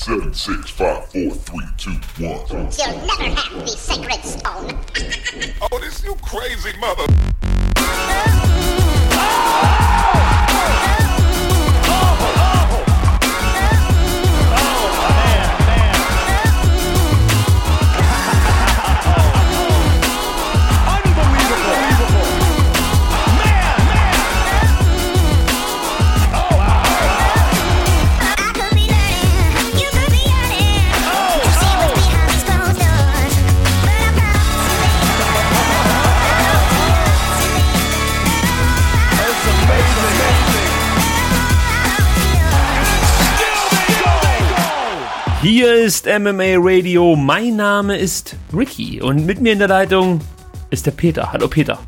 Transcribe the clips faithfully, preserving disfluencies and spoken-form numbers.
Seven, six, five, four, three, two, one. You'll never have the sacred stone. Oh, this you crazy mother... Hier ist M M A Radio, mein Name ist Ricky und mit mir in der Leitung ist der Peter. Hallo Peter.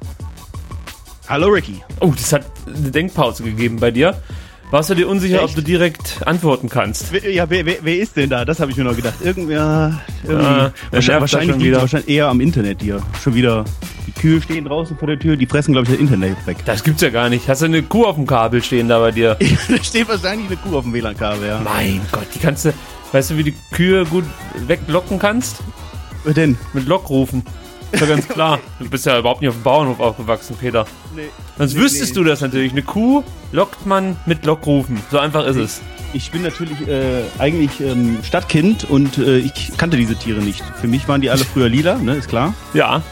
Hallo Ricky. Oh, das hat eine Denkpause gegeben bei dir. Warst du dir unsicher, Echt? ob du direkt antworten kannst? Wer, ja, wer, wer, wer ist denn da? Das habe ich mir noch gedacht. Irgendwer, irgendwie. Ja, wahrscheinlich wahrscheinlich schon liegt wieder. wahrscheinlich eher am Internet hier. Schon wieder. Die Kühe stehen draußen vor der Tür, die fressen, glaube ich, das Internet weg. Das gibt's ja gar nicht. Hast du eine Kuh auf dem Kabel stehen da bei dir? Da steht wahrscheinlich eine Kuh auf dem W L A N-Kabel, ja. Mein Gott, die kannst du... Weißt du, wie die Kühe gut weglocken kannst? Was denn? Mit Lockrufen. Ist ja ganz klar. Du bist ja überhaupt nicht auf dem Bauernhof aufgewachsen, Peter. Nee. Sonst Nee, wüsstest nee. du das natürlich. Eine Kuh lockt man mit Lockrufen. So einfach ist es. Ich bin natürlich äh, eigentlich ähm, Stadtkind und äh, ich kannte diese Tiere nicht. Für mich waren die alle früher lila, ne, ist klar. Ja.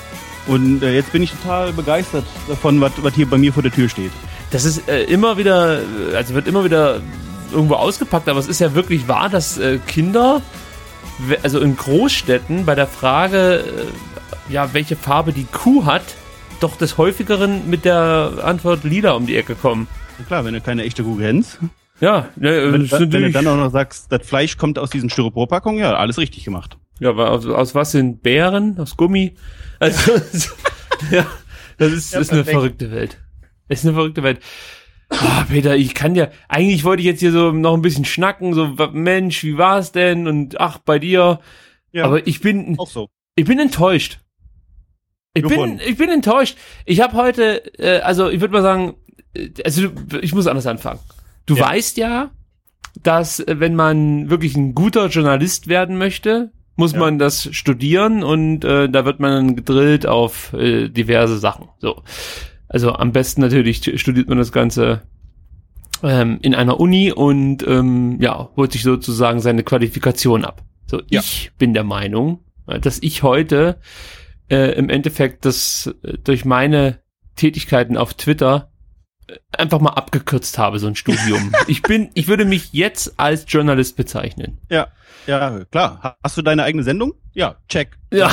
Und äh, jetzt bin ich total begeistert davon, was was hier bei mir vor der Tür steht. Das ist äh, immer wieder, also wird immer wieder irgendwo ausgepackt, aber es ist ja wirklich wahr, dass äh, Kinder, we- also in Großstädten, bei der Frage, äh, ja, welche Farbe die Kuh hat, doch des Häufigeren mit der Antwort lila um die Ecke kommen. Na klar, wenn du keine echte Kuh kennst. Ja, äh, Wenn, das ist wenn du natürlich- dann auch noch sagst, das Fleisch kommt aus diesen Styroporpackungen, ja, alles richtig gemacht. Ja, aber aus, aus was sind Bären? Aus Gummi? Also, ja, das ist, Ja, ist eine perfekt. verrückte Welt. Ist eine verrückte Welt. Ah, Peter, ich kann ja, eigentlich wollte ich jetzt hier so noch ein bisschen schnacken, so, wa- Mensch, wie war es denn? Und ach, bei dir. Ja, Aber ich bin, auch so. ich bin enttäuscht. Ich Wovon? bin, ich bin enttäuscht. Ich habe heute, äh, also ich würde mal sagen, äh, also du- ich muss anders anfangen. Du Ja. weißt ja, dass äh, wenn man wirklich ein guter Journalist werden möchte, muss Ja. man das studieren und äh, da wird man dann gedrillt auf äh, diverse Sachen. So, also am besten natürlich studiert man das Ganze ähm, in einer Uni und ähm, ja holt sich sozusagen seine Qualifikation ab. So, Ja. ich bin der Meinung, äh, dass ich heute äh, im Endeffekt das äh, durch meine Tätigkeiten auf Twitter äh, einfach mal abgekürzt habe, so ein Studium. ich bin, ich würde mich jetzt als Journalist bezeichnen. Ja, ja, klar. Ha- Hast du deine eigene Sendung? Ja, check. Ja.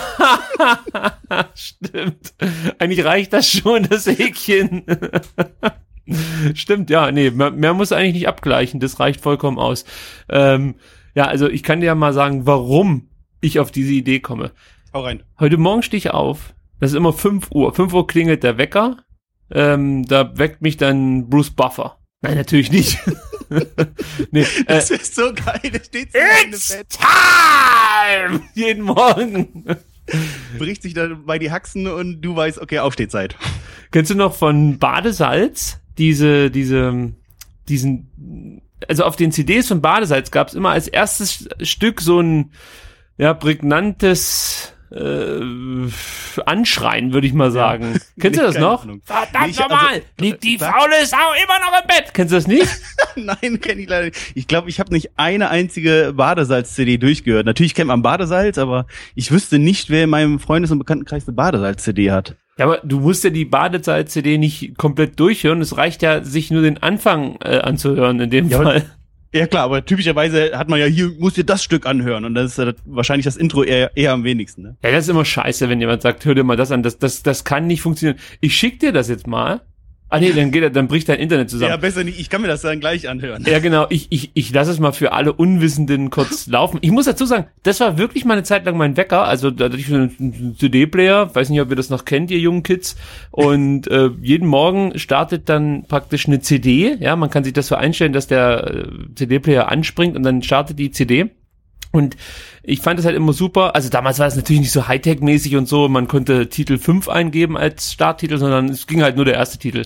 Stimmt. Eigentlich reicht das schon, das Häkchen. Stimmt, ja, nee, mehr, mehr muss eigentlich nicht abgleichen, das reicht vollkommen aus. Ähm, ja, also ich kann dir ja mal sagen, warum ich auf diese Idee komme. Hau rein. Heute Morgen stehe ich auf, das ist immer fünf Uhr. fünf Uhr klingelt der Wecker, ähm, da weckt mich dann Bruce Buffer. Nein, natürlich nicht. nee, äh, Das ist so geil, da steht so in It's Bett, time! Jeden Morgen. bricht sich dann bei die Haxen und du weißt, okay, Aufstehzeit. Kennst du noch von Badesalz diese, diese, diesen, also auf den C Ds von Badesalz gab es immer als erstes Stück so ein, ja, prägnantes äh, Anschreien, würde ich mal sagen. Kennst du Nee, das keine noch? Ahnung. Verdammt Nee, ich- nochmal! also, liegt die sag- faule Sau immer noch im Bett! Kennst du das nicht? Nein, kenne ich leider nicht. Ich glaube, ich habe nicht eine einzige Badesalz-C D durchgehört. Natürlich kennt man Badesalz, aber ich wüsste nicht, wer in meinem Freundes- und Bekanntenkreis eine Badesalz-C D hat. Ja, aber du musst ja die Badesalz-C D nicht komplett durchhören. Es reicht ja, sich nur den Anfang äh, anzuhören in dem Ja, aber- Fall. Ja klar, aber typischerweise hat man ja hier, muss dir das Stück anhören und das ist ja das, wahrscheinlich das Intro eher, eher am wenigsten, ne? Ja, das ist immer scheiße, wenn jemand sagt, hör dir mal das an, das, das, das kann nicht funktionieren. Ich schick dir das jetzt mal. Ah nee, dann geht er, dann bricht dein Internet Ja, zusammen. besser nicht, ich kann mir das dann gleich anhören. Ja, genau, ich, ich, ich lasse es mal für alle Unwissenden kurz laufen. Ich muss dazu sagen, das war wirklich mal eine Zeit lang mein Wecker, also da hatte ich so einen C D-Player, weiß nicht, ob ihr das noch kennt, ihr jungen Kids, und äh, jeden Morgen startet dann praktisch eine C D, ja, man kann sich das so einstellen, dass der äh, C D-Player anspringt und dann startet die C D. Und ich fand das halt immer super, also damals war es natürlich nicht so Hightech-mäßig und so, man konnte Titel fünf eingeben als Starttitel, sondern es ging halt nur der erste Titel.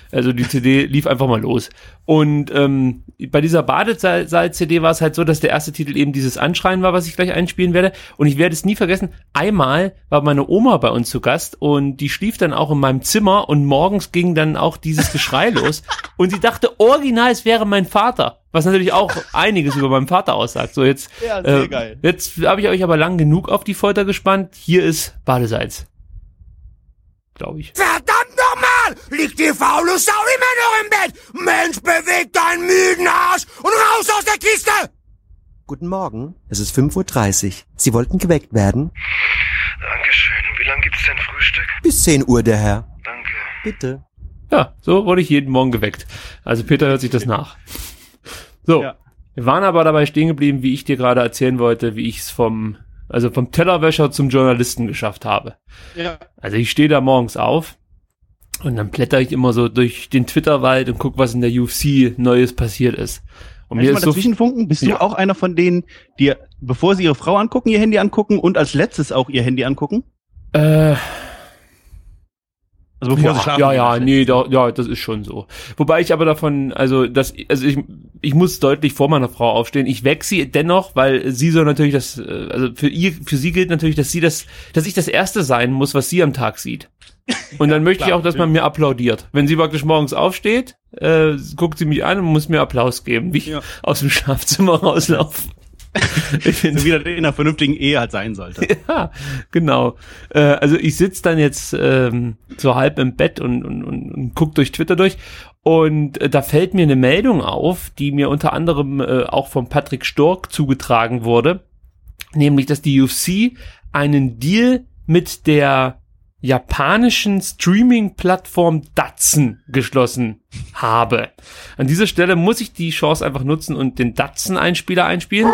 Also die C D lief einfach mal los. Und ähm, bei dieser Badesalz-C D war es halt so, dass der erste Titel eben dieses Anschreien war, was ich gleich einspielen werde. Und ich werde es nie vergessen, einmal war meine Oma bei uns zu Gast und die schlief dann auch in meinem Zimmer und morgens ging dann auch dieses Geschrei los. Und sie dachte original, es wäre mein Vater. Was natürlich auch einiges über meinen Vater aussagt. So, jetzt, Ja, sehr äh, geil. jetzt habe ich euch aber lang genug auf die Folter gespannt. Hier ist Badesalz. Glaube ich. Verdammt nochmal! Liegt die faule Sau immer noch im Bett? Mensch, beweg deinen müden Arsch und raus aus der Kiste! Guten Morgen, es ist fünf Uhr dreißig. Sie wollten geweckt werden? Dankeschön. Wie lange gibt's denn Frühstück? Bis zehn Uhr, der Herr. Danke. Bitte. Ja, so wurde ich jeden Morgen geweckt. Also Peter hört sich das nach. So, Ja. wir waren aber dabei stehen geblieben, wie ich dir gerade erzählen wollte, wie ich es vom, also vom Tellerwäscher zum Journalisten geschafft habe. Ja. Also ich stehe da morgens auf und dann blätter ich immer so durch den Twitter-Wald und guck, was in der U F C Neues passiert ist. Und Kann ich mir mal ist so, dazwischenfunken? Bist Ja. du auch einer von denen, die, bevor sie ihre Frau angucken, ihr Handy angucken und als letztes auch ihr Handy angucken? äh, Also bevor sie ja, schlafen ja, gehen, ja, als nee, letztes. da, ja, das ist schon so. Wobei ich aber davon, also das, also ich, ich muss deutlich vor meiner Frau aufstehen. Ich weck sie dennoch, weil sie soll natürlich das, äh, also für ihr, für sie gilt natürlich, dass sie das, dass ich das Erste sein muss, was sie am Tag sieht. Und dann möchte ich klar, auch, dass man mir applaudiert. Wenn sie praktisch morgens aufsteht, äh, guckt sie mich an und muss mir Applaus geben, wie ich Ja. aus dem Schlafzimmer rauslaufe. Ich finde So wie das in einer vernünftigen Ehe halt sein sollte. Ja, genau. Äh, also ich sitze dann jetzt ähm, so halb im Bett und, und, und, und guck durch Twitter durch und äh, da fällt mir eine Meldung auf, die mir unter anderem äh, auch von Patrick Stork zugetragen wurde, nämlich, dass die U F C einen Deal mit der japanischen Streaming-Plattform Datsun geschlossen habe. An dieser Stelle muss ich die Chance einfach nutzen und den Datsun-Einspieler einspielen.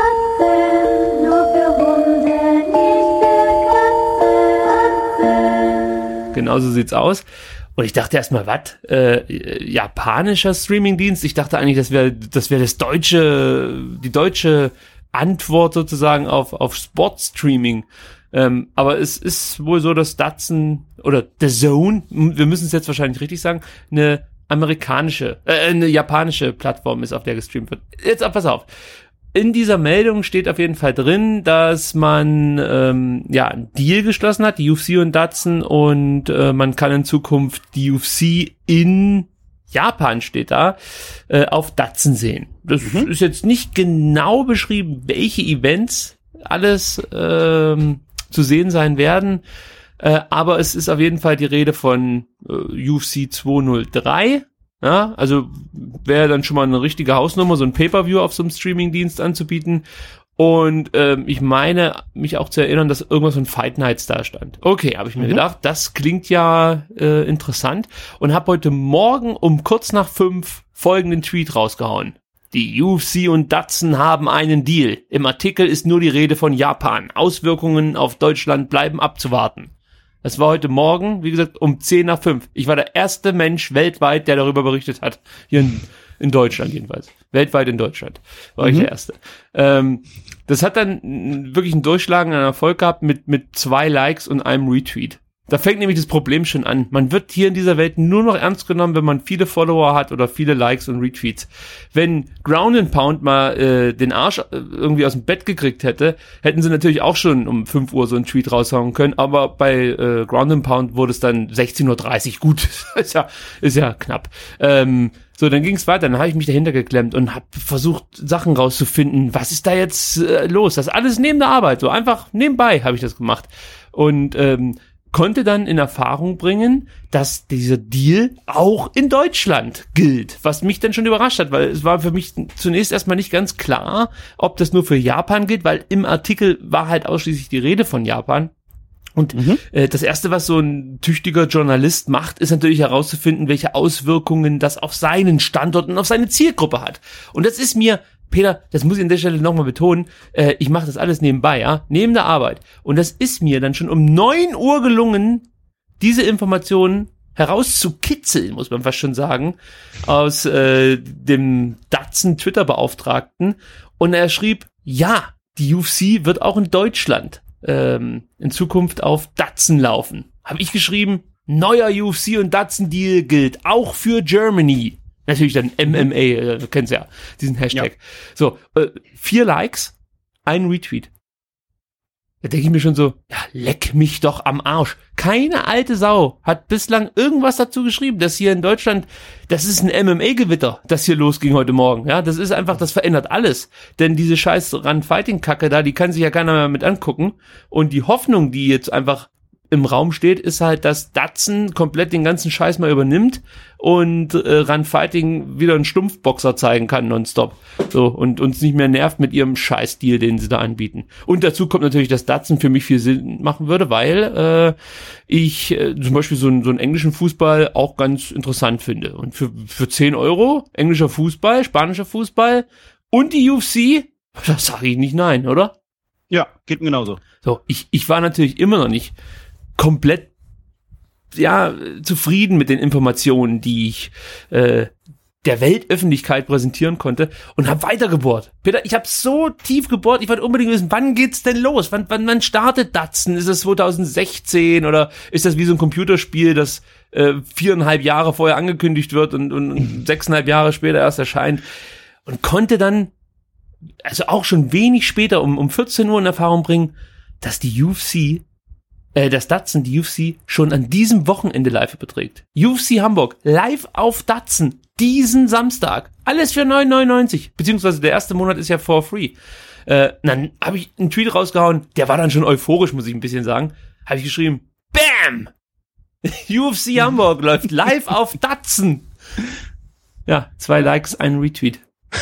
Genauso sieht's aus. Und ich dachte erstmal, was? Äh, japanischer Streamingdienst? Ich dachte eigentlich, das wäre das wäre das deutsche, die deutsche Antwort sozusagen auf auf Sportstreaming. Ähm, aber es ist wohl so, dass Datsun oder The Zone, wir müssen es jetzt wahrscheinlich richtig sagen, eine amerikanische, äh, eine japanische Plattform ist, auf der gestreamt wird. Jetzt pass auf. In dieser Meldung steht auf jeden Fall drin, dass man ähm, ja einen Deal geschlossen hat, die U F C und Datsun, und äh, man kann in Zukunft die U F C in Japan, steht da, äh, auf Datsun sehen. Das Mhm. ist jetzt nicht genau beschrieben, welche Events alles ähm, zu sehen sein werden, äh, aber es ist auf jeden Fall die Rede von äh, U F C zweihundertdrei. Ja, also wäre dann schon mal eine richtige Hausnummer, so ein Pay-Per-View auf so einem Streaming-Dienst anzubieten. Und ähm, ich meine, mich auch zu erinnern, dass irgendwas von Fight Nights da stand. Okay, habe ich mir Mhm. gedacht, das klingt ja äh, interessant. Und habe heute Morgen um kurz nach fünf folgenden Tweet rausgehauen. Die U F C und Datsun haben einen Deal. Im Artikel ist nur die Rede von Japan. Auswirkungen auf Deutschland bleiben abzuwarten. Das war heute Morgen, wie gesagt, um zehn nach fünf. Ich war der erste Mensch weltweit, der darüber berichtet hat. Hier in, in Deutschland jedenfalls. Weltweit in Deutschland war ich Mhm. der Erste. Ähm, das hat dann mm, wirklich einen Durchschlag, einen Erfolg gehabt mit, mit zwei Likes und einem Retweet. Da fängt nämlich das Problem schon an. Man wird hier in dieser Welt nur noch ernst genommen, wenn man viele Follower hat oder viele Likes und Retweets. Wenn Ground and Pound mal äh, den Arsch äh, irgendwie aus dem Bett gekriegt hätte, hätten sie natürlich auch schon um fünf Uhr so einen Tweet raushauen können. Aber bei äh, Ground and Pound wurde es dann sechzehn Uhr dreißig. Gut, ist ja ist ja knapp. Ähm, so, dann ging es weiter. Dann habe ich mich dahinter geklemmt und habe versucht, Sachen rauszufinden. Was ist da jetzt äh, los? Das ist alles neben der Arbeit. So einfach nebenbei habe ich das gemacht. Und ähm, konnte dann in Erfahrung bringen, dass dieser Deal auch in Deutschland gilt, was mich dann schon überrascht hat, weil es war für mich zunächst erstmal nicht ganz klar, ob das nur für Japan gilt, weil im Artikel war halt ausschließlich die Rede von Japan. Und Mhm. äh, das Erste, was so ein tüchtiger Journalist macht, ist natürlich herauszufinden, welche Auswirkungen das auf seinen Standort und auf seine Zielgruppe hat. Und das ist mir, Peter, das muss ich an der Stelle nochmal betonen, äh, ich mache das alles nebenbei, ja, neben der Arbeit. Und das ist mir dann schon um neun Uhr gelungen, diese Informationen herauszukitzeln, muss man fast schon sagen, aus äh, dem Datsun Twitter-Beauftragten. Und er schrieb, ja, die U F C wird auch in Deutschland ähm, in Zukunft auf Datsun laufen. Habe ich geschrieben, neuer U F C und Datsun-Deal gilt auch für Germany. Natürlich dann M M A, äh, du kennst ja diesen Hashtag. Ja. So, äh, vier Likes, ein Retweet. Da denke ich mir schon so, ja, leck mich doch am Arsch. Keine alte Sau hat bislang irgendwas dazu geschrieben, dass hier in Deutschland, das ist ein M M A-Gewitter, das hier losging heute Morgen. Ja, das ist einfach, das verändert alles. Denn diese scheiß Run-Fighting-Kacke da, die kann sich ja keiner mehr mit angucken. Und die Hoffnung, die jetzt einfach im Raum steht, ist halt, dass Datsun komplett den ganzen Scheiß mal übernimmt und äh, Run Fighting wieder einen Stumpfboxer zeigen kann nonstop. So, und uns nicht mehr nervt mit ihrem Scheiß-Deal, den sie da anbieten. Und dazu kommt natürlich, dass Datsun für mich viel Sinn machen würde, weil äh, ich äh, zum Beispiel so, einen, so einen englischen Fußball auch ganz interessant finde. Und für, für zehn Euro englischer Fußball, spanischer Fußball und die U F C, das sage ich nicht nein, oder? Ja, geht mir genauso. So, ich, ich war natürlich immer noch nicht komplett ja zufrieden mit den Informationen, die ich äh, der Weltöffentlichkeit präsentieren konnte und habe weiter gebohrt. Peter, ich habe so tief gebohrt, ich wollte unbedingt wissen, wann geht's denn los? Wann wann, wann startet Datsun? Ist es zwanzig sechzehn oder ist das wie so ein Computerspiel, das äh, viereinhalb Jahre vorher angekündigt wird und, und, und sechseinhalb Jahre später erst erscheint? Und konnte dann, also auch schon wenig später, um, um vierzehn Uhr in Erfahrung bringen, dass die U F C Äh, dass Datsun die U F C schon an diesem Wochenende live überträgt. U F C Hamburg live auf Datsun diesen Samstag. Alles für neun neunundneunzig. Beziehungsweise der erste Monat ist ja for free. Äh, dann habe ich einen Tweet rausgehauen. Der war dann schon euphorisch, muss ich ein bisschen sagen. Habe ich geschrieben, Bam! U F C Hamburg läuft live auf Datsun. Ja, zwei Likes, ein Retweet.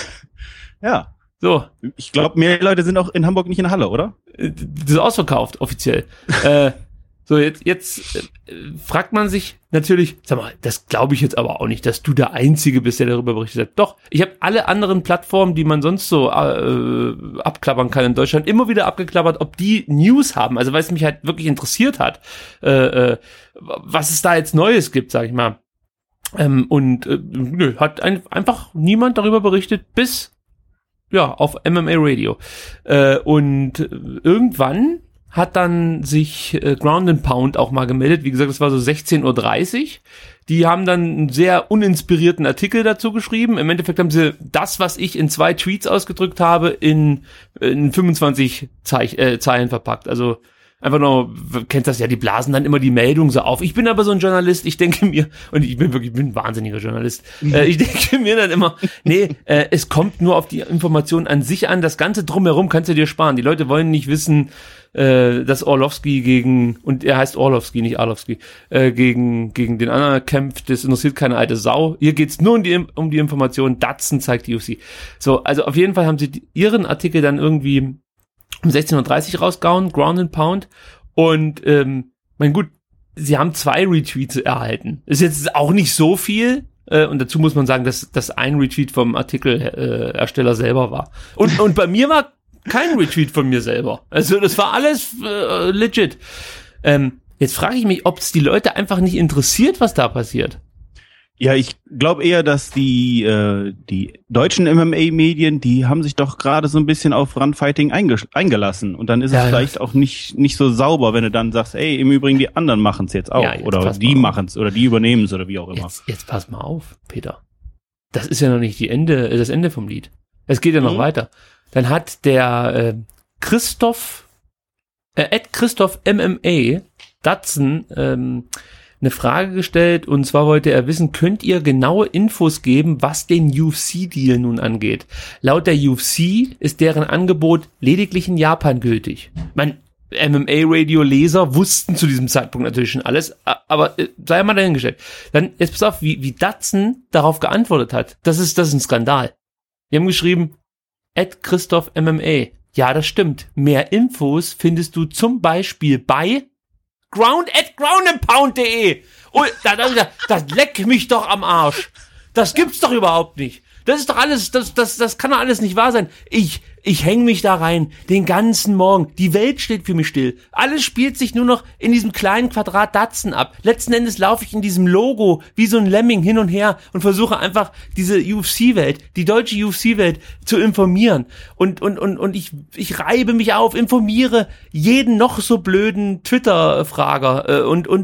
Ja. So. Ich glaube, mehr Leute sind auch in Hamburg nicht in der Halle, oder? Das ist ausverkauft, offiziell. äh, so, jetzt, jetzt äh, fragt man sich natürlich, sag mal, das glaube ich jetzt aber auch nicht, dass du der Einzige bist, der darüber berichtet hat. Doch, ich habe alle anderen Plattformen, die man sonst so äh, abklappern kann in Deutschland, immer wieder abgeklappert, ob die News haben. Also, weil es mich halt wirklich interessiert hat, äh, äh, was es da jetzt Neues gibt, sag ich mal. Ähm, und äh, nö, hat ein, einfach niemand darüber berichtet, bis ja, auf M M A Radio. Äh, und irgendwann hat dann sich äh, Ground and Pound auch mal gemeldet. Wie gesagt, das war so sechzehn Uhr dreißig. Die haben dann einen sehr uninspirierten Artikel dazu geschrieben. Im Endeffekt haben sie das, was ich in zwei Tweets ausgedrückt habe, in, in fünfundzwanzig Zeich, äh, Zeilen verpackt. Also einfach nur, kennt das ja, die blasen dann immer die Meldung so auf. Ich bin aber so ein Journalist, ich denke mir, und ich bin wirklich, ich bin ein wahnsinniger Journalist, äh, ich denke mir dann immer, nee, äh, es kommt nur auf die Information an sich an, das Ganze drumherum kannst du dir sparen. Die Leute wollen nicht wissen, äh, dass Orlovsky gegen, und er heißt Orlovsky, nicht Arlovsky, äh, gegen gegen den anderen kämpft, das interessiert keine alte Sau. Hier geht's nur um die, um die Information, Datsun zeigt die U F C. So, also auf jeden Fall haben sie die, ihren Artikel dann irgendwie um sechzehn Uhr dreißig rausgehauen, Ground and Pound. Und, ähm, mein gut, sie haben zwei Retweets erhalten. Ist jetzt auch nicht so viel. Äh, und dazu muss man sagen, dass das ein Retweet vom Artikelersteller äh, selber war. Und, und bei mir war kein Retweet von mir selber. Also das war alles äh, legit. Ähm, jetzt frage ich mich, ob es die Leute einfach nicht interessiert, was da passiert. Ja, ich glaube eher, dass die äh, die deutschen M M A-Medien, die haben sich doch gerade so ein bisschen auf Run-Fighting einge- eingelassen. Und dann ist ja, es vielleicht ja. auch nicht nicht so sauber, wenn du dann sagst, ey, im Übrigen, die anderen machen es jetzt auch. Ja, jetzt oder die machen es oder die übernehmen es oder wie auch immer. Jetzt, jetzt pass mal auf, Peter. Das ist ja noch nicht die Ende, das Ende vom Lied. Es geht ja noch mhm. weiter. Dann hat der äh, Christoph, äh, Ed Christoph M M A, Datsun, ähm, eine Frage gestellt, und zwar wollte er wissen, könnt ihr genaue Infos geben, was den U F C-Deal nun angeht? Laut der U F C ist deren Angebot lediglich in Japan gültig. Mein M M A-Radio-Leser wussten zu diesem Zeitpunkt natürlich schon alles, aber äh, sei mal dahingestellt. Dann, jetzt pass auf, wie, wie Datsun darauf geantwortet hat. Das ist, das ist ein Skandal. Die haben geschrieben, Ed Christoph M M A. Ja, das stimmt. Mehr Infos findest du zum Beispiel bei Ground at groundandpound punkt de. Oh, da, da, da, das leck mich doch am Arsch. Das gibt's doch überhaupt nicht. Das ist doch alles, das, das, das kann doch alles nicht wahr sein. Ich, ich häng mich da rein, den ganzen Morgen. Die Welt steht für mich still. Alles spielt sich nur noch in diesem kleinen Quadrat Datsun ab. Letzten Endes laufe ich in diesem Logo wie so ein Lemming hin und her und versuche einfach diese U F C-Welt, die deutsche U F C-Welt zu informieren. Und, und, und, und ich, ich reibe mich auf, informiere jeden noch so blöden Twitter-Frager, äh, und, und,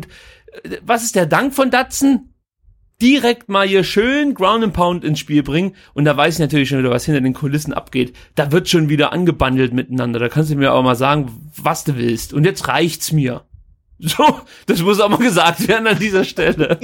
was ist der Dank von Datsun? Direkt mal hier schön Ground and Pound ins Spiel bringen und da weiß ich natürlich schon wieder, was hinter den Kulissen abgeht. Da wird schon wieder angebandelt miteinander. Da kannst du mir auch mal sagen, was du willst. Und jetzt reicht's mir. So, das muss auch mal gesagt werden an dieser Stelle.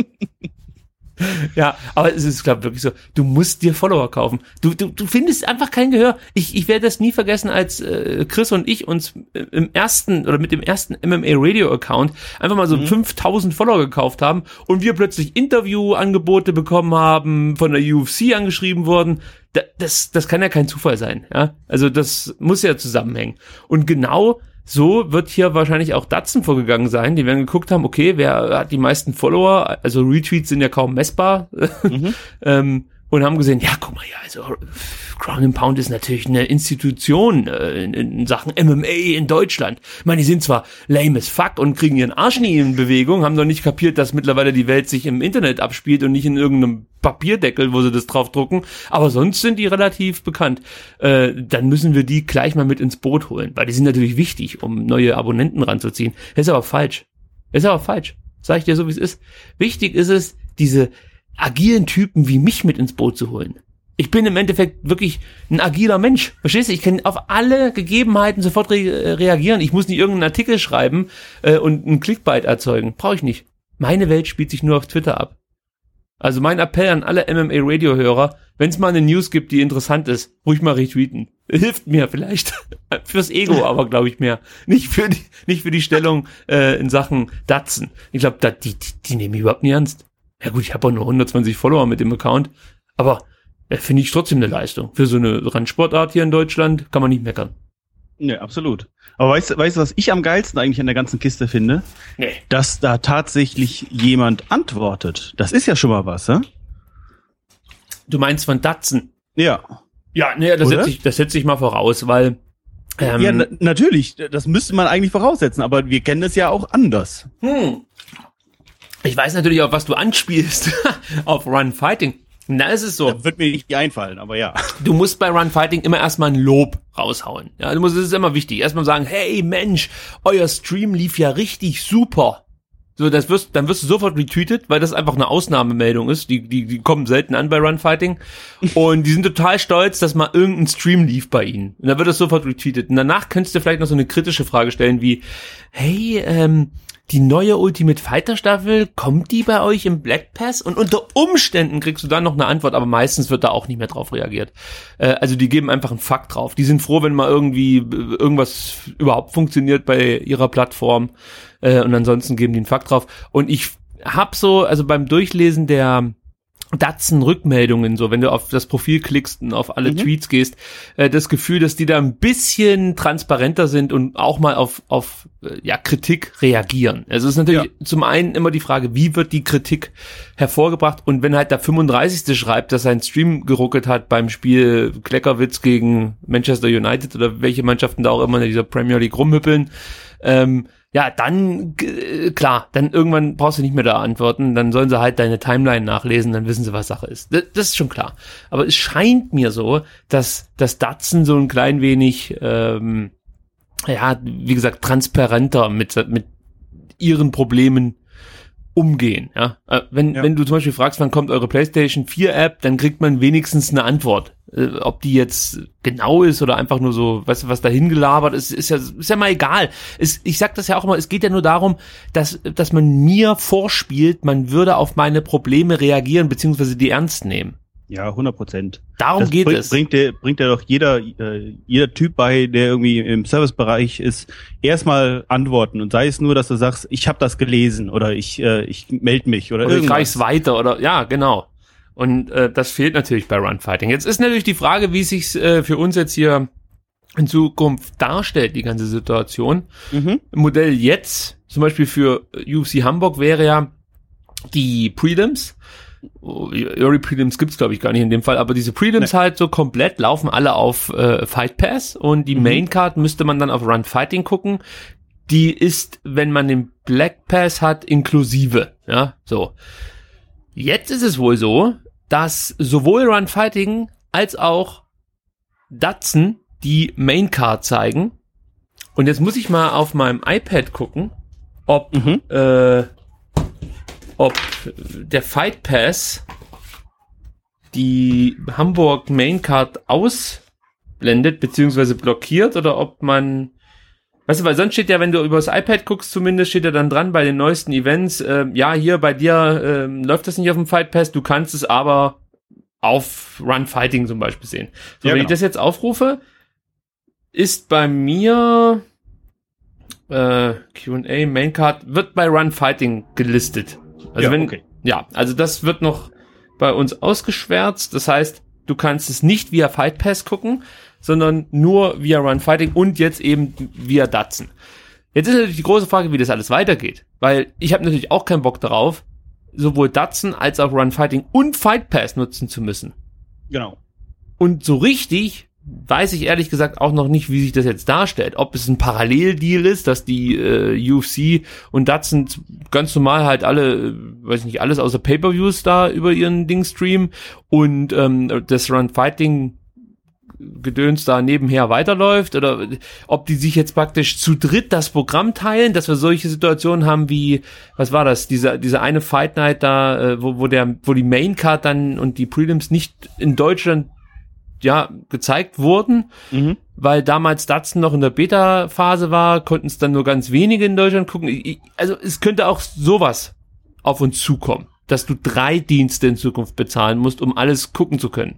Ja, aber es ist, glaube ich, wirklich so, du musst dir Follower kaufen. Du, du, du findest einfach kein Gehör. Ich, ich werde das nie vergessen, als äh, Chris und ich uns im ersten oder mit dem ersten M M A Radio Account einfach mal so mhm. fünftausend Follower gekauft haben und wir plötzlich Interviewangebote bekommen haben, von der U F C angeschrieben wurden. Da, das, das kann ja kein Zufall sein, ja. Also das muss ja zusammenhängen. Und genau so wird hier wahrscheinlich auch Datsun vorgegangen sein. Die werden geguckt haben, okay, wer hat die meisten Follower? Also Retweets sind ja kaum messbar. Mhm. ähm, und haben gesehen, ja, guck mal, ja, also Ground and Pound ist natürlich eine Institution äh, in, in Sachen M M A in Deutschland. Ich meine, die sind zwar lame as fuck und kriegen ihren Arsch nie in Bewegung, haben doch nicht kapiert, dass mittlerweile die Welt sich im Internet abspielt und nicht in irgendeinem Papierdeckel, wo sie das drauf drucken. Aber sonst sind die relativ bekannt. Äh, dann müssen wir die gleich mal mit ins Boot holen, weil die sind natürlich wichtig, um neue Abonnenten ranzuziehen. Das ist aber falsch. Das ist aber falsch. Sag ich dir so, wie es ist. Wichtig ist es, diese agilen Typen wie mich mit ins Boot zu holen. Ich bin im Endeffekt wirklich ein agiler Mensch. Verstehst du? Ich kann auf alle Gegebenheiten sofort re- reagieren. Ich muss nicht irgendeinen Artikel schreiben äh, und einen Clickbait erzeugen. Brauche ich nicht. Meine Welt spielt sich nur auf Twitter ab. Also mein Appell an alle M M A-Radio-Hörer, wenn es mal eine News gibt, die interessant ist, ruhig mal retweeten. Hilft mir vielleicht. Fürs Ego aber, glaube ich, mehr. Nicht für die, nicht für die Stellung äh, in Sachen Datsun. Ich glaube, die, die, die nehmen mich überhaupt nicht ernst. Ja gut, ich habe auch nur hundertzwanzig Follower mit dem Account, aber äh, finde ich trotzdem eine Leistung. Für so eine Randsportart hier in Deutschland kann man nicht meckern. Nee, absolut. Aber weißt du, weißt du, was ich am geilsten eigentlich an der ganzen Kiste finde? Nee. Dass da tatsächlich jemand antwortet. Das ist ja schon mal was, hä? Du meinst von Datsun? Ja. Ja, nee, das setze ich, das setze ich mal voraus, weil ähm, ja, na, natürlich, das müsste man eigentlich voraussetzen, aber wir kennen es ja auch anders. Hm. Ich weiß natürlich auch, was du anspielst auf Run Fighting. Na, ist es so. Das wird mir nicht einfallen, aber ja. Du musst bei Run Fighting immer erstmal ein Lob raushauen. Ja, du musst, das ist immer wichtig. Erstmal sagen, hey Mensch, euer Stream lief ja richtig super. So, das wirst, dann wirst du sofort retweetet, weil das einfach eine Ausnahmemeldung ist. Die, die, die kommen selten an bei Run Fighting. Und die sind total stolz, dass mal irgendein Stream lief bei ihnen. Und dann wird das sofort retweetet. Und danach könntest du vielleicht noch so eine kritische Frage stellen wie, hey, ähm, die neue Ultimate Fighter Staffel, kommt die bei euch im Black Pass? Und unter Umständen kriegst du dann noch eine Antwort, aber meistens wird da auch nicht mehr drauf reagiert. Äh, also die geben einfach einen Fakt drauf. Die sind froh, wenn mal irgendwie irgendwas überhaupt funktioniert bei ihrer Plattform. Äh, und ansonsten geben die einen Fakt drauf. Und ich hab so, also beim Durchlesen der Datsun-Rückmeldungen, so wenn du auf das Profil klickst und auf alle mhm. Tweets gehst, äh, das Gefühl, dass die da ein bisschen transparenter sind und auch mal auf auf äh, ja Kritik reagieren. Also es ist natürlich ja. zum einen immer die Frage, wie wird die Kritik hervorgebracht, und wenn halt der fünfunddreißigste schreibt, dass sein Stream geruckelt hat beim Spiel Kleckerwitz gegen Manchester United oder welche Mannschaften da auch immer in dieser Premier League rumhüppeln, ähm, ja, dann, g- klar, dann irgendwann brauchst du nicht mehr da antworten, dann sollen sie halt deine Timeline nachlesen, dann wissen sie, was Sache ist. Das, das ist schon klar. Aber es scheint mir so, dass das Datsun so ein klein wenig, ähm, ja, wie gesagt, transparenter mit, mit ihren Problemen umgehen, ja. Äh, wenn, ja. wenn du zum Beispiel fragst, wann kommt eure PlayStation vier App, dann kriegt man wenigstens eine Antwort. Äh, ob die jetzt genau ist oder einfach nur so, weißt du, was da hingelabert ist, ist ja, ist ja mal egal. Es, ich sag das ja auch immer, es geht ja nur darum, dass, dass man mir vorspielt, man würde auf meine Probleme reagieren, beziehungsweise die ernst nehmen. Ja, hundert Prozent. Darum das geht bring, es. Bringt der, bringt ja doch jeder, äh, jeder Typ bei, der irgendwie im Servicebereich ist, erstmal antworten, und sei es nur, dass du sagst, ich habe das gelesen oder ich, äh, ich melde mich oder, oder irgendwas. ich reich's weiter oder, ja, genau. Und äh, das fehlt natürlich bei Run Fighting. Jetzt ist natürlich die Frage, wie es sich äh, für uns jetzt hier in Zukunft darstellt, die ganze Situation. Mhm. Modell jetzt, zum Beispiel für U F C Hamburg, wäre ja die Prelims. Early Prelims gibt's glaube ich gar nicht in dem Fall, aber diese Prelims nee. halt so komplett laufen alle auf äh, Fight Pass, und die mhm. Main Card müsste man dann auf Run Fighting gucken. Die ist, wenn man den Black Pass hat, inklusive. Ja, so. Jetzt ist es wohl so, dass sowohl Run Fighting als auch Datsun die Main Card zeigen. Und jetzt muss ich mal auf meinem iPad gucken, ob mhm. äh, ob der Fight Pass die Hamburg Maincard ausblendet beziehungsweise blockiert oder ob man, weißt du, weil sonst steht ja, wenn du über das iPad guckst, zumindest steht ja dann dran bei den neuesten Events, äh, ja, hier bei dir äh, läuft das nicht auf dem Fight Pass, du kannst es aber auf Run Fighting zum Beispiel sehen. So, ja, wenn genau. ich das jetzt aufrufe, ist bei mir äh, Q and A Maincard wird bei Run Fighting gelistet. Also ja, wenn, okay. ja, also das wird noch bei uns ausgeschwärzt. Das heißt, du kannst es nicht via Fight Pass gucken, sondern nur via Run Fighting und jetzt eben via Datsun. Jetzt ist natürlich die große Frage, wie das alles weitergeht, weil ich habe natürlich auch keinen Bock darauf, sowohl Datsun als auch Run Fighting und Fight Pass nutzen zu müssen. Genau. Und so richtig weiß ich ehrlich gesagt auch noch nicht, wie sich das jetzt darstellt. Ob es ein Paralleldeal ist, dass die äh, U F C und Datsun ganz normal halt alle, äh, weiß ich nicht, alles außer Pay-Per-Views da über ihren Ding streamen und ähm, das Run-Fighting Gedöns da nebenher weiterläuft oder ob die sich jetzt praktisch zu dritt das Programm teilen, dass wir solche Situationen haben wie, was war das, diese diese eine Fight Night da, äh, wo wo der wo die Maincard dann und die Prelims nicht in Deutschland ja gezeigt wurden, mhm. weil damals Datsun noch in der Beta-Phase war, konnten es dann nur ganz wenige in Deutschland gucken. Ich, also es könnte auch sowas auf uns zukommen, dass du drei Dienste in Zukunft bezahlen musst, um alles gucken zu können.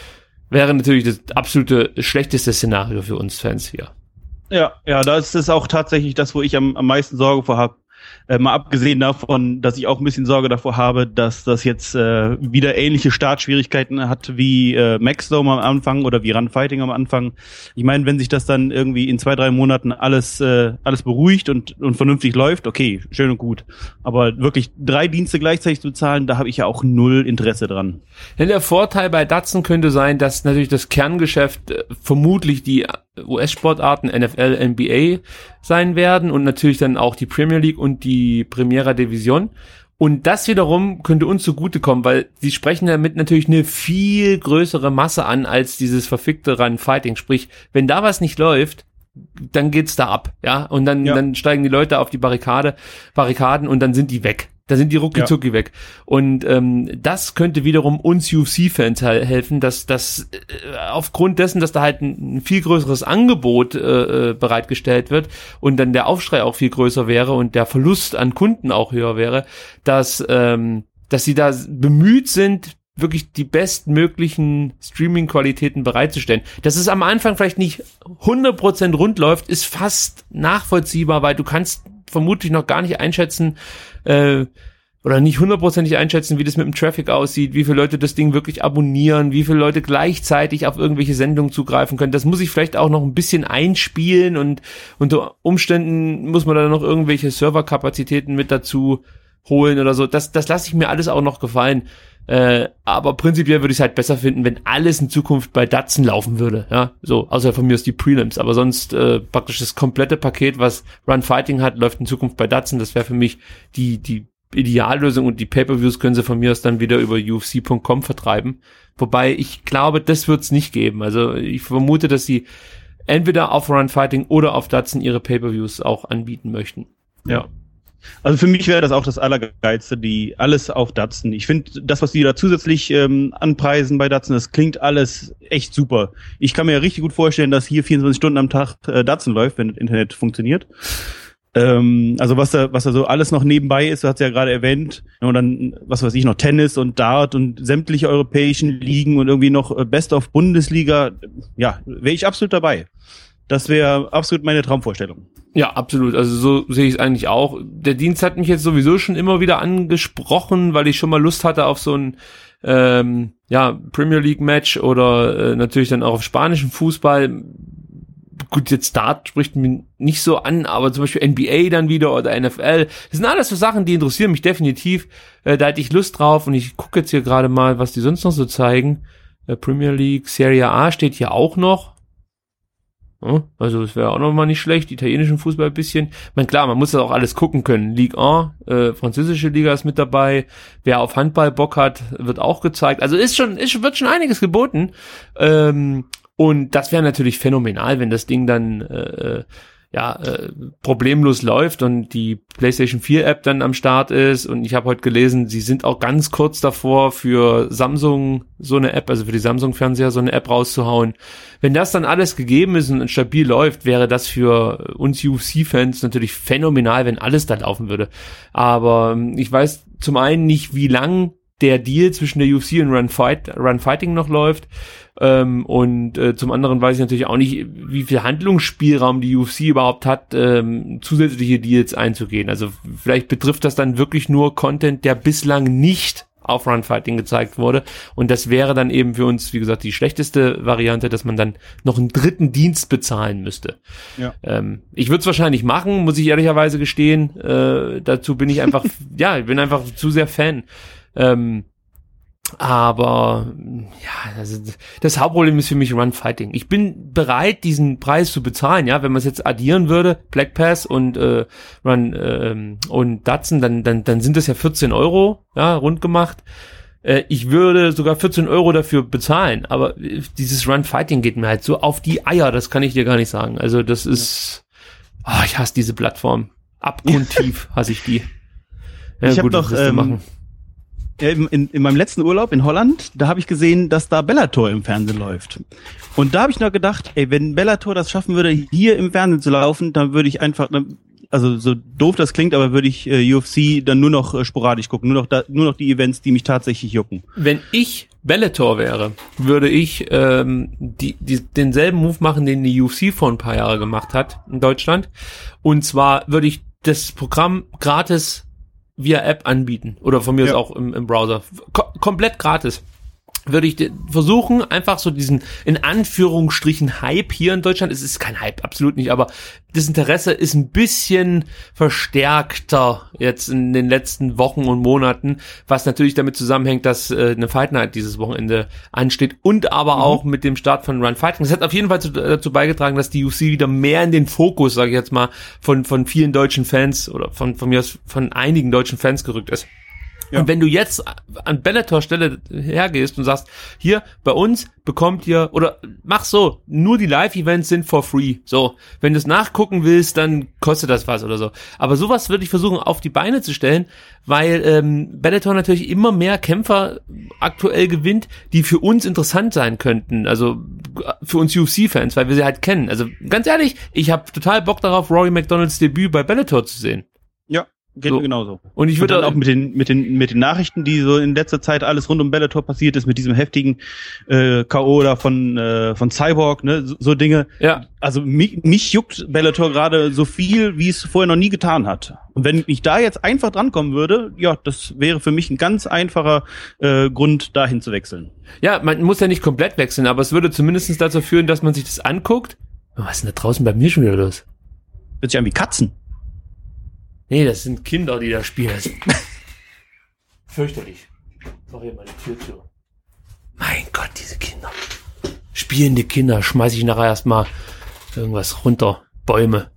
Wäre natürlich das absolute schlechteste Szenario für uns Fans hier. Ja, ja, das ist auch tatsächlich das, wo ich am, am meisten Sorge vor habe. Äh, mal abgesehen davon, dass ich auch ein bisschen Sorge davor habe, dass das jetzt äh, wieder ähnliche Startschwierigkeiten hat wie äh, Maxdome am Anfang oder wie Run Fighting am Anfang. Ich meine, wenn sich das dann irgendwie in zwei, drei Monaten alles äh, alles beruhigt und und vernünftig läuft, okay, schön und gut. Aber wirklich drei Dienste gleichzeitig zu zahlen, da habe ich ja auch null Interesse dran. Ja, der Vorteil bei Datsun könnte sein, dass natürlich das Kerngeschäft äh, vermutlich die U S-Sportarten N F L, N B A sein werden und natürlich dann auch die Premier League und die Primera Division. Und das wiederum könnte uns zugutekommen, weil sie sprechen damit natürlich eine viel größere Masse an als dieses verfickte Run-Fighting. Sprich, wenn da was nicht läuft, dann geht's da ab, ja. Und dann, ja. dann steigen die Leute auf die Barrikade, Barrikaden und dann sind die weg. Da sind die rucki zucki ja. weg. Und ähm, das könnte wiederum uns U F C-Fans helfen, dass das äh, aufgrund dessen, dass da halt ein, ein viel größeres Angebot äh, bereitgestellt wird und dann der Aufschrei auch viel größer wäre und der Verlust an Kunden auch höher wäre, dass ähm, dass sie da bemüht sind, wirklich die bestmöglichen Streaming-Qualitäten bereitzustellen. Dass es am Anfang vielleicht nicht hundert Prozent rund läuft, ist fast nachvollziehbar, weil du kannst vermutlich noch gar nicht einschätzen, äh, oder nicht hundertprozentig einschätzen, wie das mit dem Traffic aussieht, wie viele Leute das Ding wirklich abonnieren, wie viele Leute gleichzeitig auf irgendwelche Sendungen zugreifen können. Das muss ich vielleicht auch noch ein bisschen einspielen und unter Umständen muss man da noch irgendwelche Serverkapazitäten mit dazu holen oder so. Das, das lasse ich mir alles auch noch gefallen. Äh, aber prinzipiell würde ich es halt besser finden, wenn alles in Zukunft bei Datsun laufen würde, ja, so, außer von mir ist die Prelims, aber sonst äh, praktisch das komplette Paket, was Run Fighting hat, läuft in Zukunft bei Datsun. Das wäre für mich die die Ideallösung und die Pay-Per-Views können sie von mir aus dann wieder über U F C Punkt com vertreiben, wobei ich glaube, das wird es nicht geben. Also ich vermute, dass sie entweder auf Run Fighting oder auf Datsun ihre Pay-Per-Views auch anbieten möchten. Ja. Also für mich wäre das auch das Allergeilste, die alles auf Datsun. Ich finde, das, was die da zusätzlich ähm, anpreisen bei Datsun, das klingt alles echt super. Ich kann mir ja richtig gut vorstellen, dass hier vierundzwanzig Stunden am Tag äh, Datsun läuft, wenn das Internet funktioniert. Ähm, also was da, was da so alles noch nebenbei ist, du hast ja gerade erwähnt, und dann, was weiß ich, noch Tennis und Dart und sämtliche europäischen Ligen und irgendwie noch Best of Bundesliga. Ja, wäre ich absolut dabei. Das wäre absolut meine Traumvorstellung. Ja, absolut. Also so sehe ich es eigentlich auch. Der Dienst hat mich jetzt sowieso schon immer wieder angesprochen, weil ich schon mal Lust hatte auf so ein ähm, ja Premier League Match oder äh, natürlich dann auch auf spanischen Fußball. Gut, jetzt Dart spricht mich nicht so an, aber zum Beispiel N B A dann wieder oder N F L. Das sind alles so Sachen, die interessieren mich definitiv. Äh, da hätte ich Lust drauf und ich gucke jetzt hier gerade mal, was die sonst noch so zeigen. Äh, Premier League, Serie A steht hier auch noch. Also es wäre auch nochmal nicht schlecht, italienischen Fußball ein bisschen. Ich meine, klar, man muss das auch alles gucken können. Ligue eins, äh, französische Liga ist mit dabei. Wer auf Handball Bock hat, wird auch gezeigt. Also ist schon, ist, wird schon einiges geboten. Ähm, und das wäre natürlich phänomenal, wenn das Ding dann äh, ja, äh, problemlos läuft und die PlayStation vier App dann am Start ist. Und ich habe heute gelesen, sie sind auch ganz kurz davor, für Samsung so eine App, also für die Samsung-Fernseher so eine App rauszuhauen. Wenn das dann alles gegeben ist und stabil läuft, wäre das für uns U F C-Fans natürlich phänomenal, wenn alles da laufen würde. Aber ich weiß zum einen nicht, wie lang der Deal zwischen der U F C und Run, Fight, Run Fighting noch läuft. Ähm, und äh, zum anderen weiß ich natürlich auch nicht, wie viel Handlungsspielraum die U F C überhaupt hat, ähm, zusätzliche Deals einzugehen. Also vielleicht betrifft das dann wirklich nur Content, der bislang nicht auf Run Fighting gezeigt wurde. Und das wäre dann eben für uns, wie gesagt, die schlechteste Variante, dass man dann noch einen dritten Dienst bezahlen müsste. Ja. Ähm, ich würde es wahrscheinlich machen, muss ich ehrlicherweise gestehen. Äh, dazu bin ich einfach, ja, ich bin einfach zu sehr Fan. Ähm, aber ja, also das Hauptproblem ist für mich Run Fighting. Ich bin bereit, diesen Preis zu bezahlen, ja, wenn man es jetzt addieren würde, Black Pass und äh, Run ähm, und Datsun, dann dann dann sind das ja vierzehn Euro, ja, rund gemacht. Äh, ich würde sogar vierzehn Euro dafür bezahlen, aber dieses Run Fighting geht mir halt so auf die Eier, das kann ich dir gar nicht sagen. Also das ist, oh, ich hasse diese Plattform, abgrundtief hasse ich die. Ja, ich habe gut, doch ähm, In, in, in meinem letzten Urlaub in Holland, da habe ich gesehen, dass da Bellator im Fernsehen läuft. Und da habe ich noch gedacht, ey, wenn Bellator das schaffen würde, hier im Fernsehen zu laufen, dann würde ich einfach, also so doof das klingt, aber würde ich äh, U F C dann nur noch äh, sporadisch gucken, nur noch da, nur noch die Events, die mich tatsächlich jucken. Wenn ich Bellator wäre, würde ich ähm, die, die, denselben Move machen, den die U F C vor ein paar Jahren gemacht hat in Deutschland. Und zwar würde ich das Programm gratis via App anbieten oder von mir ja. aus auch im, im Browser. Ko- komplett gratis. Würde ich de- versuchen, einfach so diesen, in Anführungsstrichen, Hype hier in Deutschland, es ist kein Hype, absolut nicht, aber das Interesse ist ein bisschen verstärkter jetzt in den letzten Wochen und Monaten, was natürlich damit zusammenhängt, dass äh, eine Fight Night dieses Wochenende ansteht und aber mhm. auch mit dem Start von Run Fighting. Das hat auf jeden Fall zu, dazu beigetragen, dass die U F C wieder mehr in den Fokus, sage ich jetzt mal, von von vielen deutschen Fans oder von von mir aus von einigen deutschen Fans gerückt ist. Ja. Und wenn du jetzt an Bellator-Stelle hergehst und sagst, hier, bei uns bekommt ihr, oder mach so, nur die Live-Events sind for free. So, wenn du es nachgucken willst, dann kostet das was oder so. Aber sowas würde ich versuchen auf die Beine zu stellen, weil ähm, Bellator natürlich immer mehr Kämpfer aktuell gewinnt, die für uns interessant sein könnten. Also für uns U F C-Fans, weil wir sie halt kennen. Also ganz ehrlich, ich habe total Bock darauf, Rory McDonalds Debüt bei Bellator zu sehen. Ja. Geht so. Mir genauso. Und ich würde dann auch mit den mit den mit den Nachrichten, die so in letzter Zeit alles rund um Bellator passiert ist, mit diesem heftigen äh, K O da von äh, von Cyborg, ne, so, so Dinge. Ja. Also mich, mich juckt Bellator gerade so viel, wie es vorher noch nie getan hat. Und wenn ich da jetzt einfach drankommen würde, ja, das wäre für mich ein ganz einfacher äh, Grund, dahin zu wechseln. Ja, man muss ja nicht komplett wechseln, aber es würde zumindest dazu führen, dass man sich das anguckt. Was ist denn da draußen bei mir schon wieder los? Hört sich an wie Katzen. Nee, das sind Kinder, die da spielen. Fürchterlich. Mach hier mal die Tür zu. Mein Gott, diese Kinder. Spielende Kinder. Schmeiß ich nachher erstmal irgendwas runter. Bäume.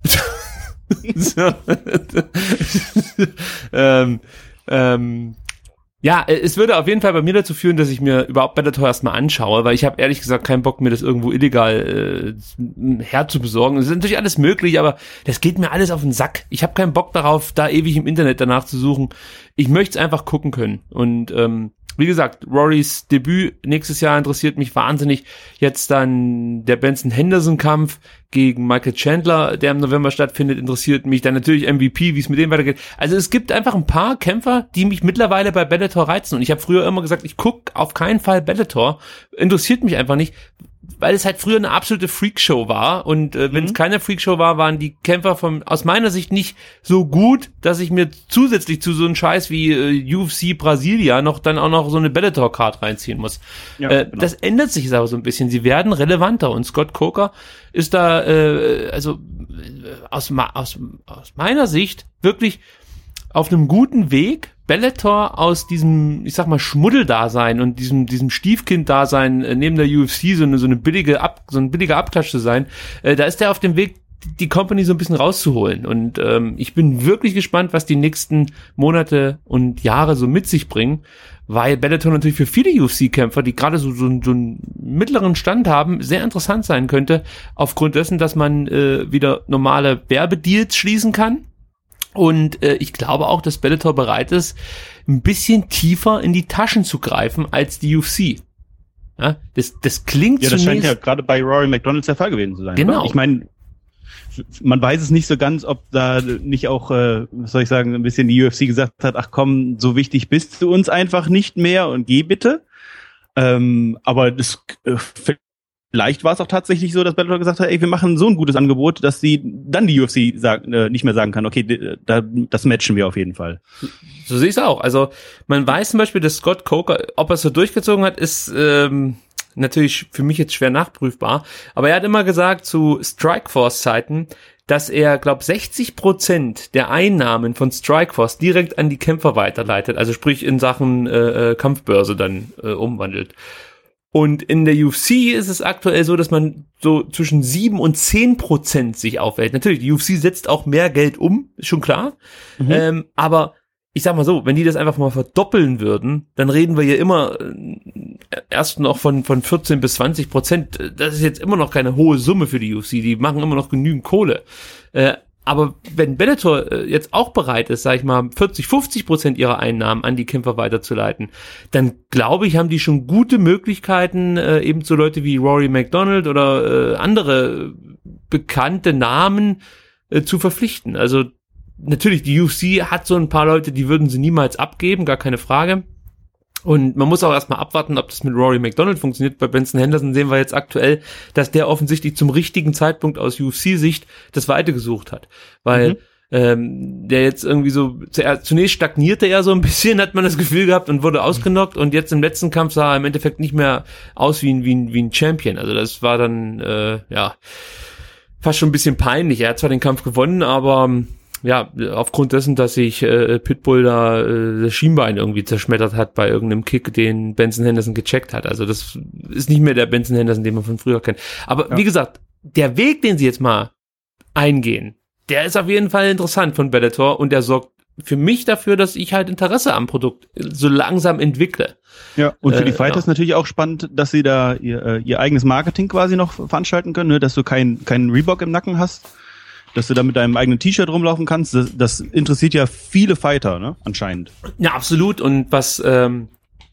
ähm, ähm, ja, es würde auf jeden Fall bei mir dazu führen, dass ich mir überhaupt Bellator erstmal anschaue, weil ich habe ehrlich gesagt keinen Bock, mir das irgendwo illegal äh, herzubesorgen. Das ist natürlich alles möglich, aber das geht mir alles auf den Sack. Ich habe keinen Bock darauf, da ewig im Internet danach zu suchen. Ich möchte es einfach gucken können. Und ähm, wie gesagt, Rorys Debüt nächstes Jahr interessiert mich wahnsinnig. Jetzt dann der Benson-Henderson-Kampf gegen Michael Chandler, der im November stattfindet, interessiert mich. Dann natürlich M V P, wie es mit dem weitergeht. Also es gibt einfach ein paar Kämpfer, die mich mittlerweile bei Bellator reizen. Und ich habe früher immer gesagt, ich gucke auf keinen Fall Bellator. Interessiert mich einfach nicht, weil es halt früher eine absolute Freakshow war. Und äh, wenn es mhm. keine Freakshow war, waren die Kämpfer von aus meiner Sicht nicht so gut, dass ich mir zusätzlich zu so einem Scheiß wie äh, U F C Brasilia noch dann auch noch so eine Bellator-Card reinziehen muss. Ja, äh, genau. Das ändert sich aber so ein bisschen. Sie werden relevanter. Und Scott Coker ist da, äh, also äh, aus, aus, aus meiner Sicht wirklich auf einem guten Weg, Bellator aus diesem, ich sag mal, Schmuddeldasein und diesem diesem Stiefkind-Dasein äh, neben der U F C so eine so eine billige Ab, so ein billiger Abklatsch zu sein. Äh, da ist der auf dem Weg, die Company so ein bisschen rauszuholen. Und ähm, ich bin wirklich gespannt, was die nächsten Monate und Jahre so mit sich bringen. weil Bellator natürlich für viele U F C-Kämpfer, die gerade so, so, so einen mittleren Stand haben, sehr interessant sein könnte, aufgrund dessen, dass man äh, wieder normale Werbedeals schließen kann. Und äh, ich glaube auch, dass Bellator bereit ist, ein bisschen tiefer in die Taschen zu greifen als die U F C. Ja, das, das klingt ja, das zunächst... scheint ja gerade bei Rory McDonald der Fall gewesen zu sein. Genau. Oder? Ich meine, man weiß es nicht so ganz, ob da nicht auch, äh, was soll ich sagen, ein bisschen die U F C gesagt hat, ach komm, so wichtig bist du uns einfach nicht mehr und geh bitte. Ähm, aber das, äh, vielleicht war es auch tatsächlich so, dass Bellator gesagt hat, ey, wir machen so ein gutes Angebot, dass sie dann die U F C sag, äh, nicht mehr sagen kann, okay, da, das matchen wir auf jeden Fall. So sehe ich es auch. Also man weiß zum Beispiel, dass Scott Coker, ob er es so durchgezogen hat, ist ähm, natürlich für mich jetzt schwer nachprüfbar. Aber er hat immer gesagt zu Strikeforce-Zeiten, dass er, glaube sechzig Prozent der Einnahmen von Strikeforce direkt an die Kämpfer weiterleitet. Also sprich in Sachen äh, Kampfbörse dann äh, umwandelt. Und in der U F C ist es aktuell so, dass man so zwischen sieben und zehn Prozent sich aufhält. Natürlich, die U F C setzt auch mehr Geld um, ist schon klar. Mhm. Ähm, aber ich sag mal so, wenn die das einfach mal verdoppeln würden, dann reden wir hier immer äh, erst noch von von vierzehn bis zwanzig Prozent. Das ist jetzt immer noch keine hohe Summe für die U F C. Die machen immer noch genügend Kohle. Äh, aber wenn Bellator äh, jetzt auch bereit ist, sag ich mal, vierzig, fünfzig Prozent ihrer Einnahmen an die Kämpfer weiterzuleiten, dann glaube ich, haben die schon gute Möglichkeiten, äh, eben so Leute wie Rory McDonald oder äh, andere bekannte Namen äh, zu verpflichten. Also natürlich, die U F C hat so ein paar Leute, die würden sie niemals abgeben, gar keine Frage. Und man muss auch erstmal abwarten, ob das mit Rory McDonald funktioniert. Bei Benson Henderson sehen wir jetzt aktuell, dass der offensichtlich zum richtigen Zeitpunkt aus U F C-Sicht das Weite gesucht hat. Weil mhm. ähm, der jetzt irgendwie so, zunächst stagnierte er so ein bisschen, hat man das Gefühl gehabt, und wurde ausgenockt. Und jetzt im letzten Kampf sah er im Endeffekt nicht mehr aus wie ein, wie ein, wie ein Champion. Also das war dann, äh, ja, fast schon ein bisschen peinlich. Er hat zwar den Kampf gewonnen, aber ja, aufgrund dessen, dass sich äh, Pitbull da äh, das Schienbein irgendwie zerschmettert hat bei irgendeinem Kick, den Benson Henderson gecheckt hat. Also das ist nicht mehr der Benson Henderson, den man von früher kennt. Aber ja, wie gesagt, der Weg, den sie jetzt mal eingehen, der ist auf jeden Fall interessant von Bellator, und der sorgt für mich dafür, dass ich halt Interesse am Produkt so langsam entwickle. Ja, und für die äh, Fighters ja. natürlich auch spannend, dass sie da ihr, ihr eigenes Marketing quasi noch veranstalten können, ne? Dass du keinen keinen Reebok im Nacken hast, dass du da mit deinem eigenen T-Shirt rumlaufen kannst. Das, das interessiert ja viele Fighter, ne, anscheinend. Ja, absolut. Und was ähm,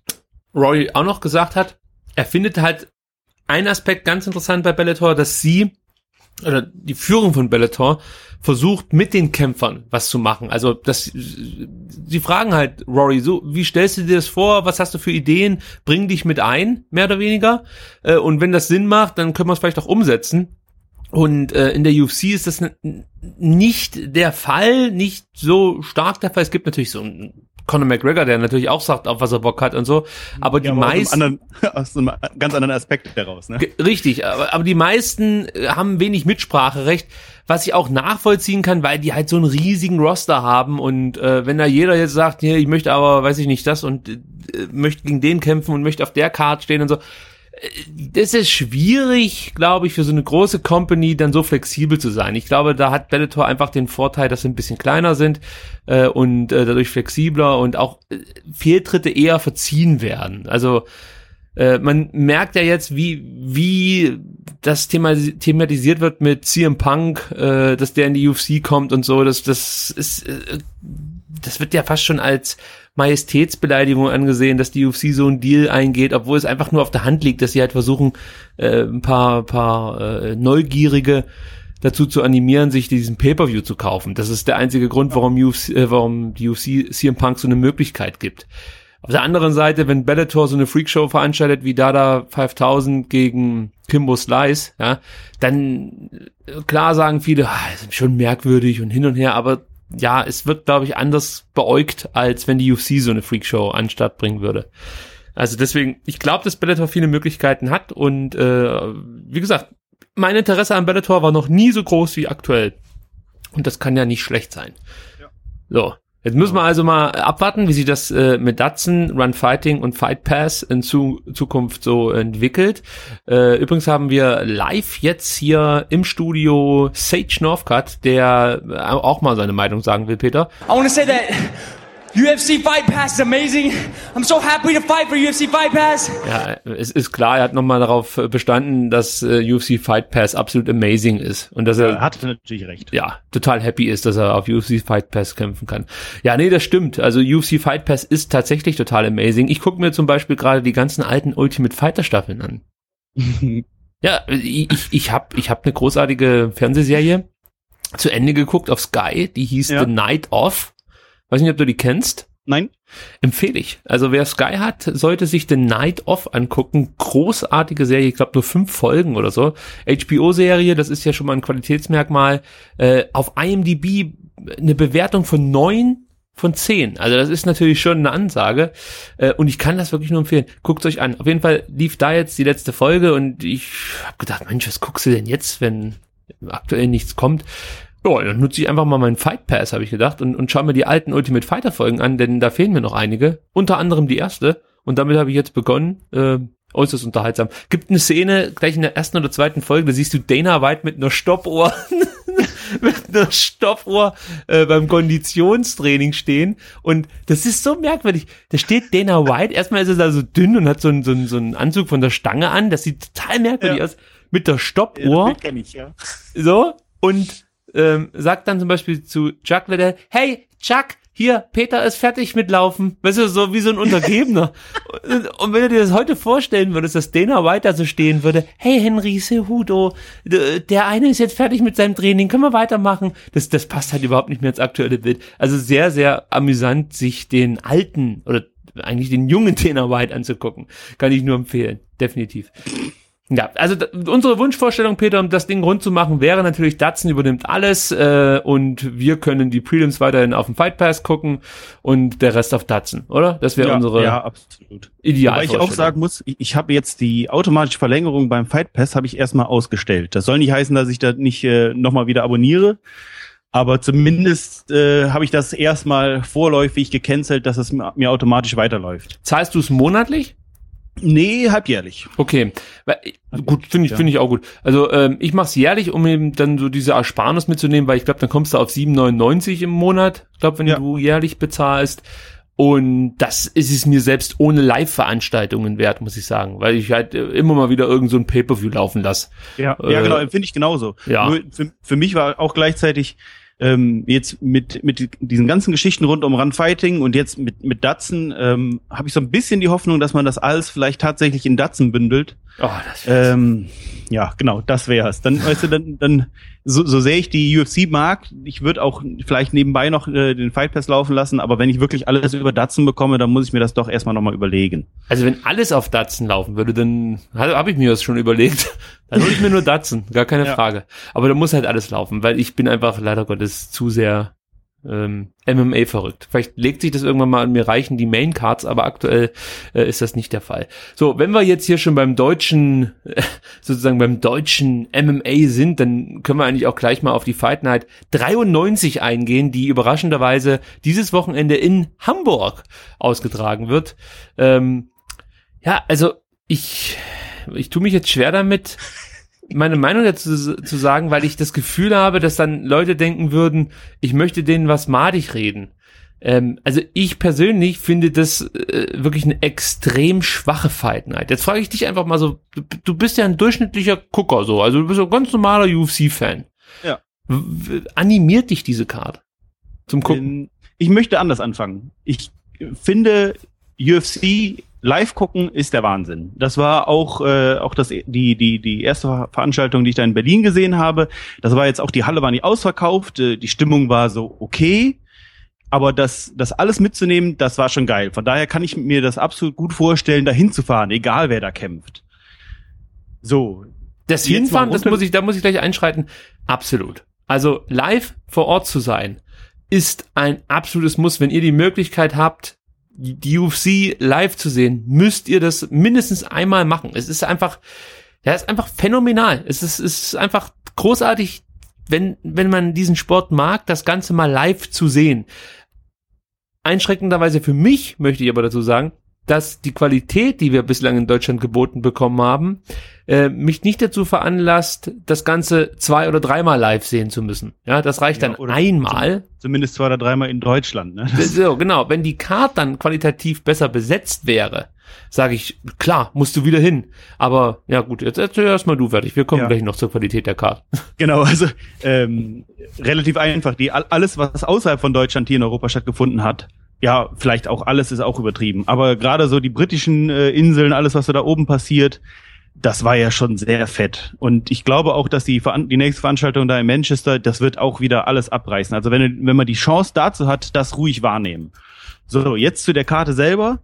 Rory auch noch gesagt hat, er findet halt einen Aspekt ganz interessant bei Bellator, dass sie, oder die Führung von Bellator, versucht, mit den Kämpfern was zu machen. Also, dass sie fragen halt Rory, so, wie stellst du dir das vor? Was hast du für Ideen? Bring dich mit ein, mehr oder weniger. Äh, und wenn das Sinn macht, dann können wir es vielleicht auch umsetzen. Und äh, in der U F C ist das n- nicht der Fall, nicht so stark der Fall. Es gibt natürlich so einen Conor McGregor, der natürlich auch sagt, auf was er Bock hat und so. Aber die ja, aber meisten... Aus einem, anderen, aus einem ganz anderen Aspekt heraus, ne? G- richtig, aber, aber die meisten haben wenig Mitspracherecht, was ich auch nachvollziehen kann, weil die halt so einen riesigen Roster haben. Und äh, wenn da jeder jetzt sagt, ja, ich möchte aber, weiß ich nicht, das und äh, möchte gegen den kämpfen und möchte auf der Card stehen und so, das ist schwierig, glaube ich, für so eine große Company dann so flexibel zu sein. Ich glaube, da hat Bellator einfach den Vorteil, dass sie ein bisschen kleiner sind äh, und äh, dadurch flexibler und auch äh, Fehltritte eher verziehen werden. Also äh, man merkt ja jetzt, wie wie das Thema thematisiert wird mit C M Punk, äh, dass der in die U F C kommt und so. Das das ist äh, das wird ja fast schon als Majestätsbeleidigung angesehen, dass die U F C so einen Deal eingeht, obwohl es einfach nur auf der Hand liegt, dass sie halt versuchen, äh, ein paar, paar äh, Neugierige dazu zu animieren, sich diesen Pay-Per-View zu kaufen. Das ist der einzige Grund, warum, U F C, äh, warum die U F C C M Punk so eine Möglichkeit gibt. Auf der anderen Seite, wenn Bellator so eine Freakshow veranstaltet wie Dada fünftausend gegen Kimbo Slice, ja, dann äh, klar sagen viele, ah, das ist schon merkwürdig und hin und her, aber ja, es wird, glaube ich, anders beäugt, als wenn die U F C so eine Freakshow an den Start bringen würde. Also deswegen, ich glaube, dass Bellator viele Möglichkeiten hat und äh, wie gesagt, mein Interesse an Bellator war noch nie so groß wie aktuell. Und das kann ja nicht schlecht sein. Ja. So, jetzt müssen wir also mal abwarten, wie sich das äh, mit Datsun, Run Fighting und Fight Pass in zu, Zukunft so entwickelt. Äh, übrigens haben wir live jetzt hier im Studio Sage Northcutt, der auch mal seine Meinung sagen will, Peter. I want to say that U F C Fight Pass is amazing. I'm so happy to fight for U F C Fight Pass. Ja, es ist klar, er hat nochmal darauf bestanden, dass äh, U F C Fight Pass absolut amazing ist. Und dass er, er hatte natürlich recht. Ja, total happy ist, dass er auf U F C Fight Pass kämpfen kann. Ja, nee, das stimmt. Also U F C Fight Pass ist tatsächlich total amazing. Ich gucke mir zum Beispiel gerade die ganzen alten Ultimate Fighter Staffeln an. Ja, ich, ich habe ich hab eine großartige Fernsehserie zu Ende geguckt auf Sky, die hieß ja. The Night Of. Weiß nicht, ob du die kennst. Nein. Empfehle ich. Also wer Sky hat, sollte sich The Night Of angucken. Großartige Serie, ich glaube nur fünf Folgen oder so. H B O-Serie, das ist ja schon mal ein Qualitätsmerkmal. Äh, auf I M D B eine Bewertung von neun von zehn. Also das ist natürlich schon eine Ansage. Äh, und ich kann das wirklich nur empfehlen. Guckt euch an. Auf jeden Fall lief da jetzt die letzte Folge und ich habe gedacht, Mensch, was guckst du denn jetzt, wenn aktuell nichts kommt? Ja, dann nutze ich einfach mal meinen Fight Pass, habe ich gedacht, und, und schaue mir die alten Ultimate Fighter Folgen an, denn da fehlen mir noch einige. Unter anderem die erste. Und damit habe ich jetzt begonnen. Äh, äußerst unterhaltsam. Gibt eine Szene, gleich in der ersten oder zweiten Folge, da siehst du Dana White mit einer Stoppuhr, mit einer Stoppuhr äh, beim Konditionstraining stehen. Und das ist so merkwürdig. Da steht Dana White, erstmal ist er da so dünn und hat so einen, so einen, so einen Anzug von der Stange an. Das sieht total merkwürdig ja. aus. Mit der Stoppuhr. Ja, das kenn ich, ja. So, und ähm, sagt dann zum Beispiel zu Chuck Liddell, hey, Chuck, hier, Peter ist fertig mit Laufen. Weißt du, so wie so ein Untergebener. und, und wenn du dir das heute vorstellen würdest, dass Dana White da so stehen würde, hey, Henry Cejudo, der eine ist jetzt fertig mit seinem Training, können wir weitermachen? Das, das passt halt überhaupt nicht mehr ins aktuelle Bild. Also sehr, sehr amüsant, sich den alten, oder eigentlich den jungen Dana White anzugucken. Kann ich nur empfehlen. Definitiv. Ja, also d- unsere Wunschvorstellung, Peter, um das Ding rund zu machen, wäre natürlich, Datsun übernimmt alles äh, und wir können die Prelims weiterhin auf dem Fight Pass gucken und der Rest auf Datsun, oder? Das wäre ja, unsere ja, absolut. Idealvorstellung. Wobei ich auch sagen muss, ich, ich habe jetzt die automatische Verlängerung beim Fight Pass habe ich erstmal ausgestellt. Das soll nicht heißen, dass ich da nicht äh, nochmal wieder abonniere, aber zumindest äh, habe ich das erstmal vorläufig gecancelt, dass es mir, mir automatisch weiterläuft. Zahlst du es monatlich? Nee, halbjährlich. Okay, gut, finde ich, finde ich auch gut. Also ähm, ich mache es jährlich, um eben dann so diese Ersparnis mitzunehmen, weil ich glaube, dann kommst du auf sieben neunundneunzig im Monat, ich glaube, wenn ja. du jährlich bezahlst. Und das ist es mir selbst ohne Live-Veranstaltungen wert, muss ich sagen, weil ich halt immer mal wieder irgend so ein Pay-Per-View laufen lasse. Ja, äh, ja, genau, finde ich genauso. Ja. Nur für, für mich war auch gleichzeitig ähm, jetzt mit mit diesen ganzen Geschichten rund um Runfighting und jetzt mit mit Datsun ähm, habe ich so ein bisschen die Hoffnung, dass man das alles vielleicht tatsächlich in Datsun bündelt. Oh, das ähm, ja, genau, das wär's. Dann, weißt du, dann, dann so, so sehr ich die U F C mag, ich würde auch vielleicht nebenbei noch äh, den Fight Pass laufen lassen, aber wenn ich wirklich alles über Datsun bekomme, dann muss ich mir das doch erstmal nochmal überlegen. Also wenn alles auf Datsun laufen würde, dann habe hab ich mir das schon überlegt. Dann hole ich mir nur Datsun, gar keine ja. Frage. Aber da muss halt alles laufen, weil ich bin einfach leider Gottes zu sehr ähm, M M A verrückt. Vielleicht legt sich das irgendwann mal an, mir reichen die Main Cards, aber aktuell äh, ist das nicht der Fall. So, wenn wir jetzt hier schon beim deutschen, äh, sozusagen beim deutschen M M A sind, dann können wir eigentlich auch gleich mal auf die Fight Night dreiundneunzig eingehen, die überraschenderweise dieses Wochenende in Hamburg ausgetragen wird. Ähm, ja, also ich, ich tue mich jetzt schwer damit, meine Meinung dazu zu sagen, weil ich das Gefühl habe, dass dann Leute denken würden, ich möchte denen was madig reden. Ähm, also ich persönlich finde das äh, wirklich eine extrem schwache Fight Night. Jetzt frage ich dich einfach mal so, du, du bist ja ein durchschnittlicher Gucker so, also du bist ein ganz normaler U F C-Fan. Ja. W- animiert dich diese Card zum Gucken? Ich möchte anders anfangen. Ich finde U F C live gucken ist der Wahnsinn. Das war auch äh, auch das die die die erste Veranstaltung, die ich da in Berlin gesehen habe. Das war jetzt auch, die Halle war nicht ausverkauft, äh, die Stimmung war so okay, aber das das alles mitzunehmen, das war schon geil. Von daher kann ich mir das absolut gut vorstellen, da hinzufahren, egal wer da kämpft. So, das Hinfahren, das muss ich, da muss ich gleich einschreiten. Absolut. Also live vor Ort zu sein, ist ein absolutes Muss. Wenn ihr die Möglichkeit habt, die U F C live zu sehen, müsst ihr das mindestens einmal machen. Es ist einfach, ja, es ist einfach phänomenal. Es ist, es ist einfach großartig, wenn, wenn man diesen Sport mag, das Ganze mal live zu sehen. Einschränkenderweise für mich, möchte ich aber dazu sagen, dass die Qualität, die wir bislang in Deutschland geboten bekommen haben, äh, mich nicht dazu veranlasst, das Ganze zwei- oder dreimal live sehen zu müssen. Ja, das reicht ja, dann einmal. Zumindest zwei oder dreimal in Deutschland. Ne? So, genau. Wenn die Card dann qualitativ besser besetzt wäre, sage ich, klar, musst du wieder hin. Aber ja gut, jetzt erzähl erstmal du fertig. Wir kommen ja. gleich noch zur Qualität der Card. Genau, also ähm, relativ einfach. Die alles, was außerhalb von Deutschland hier in Europa stattgefunden hat, ja, vielleicht auch alles ist auch übertrieben. Aber gerade so die britischen äh, Inseln, alles, was so da oben passiert, das war ja schon sehr fett. Und ich glaube auch, dass die, die nächste Veranstaltung da in Manchester, das wird auch wieder alles abreißen. Also wenn, wenn man die Chance dazu hat, das ruhig wahrnehmen. So, jetzt zu der Karte selber.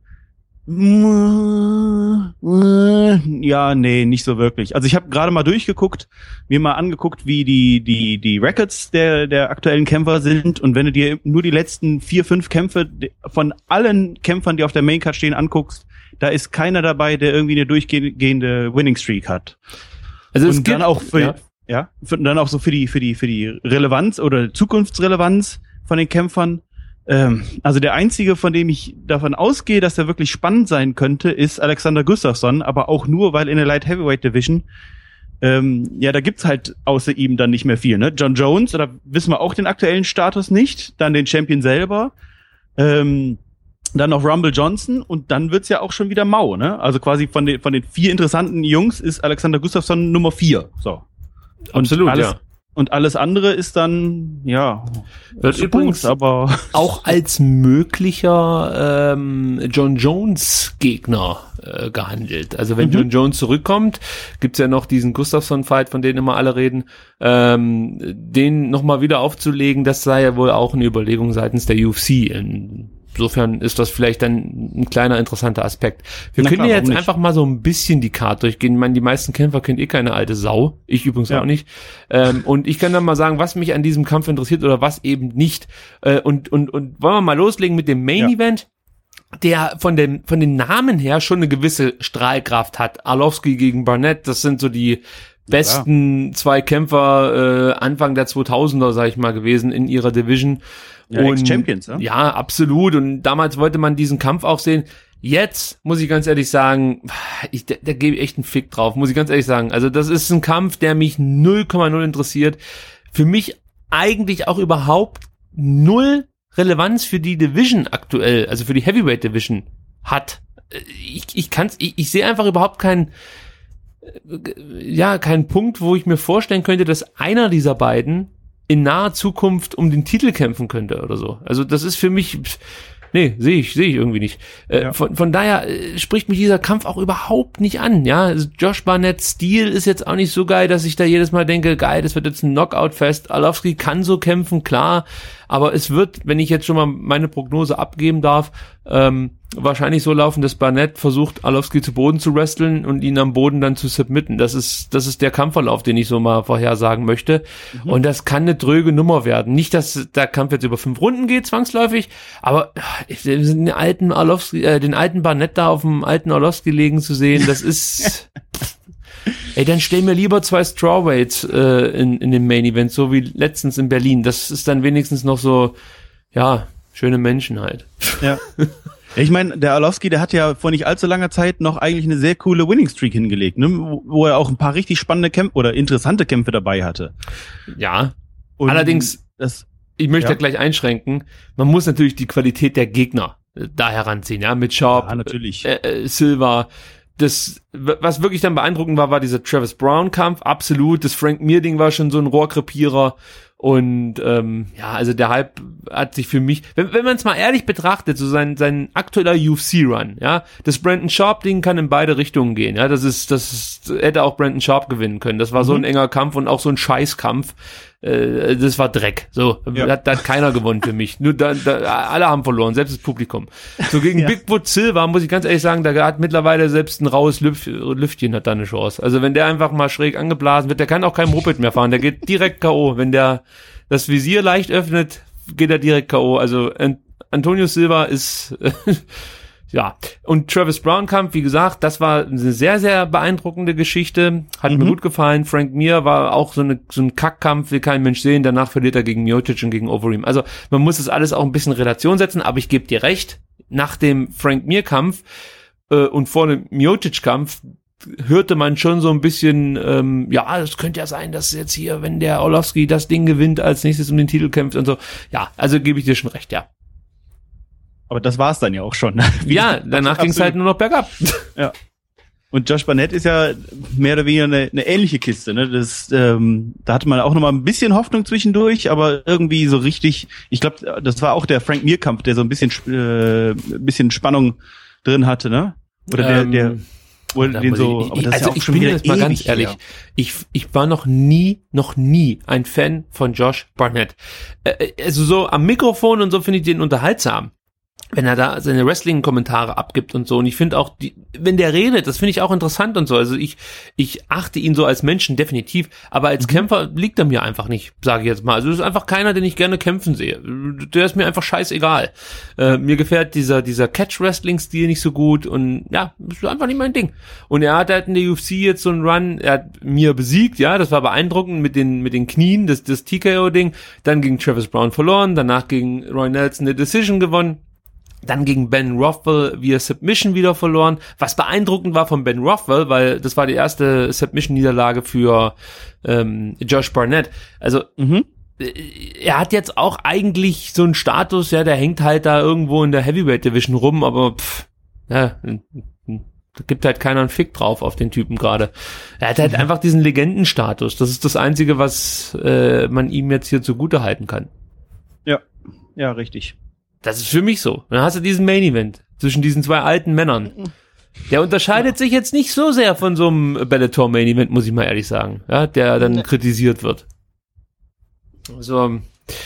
Ja, nee, nicht so wirklich. Also ich habe gerade mal durchgeguckt, mir mal angeguckt, wie die die die Records der der aktuellen Kämpfer sind, und wenn du dir nur die letzten vier, fünf Kämpfe von allen Kämpfern, die auf der Maincard stehen, anguckst, da ist keiner dabei, der irgendwie eine durchgehende Winning Streak hat. Also es und gibt, dann auch für, ja, ja für, dann auch so für die für die für die Relevanz oder Zukunftsrelevanz von den Kämpfern. Ähm, also der einzige, von dem ich davon ausgehe, dass er wirklich spannend sein könnte, ist Alexander Gustafsson, aber auch nur, weil in der Light Heavyweight Division, ähm, ja, da gibt's halt außer ihm dann nicht mehr viel, ne? John Jones, da wissen wir auch den aktuellen Status nicht, dann den Champion selber, ähm, dann noch Rumble Johnson, und dann wird's ja auch schon wieder mau, ne? Also quasi von den von den vier interessanten Jungs ist Alexander Gustafsson Nummer vier, so. Und absolut, alles, ja. Und alles andere ist dann, ja, wird übrigens Punkt, aber auch als möglicher ähm, John Jones Gegner äh, gehandelt. Also wenn mhm. John Jones zurückkommt, gibt's ja noch diesen Gustafsson-Fight, von dem immer alle reden, ähm, den nochmal wieder aufzulegen, das sei ja wohl auch eine Überlegung seitens der U F C. In, Insofern ist das vielleicht dann ein kleiner interessanter Aspekt. Wir Na können klar, ja jetzt einfach mal so ein bisschen die Karte durchgehen. Ich meine, die meisten Kämpfer kennt eh keine alte Sau. Ich übrigens ja. auch nicht. Ähm, und ich kann dann mal sagen, was mich an diesem Kampf interessiert oder was eben nicht. Äh, und, und, und wollen wir mal loslegen mit dem Main ja. Event, der von den, von den Namen her schon eine gewisse Strahlkraft hat. Arlovski gegen Barnett, das sind so die besten ja. zwei Kämpfer äh, Anfang der zweitausender, sag ich mal, gewesen in ihrer Division. Ja, Ex-Champions, ja? Ja, absolut. Und damals wollte man diesen Kampf auch sehen. Jetzt, muss ich ganz ehrlich sagen, ich, da, da gebe ich echt einen Fick drauf, muss ich ganz ehrlich sagen. Also das ist ein Kampf, der mich null Komma null interessiert. Für mich eigentlich auch überhaupt null Relevanz für die Division aktuell, also für die Heavyweight Division hat. Ich, ich kann's, ich, ich sehe einfach überhaupt keinen, ja, keinen Punkt, wo ich mir vorstellen könnte, dass einer dieser beiden in naher Zukunft um den Titel kämpfen könnte oder so. Also das ist für mich, nee, sehe ich, sehe ich irgendwie nicht. Äh, ja. von, von daher äh, spricht mich dieser Kampf auch überhaupt nicht an, ja. Also Josh Barnett's Stil ist jetzt auch nicht so geil, dass ich da jedes Mal denke, geil, das wird jetzt ein Knockout-Fest. Arlovski kann so kämpfen, klar, aber es wird, wenn ich jetzt schon mal meine Prognose abgeben darf, ähm, wahrscheinlich so laufen, dass Barnett versucht, Arlovski zu Boden zu wresteln und ihn am Boden dann zu submitten. Das ist, das ist der Kampfverlauf, den ich so mal vorhersagen möchte. Mhm. Und das kann eine dröge Nummer werden. Nicht, dass der Kampf jetzt über fünf Runden geht, zwangsläufig, aber den alten Arlovski, äh, den alten Barnett da auf dem alten Arlovski liegen zu sehen, das ist, ey, dann stell mir lieber zwei Strawweights äh, in, in dem Main Event, so wie letztens in Berlin. Das ist dann wenigstens noch so, ja, schöne Menschen halt. Ja. Ich meine, der Arlovski, der hat ja vor nicht allzu langer Zeit noch eigentlich eine sehr coole Winning Streak hingelegt, ne? wo, wo er auch ein paar richtig spannende Kämpfe oder interessante Kämpfe dabei hatte. Ja, und allerdings, das, ich möchte ja. da gleich einschränken, man muss natürlich die Qualität der Gegner äh, da heranziehen, ja, mit Sharp, ja, natürlich. Äh, äh, Silva. Das, was wirklich dann beeindruckend war, war dieser Travis Brown-Kampf, absolut. Das Frank Mir-Ding war schon so ein Rohrkrepierer. Und ähm, ja, also der Hype hat sich für mich, wenn, wenn man es mal ehrlich betrachtet, so sein sein aktueller U F C-Run, ja, das Brandon Sharp-Ding kann in beide Richtungen gehen, ja, das ist, das ist, hätte auch Brandon Sharp gewinnen können. Das war mhm. so ein enger Kampf und auch so ein Scheißkampf. Äh, das war Dreck. So, ja. da, hat, da hat keiner gewonnen für mich. Nur da, da, alle haben verloren, selbst das Publikum. So gegen ja. Bigfoot Silva muss ich ganz ehrlich sagen, da hat mittlerweile selbst ein raues Lüft, Lüftchen hat da eine Chance. Also wenn der einfach mal schräg angeblasen wird, der kann auch kein Moped mehr fahren, der geht direkt K O. Wenn der das Visier leicht öffnet, geht er direkt K O. Also Ant- Antonio Silva ist ja, und Travis Brown Kampf, wie gesagt, das war eine sehr, sehr beeindruckende Geschichte, hat mhm. mir gut gefallen. Frank Mir war auch so, eine, so ein Kackkampf, will kein Mensch sehen, danach verliert er gegen Miocic und gegen Overeem. Also man muss das alles auch ein bisschen in Relation setzen, aber ich gebe dir recht, nach dem Frank Mir-Kampf äh, und vor dem Miocic-Kampf hörte man schon so ein bisschen, ähm, ja, es könnte ja sein, dass jetzt hier, wenn der Orlovsky das Ding gewinnt, als nächstes um den Titel kämpft und so. Ja, also gebe ich dir schon recht, ja. Aber das war's dann ja auch schon. Ja, danach ging es halt nur noch bergab. Ja. Und Josh Barnett ist ja mehr oder weniger eine, eine ähnliche Kiste, ne? Das, ähm, da hatte man auch noch mal ein bisschen Hoffnung zwischendurch, aber irgendwie so richtig, ich glaube, das war auch der Frank Mir-Kampf, der so ein bisschen, äh, ein bisschen Spannung drin hatte, ne? Oder ähm, der, der, wo den so, ich, aber das also ist ja auch ich schon bin wieder jetzt mal ganz ehrlich, her. ich, ich war noch nie, noch nie ein Fan von Josh Barnett. Äh, also so am Mikrofon und so finde ich den unterhaltsam, wenn er da seine Wrestling-Kommentare abgibt und so. Und ich finde auch, die, wenn der redet, das finde ich auch interessant und so. Also ich ich achte ihn so als Menschen definitiv, aber als mhm. Kämpfer liegt er mir einfach nicht, sage ich jetzt mal. Also das ist einfach keiner, den ich gerne kämpfen sehe. Der ist mir einfach scheißegal. Äh, mir gefällt dieser dieser Catch-Wrestling-Stil nicht so gut und ja, das ist einfach nicht mein Ding. Und er hat halt in der U F C jetzt so einen Run, er hat mir besiegt, ja, das war beeindruckend mit den mit den Knien, das, das T K O-Ding. Dann gegen Travis Brown verloren, danach gegen Roy Nelson eine Decision gewonnen. Dann gegen Ben Rothwell via Submission wieder verloren, was beeindruckend war von Ben Rothwell, weil das war die erste Submission-Niederlage für ähm, Josh Barnett. Also mhm. er hat jetzt auch eigentlich so einen Status, ja, der hängt halt da irgendwo in der Heavyweight-Division rum, aber pff, ja, da gibt halt keiner einen Fick drauf auf den Typen gerade. Er hat halt mhm. einfach diesen Legendenstatus. Das ist das Einzige, was äh, man ihm jetzt hier zugute halten kann. Ja, ja, richtig. Das ist für mich so. Dann hast du diesen Main Event zwischen diesen zwei alten Männern. Der unterscheidet sich jetzt nicht so sehr von so einem Bellator Main Event, muss ich mal ehrlich sagen, ja, der dann kritisiert wird. Also,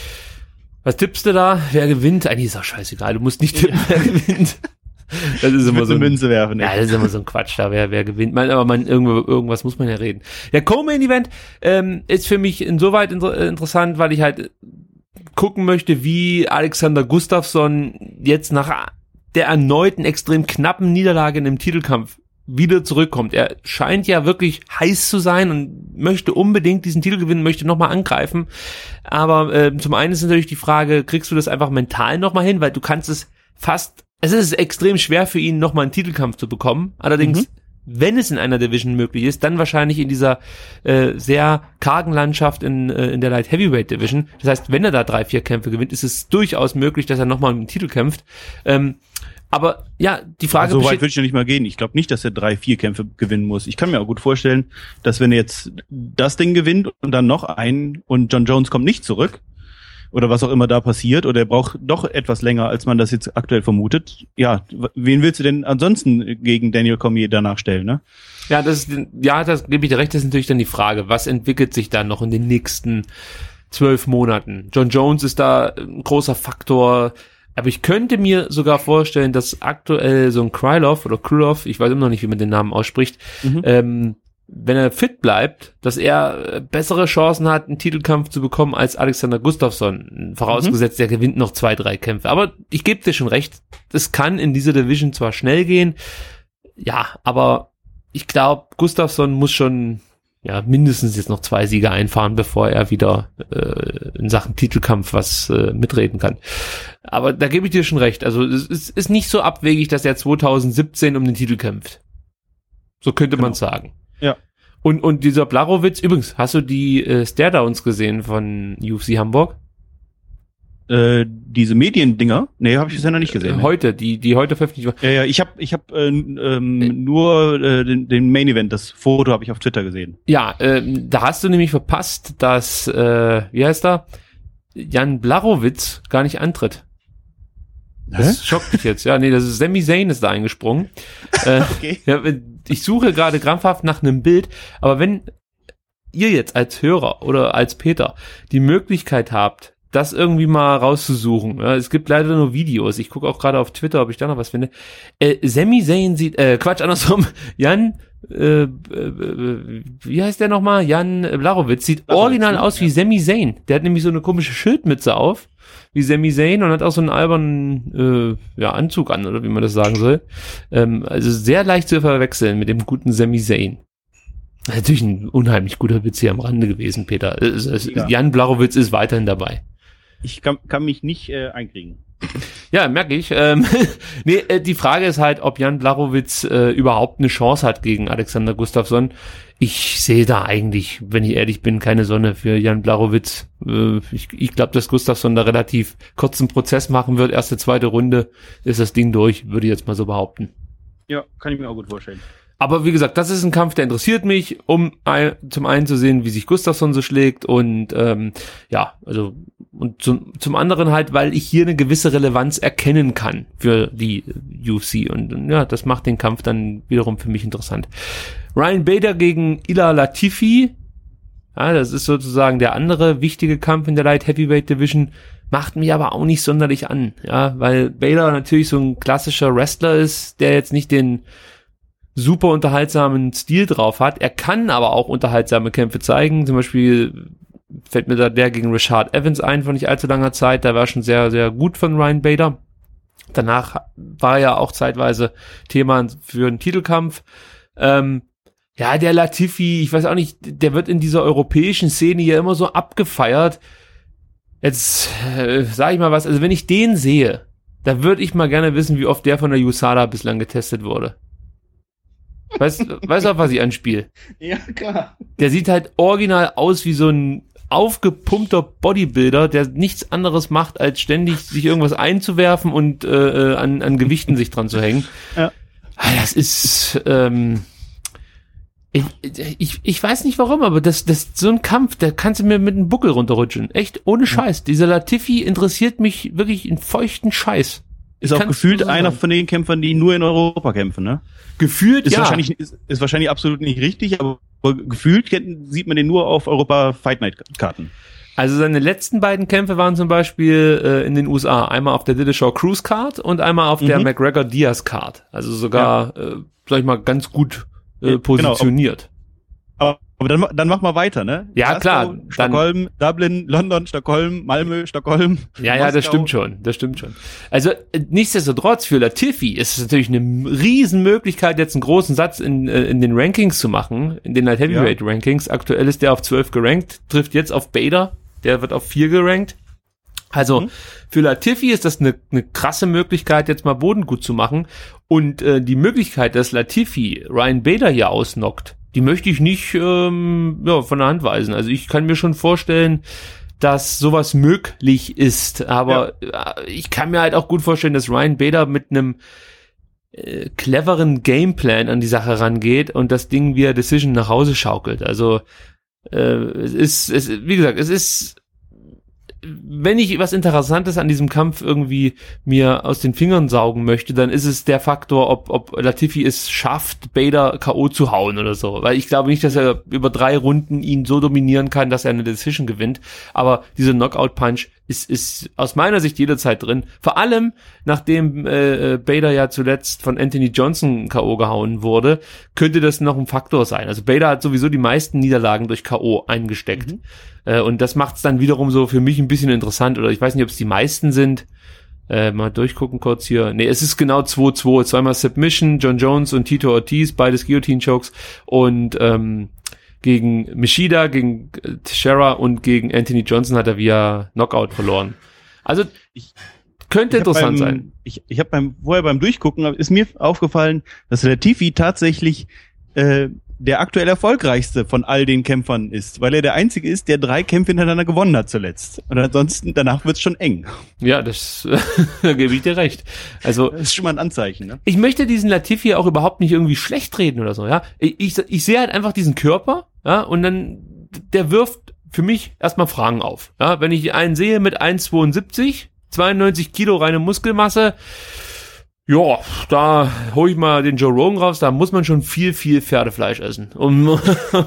was tippst du da? Wer gewinnt? Eigentlich ist auch scheißegal. Du musst nicht tippen, wer gewinnt. Das ist immer so ein, Münze werfen. Ja, das ist immer so ein Quatsch da, wer, wer gewinnt. Man, aber man, irgendwo, irgendwas muss man ja reden. Der Co-Main Event ähm, ist für mich insoweit inter- interessant, weil ich halt gucken möchte, wie Alexander Gustafsson jetzt nach der erneuten extrem knappen Niederlage in dem Titelkampf wieder zurückkommt. Er scheint ja wirklich heiß zu sein und möchte unbedingt diesen Titel gewinnen, möchte nochmal angreifen. Aber äh, zum einen ist natürlich die Frage, kriegst du das einfach mental nochmal hin, weil du kannst es fast, es ist extrem schwer für ihn, nochmal einen Titelkampf zu bekommen. Allerdings, mhm. wenn es in einer Division möglich ist, dann wahrscheinlich in dieser äh, sehr kargen Landschaft in, äh, in der Light Heavyweight Division. Das heißt, wenn er da drei, vier Kämpfe gewinnt, ist es durchaus möglich, dass er nochmal um den Titel kämpft. Ähm, aber ja, die Frage... So weit würde ich ja nicht mal gehen. Ich glaube nicht, dass er drei, vier Kämpfe gewinnen muss. Ich kann mir auch gut vorstellen, dass wenn er jetzt das Ding gewinnt und dann noch einen und John Jones kommt nicht zurück, oder was auch immer da passiert, oder er braucht doch etwas länger, als man das jetzt aktuell vermutet. Ja, wen willst du denn ansonsten gegen Daniel Cormier danach stellen, ne? Ja, das ist, ja, das gebe ich dir recht, das ist natürlich dann die Frage, was entwickelt sich dann noch in den nächsten zwölf Monaten? John Jones ist da ein großer Faktor, aber ich könnte mir sogar vorstellen, dass aktuell so ein Krylov oder Krylov, ich weiß immer noch nicht, wie man den Namen ausspricht, mhm. ähm, wenn er fit bleibt, dass er bessere Chancen hat, einen Titelkampf zu bekommen als Alexander Gustafsson. Vorausgesetzt, mhm. er gewinnt noch zwei, drei Kämpfe. Aber ich gebe dir schon recht, es kann in dieser Division zwar schnell gehen, ja, aber ich glaube, Gustafsson muss schon ja mindestens jetzt noch zwei Siege einfahren, bevor er wieder äh, in Sachen Titelkampf was äh, mitreden kann. Aber da gebe ich dir schon recht. Also es ist, ist nicht so abwegig, dass er zwanzig siebzehn um den Titel kämpft. So könnte genau. man sagen. Ja. Und und dieser Blachowicz, übrigens, hast du die äh, Staredowns gesehen von U F C Hamburg? Äh, diese Mediendinger? Nee, habe ich bisher noch nicht gesehen. Äh, heute, die die heute veröffentlicht wurden. Ja, ja, ich habe ich hab, äh, ähm, äh, nur äh, den, den Main Event, das Foto habe ich auf Twitter gesehen. Ja, äh, da hast du nämlich verpasst, dass, äh, wie heißt er, Jan Blachowicz gar nicht antritt. Das Hä? schockt mich jetzt. Ja, nee, das ist Sami Zayn ist da eingesprungen. äh, okay. Ja, ich suche gerade krampfhaft nach einem Bild, aber wenn ihr jetzt als Hörer oder als Peter die Möglichkeit habt, das irgendwie mal rauszusuchen. Ja, es gibt leider nur Videos. Ich gucke auch gerade auf Twitter, ob ich da noch was finde. Äh, Sami Zayn sieht, äh, Quatsch, andersrum, Jan, äh, äh, wie heißt der nochmal? Jan Blachowicz sieht Blachowicz, original ja, aus wie ja. Sami Zayn. Der hat nämlich so eine komische Schildmütze auf, wie Sami Zayn, und hat auch so einen albernen äh, ja, Anzug an, oder wie man das sagen soll. Ähm, also sehr leicht zu verwechseln mit dem guten Sami Zayn. Natürlich ein unheimlich guter Witz hier am Rande gewesen, Peter. Es, es, ja. Jan Blachowicz ist weiterhin dabei. Ich kann, kann mich nicht äh, einkriegen. Ja, merke ich. Ähm, nee, äh, die Frage ist halt, ob Jan Blachowicz äh, überhaupt eine Chance hat gegen Alexander Gustafsson. Ich sehe da eigentlich, wenn ich ehrlich bin, keine Sonne für Jan Blachowicz. Äh, ich ich glaube, dass Gustafsson da relativ kurzen Prozess machen wird. Erste, zweite Runde ist das Ding durch, würde ich jetzt mal so behaupten. Ja, kann ich mir auch gut vorstellen. Aber wie gesagt, das ist ein Kampf, der interessiert mich, um ein, zum einen zu sehen, wie sich Gustafsson so schlägt und ähm, ja, also und zum, zum anderen halt, weil ich hier eine gewisse Relevanz erkennen kann für die U F C und, und ja, das macht den Kampf dann wiederum für mich interessant. Ryan Bader gegen Ilir Latifi, ja, das ist sozusagen der andere wichtige Kampf in der Light Heavyweight Division, macht mich aber auch nicht sonderlich an, ja, weil Bader natürlich so ein klassischer Wrestler ist, der jetzt nicht den super unterhaltsamen Stil drauf hat. Er kann aber auch unterhaltsame Kämpfe zeigen. Zum Beispiel fällt mir da der gegen Rashad Evans ein von nicht allzu langer Zeit. Da war schon sehr, sehr gut von Ryan Bader. Danach war er ja auch zeitweise Thema für einen Titelkampf. Ähm, ja, der Latifi, ich weiß auch nicht, der wird in dieser europäischen Szene ja immer so abgefeiert. Jetzt äh, sage ich mal was, also wenn ich den sehe, da würde ich mal gerne wissen, wie oft der von der U S A D A bislang getestet wurde. Weißt weißt du, auf was ich anspiele? Ja, klar. Der sieht halt original aus wie so ein aufgepumpter Bodybuilder, der nichts anderes macht, als ständig sich irgendwas einzuwerfen und äh, an, an Gewichten sich dran zu hängen. Ja. Das ist, ähm, ich, ich, ich weiß nicht warum, aber das, das, so ein Kampf, da kannst du mir mit einem Buckel runterrutschen. Echt, ohne Scheiß. Dieser Latifi interessiert mich wirklich in feuchten Scheiß. Ist auch gefühlt so einer von den Kämpfern, die nur in Europa kämpfen, ne? Gefühlt, ist ja. Wahrscheinlich, ist, ist wahrscheinlich absolut nicht richtig, aber gefühlt sieht man den nur auf Europa Fight Night Karten. Also seine letzten beiden Kämpfe waren zum Beispiel äh, in den U S A. Einmal auf der Dillashaw Cruise Card und einmal auf mhm. der McGregor Diaz Card. Also sogar, ja. äh, sag ich mal, ganz gut äh, positioniert. Genau. Aber, aber dann, dann mach mal weiter, ne? Ja, Glasgow, klar. Stockholm, dann, Dublin, London, Stockholm, Malmö, Stockholm. Ja, ja, das stimmt schon. Das stimmt schon. Also nichtsdestotrotz für Latifi ist es natürlich eine Riesenmöglichkeit, jetzt einen großen Satz in, in den Rankings zu machen, in den Light Heavyweight ja. Rankings. Aktuell ist der auf zwölf gerankt, trifft jetzt auf Bader, der wird auf vier gerankt. Also mhm. für Latifi ist das eine, eine krasse Möglichkeit, jetzt mal Boden gut zu machen. Und äh, die Möglichkeit, dass Latifi Ryan Bader hier ausnockt, die möchte ich nicht ähm, ja, von der Hand weisen. Also ich kann mir schon vorstellen, dass sowas möglich ist. Aber ja. äh, ich kann mir halt auch gut vorstellen, dass Ryan Bader mit einem äh, cleveren Gameplan an die Sache rangeht und das Ding via Decision nach Hause schaukelt. Also äh, es ist, es, wie gesagt, es ist, wenn ich was Interessantes an diesem Kampf irgendwie mir aus den Fingern saugen möchte, dann ist es der Faktor, ob, ob Latifi es schafft, Bader K O zu hauen oder so. Weil ich glaube nicht, dass er über drei Runden ihn so dominieren kann, dass er eine Decision gewinnt. Aber dieser Knockout-Punch ist, ist aus meiner Sicht jederzeit drin. Vor allem, nachdem äh, Bader ja zuletzt von Anthony Johnson K O gehauen wurde, könnte das noch ein Faktor sein. Also Bader hat sowieso die meisten Niederlagen durch K O eingesteckt. Mhm. Äh, und das macht es dann wiederum so für mich ein bisschen interessant. Oder ich weiß nicht, ob es die meisten sind. Äh, mal durchgucken kurz hier. Nee, es ist genau zwei zwei. Zweimal Submission, John Jones und Tito Ortiz, beides Guillotine-Chokes. Und ähm, gegen Machida, gegen Teixeira und gegen Anthony Johnson hat er via Knockout verloren. Also ich, könnte ich interessant beim, sein. Ich, ich habe beim vorher beim Durchgucken ist mir aufgefallen, dass Latifi tatsächlich äh, der aktuell erfolgreichste von all den Kämpfern ist, weil er der einzige ist, der drei Kämpfe hintereinander gewonnen hat zuletzt. Und ansonsten danach wird's schon eng. Ja, das da gebe ich dir recht. Also das ist schon mal ein Anzeichen, ne? Ich möchte diesen Latifi auch überhaupt nicht irgendwie schlecht reden oder so, ja. Ich, ich, ich sehe halt einfach diesen Körper, ja, und dann der wirft für mich erstmal Fragen auf. Ja, wenn ich einen sehe mit eins Komma zweiundsiebzig, zweiundneunzig Kilo reine Muskelmasse, ja, da hol ich mal den Joe Rogan raus, da muss man schon viel, viel Pferdefleisch essen, um,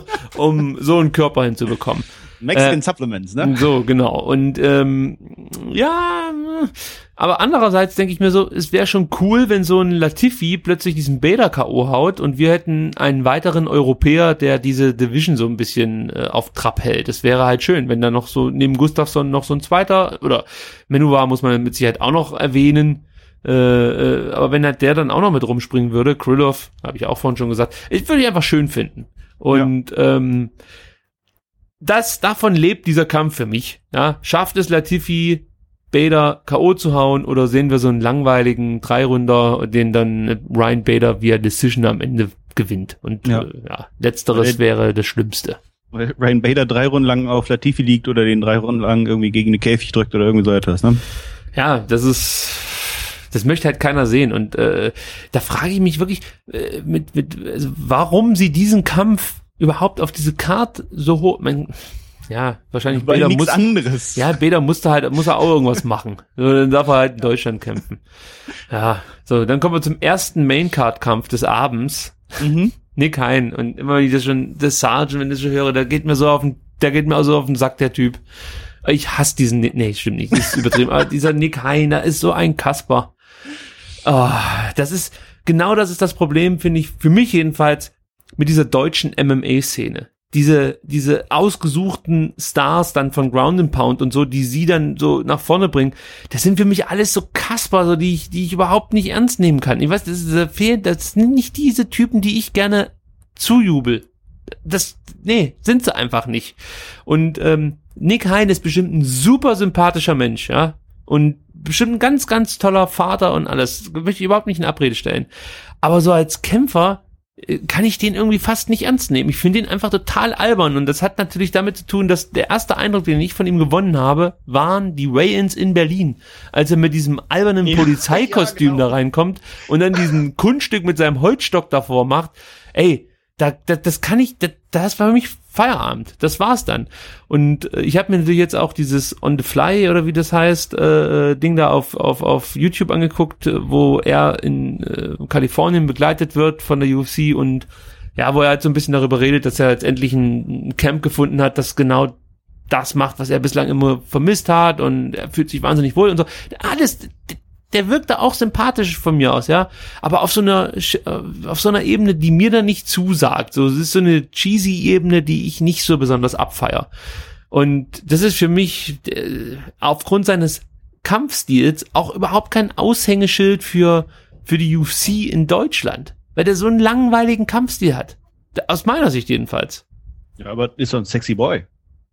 um so einen Körper hinzubekommen. Mexican äh, Supplements, ne? So, genau. Und ähm, ja, aber andererseits denke ich mir so, es wäre schon cool, wenn so ein Latifi plötzlich diesen Bader K O haut und wir hätten einen weiteren Europäer, der diese Division so ein bisschen äh, auf Trab hält. Das wäre halt schön, wenn da noch so neben Gustafsson noch so ein zweiter, oder Menuvar muss man mit Sicherheit auch noch erwähnen, Äh, äh, aber wenn halt der dann auch noch mit rumspringen würde, Krylov, habe ich auch vorhin schon gesagt, ich würde ich einfach schön finden. Und ja. ähm, das davon lebt dieser Kampf für mich. Ja, schafft es Latifi Bader K O zu hauen, oder sehen wir so einen langweiligen Dreirunder, den dann Ryan Bader via Decision am Ende gewinnt? Und ja, äh, ja letzteres wäre das Schlimmste. Weil Ryan Bader drei Runden lang auf Latifi liegt oder den drei Runden lang irgendwie gegen eine Käfig drückt oder irgendwie so etwas, ne? Ja, das ist, das möchte halt keiner sehen. Und äh, da frage ich mich wirklich, äh, mit, mit, also warum sie diesen Kampf überhaupt auf diese Card so hoch, mein, ja, wahrscheinlich Weil Bader nichts muss, anderes. Ja, Bader musste halt, muss er auch irgendwas machen. So, dann darf er halt in Deutschland kämpfen. Ja, so, dann kommen wir zum ersten Maincard-Kampf des Abends. Mhm. Nick Hein. Und immer wenn ich das schon, das Sergeant, wenn ich das schon höre, da geht mir so auf den, der geht mir auch so auf den Sack, der Typ. Ich hasse diesen, nee, stimmt nicht, das ist übertrieben, aber dieser Nick Hein, da ist so ein Kasper. Oh, das ist, genau das ist das Problem, finde ich, für mich jedenfalls, mit dieser deutschen M M A-Szene. Diese, diese ausgesuchten Stars dann von Ground and Pound und so, die sie dann so nach vorne bringen, das sind für mich alles so Kasper, so, die ich, die ich überhaupt nicht ernst nehmen kann. Ich weiß, das ist, das fehlt, das sind nicht diese Typen, die ich gerne zujubel. Das, nee, sind sie einfach nicht. Und, ähm, Nick Hein ist bestimmt ein super sympathischer Mensch, ja, und bestimmt ein ganz, ganz toller Vater und alles. Das möchte ich überhaupt nicht in Abrede stellen. Aber so als Kämpfer kann ich den irgendwie fast nicht ernst nehmen. Ich finde ihn einfach total albern, und das hat natürlich damit zu tun, dass der erste Eindruck, den ich von ihm gewonnen habe, waren die Weigh-ins in Berlin, als er mit diesem albernen ja, Polizeikostüm ja, genau. da reinkommt und dann diesen Kunststück mit seinem Holzstock davor macht. Ey, da, da, das kann ich, da, das war für mich Feierabend. Das war's dann. Und äh, ich habe mir natürlich jetzt auch dieses On the Fly oder wie das heißt, äh, Ding da auf auf auf YouTube angeguckt, wo er in äh, Kalifornien begleitet wird von der U F C, und ja, wo er halt so ein bisschen darüber redet, dass er jetzt endlich ein, ein Camp gefunden hat, das genau das macht, was er bislang immer vermisst hat, und er fühlt sich wahnsinnig wohl und so. Alles, der wirkt da auch sympathisch von mir aus, ja, aber auf so einer auf so einer Ebene, die mir da nicht zusagt. So, es ist so eine cheesy Ebene, die ich nicht so besonders abfeier. Und das ist für mich äh, aufgrund seines Kampfstils auch überhaupt kein Aushängeschild für für die U F C in Deutschland, weil der so einen langweiligen Kampfstil hat. Aus meiner Sicht jedenfalls. Ja, aber ist so ein sexy Boy.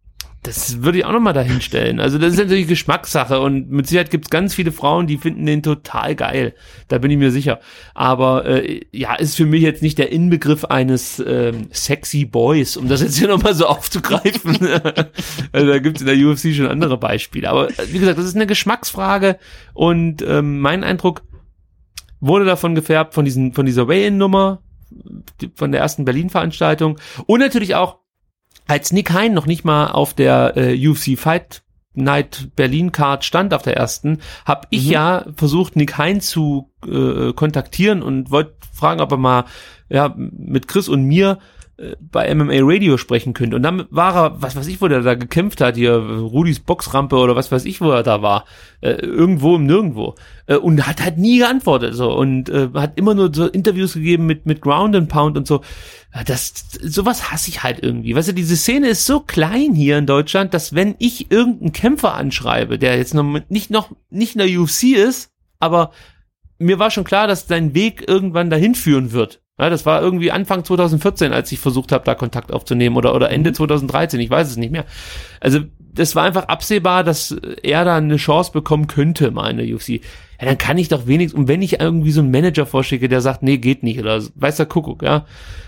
Das würde ich auch nochmal dahin stellen. Also das ist natürlich Geschmackssache, und mit Sicherheit gibt es ganz viele Frauen, die finden den total geil. Da bin ich mir sicher. Aber äh, ja, ist für mich jetzt nicht der Inbegriff eines ähm, sexy Boys, um das jetzt hier nochmal so aufzugreifen. Also da gibt es in der U F C schon andere Beispiele. Aber wie gesagt, das ist eine Geschmacksfrage, und ähm, mein Eindruck wurde davon gefärbt, von diesen, von dieser Weigh-in-Nummer, von der ersten Berlin-Veranstaltung, und natürlich auch, als Nick Hein noch nicht mal auf der äh, U F C Fight Night Berlin Card stand, auf der ersten, habe ich mhm. ja versucht, Nick Hein zu äh, kontaktieren und wollte fragen, ob er mal ja mit Chris und mir äh, bei M M A Radio sprechen könnte. Und dann war er, was weiß ich, wo der da gekämpft hat, hier Rudis Boxrampe oder was weiß ich, wo er da war, äh, irgendwo im Nirgendwo, äh, und hat halt nie geantwortet, so, und äh, hat immer nur so Interviews gegeben mit mit Ground and Pound und so. Das, sowas hasse ich halt irgendwie. Weißt du, diese Szene ist so klein hier in Deutschland, dass wenn ich irgendeinen Kämpfer anschreibe, der jetzt noch nicht noch nicht in der U F C ist, aber mir war schon klar, dass sein Weg irgendwann dahin führen wird. Ja, das war irgendwie Anfang zwanzig vierzehn, als ich versucht habe, da Kontakt aufzunehmen, oder oder Ende zwanzig dreizehn, ich weiß es nicht mehr. Also das war einfach absehbar, dass er da eine Chance bekommen könnte, mal in der U F C. Ja, dann kann ich doch wenigstens, und wenn ich irgendwie so einen Manager vorschicke, der sagt, nee, geht nicht, oder weiß der Kuckuck, ja.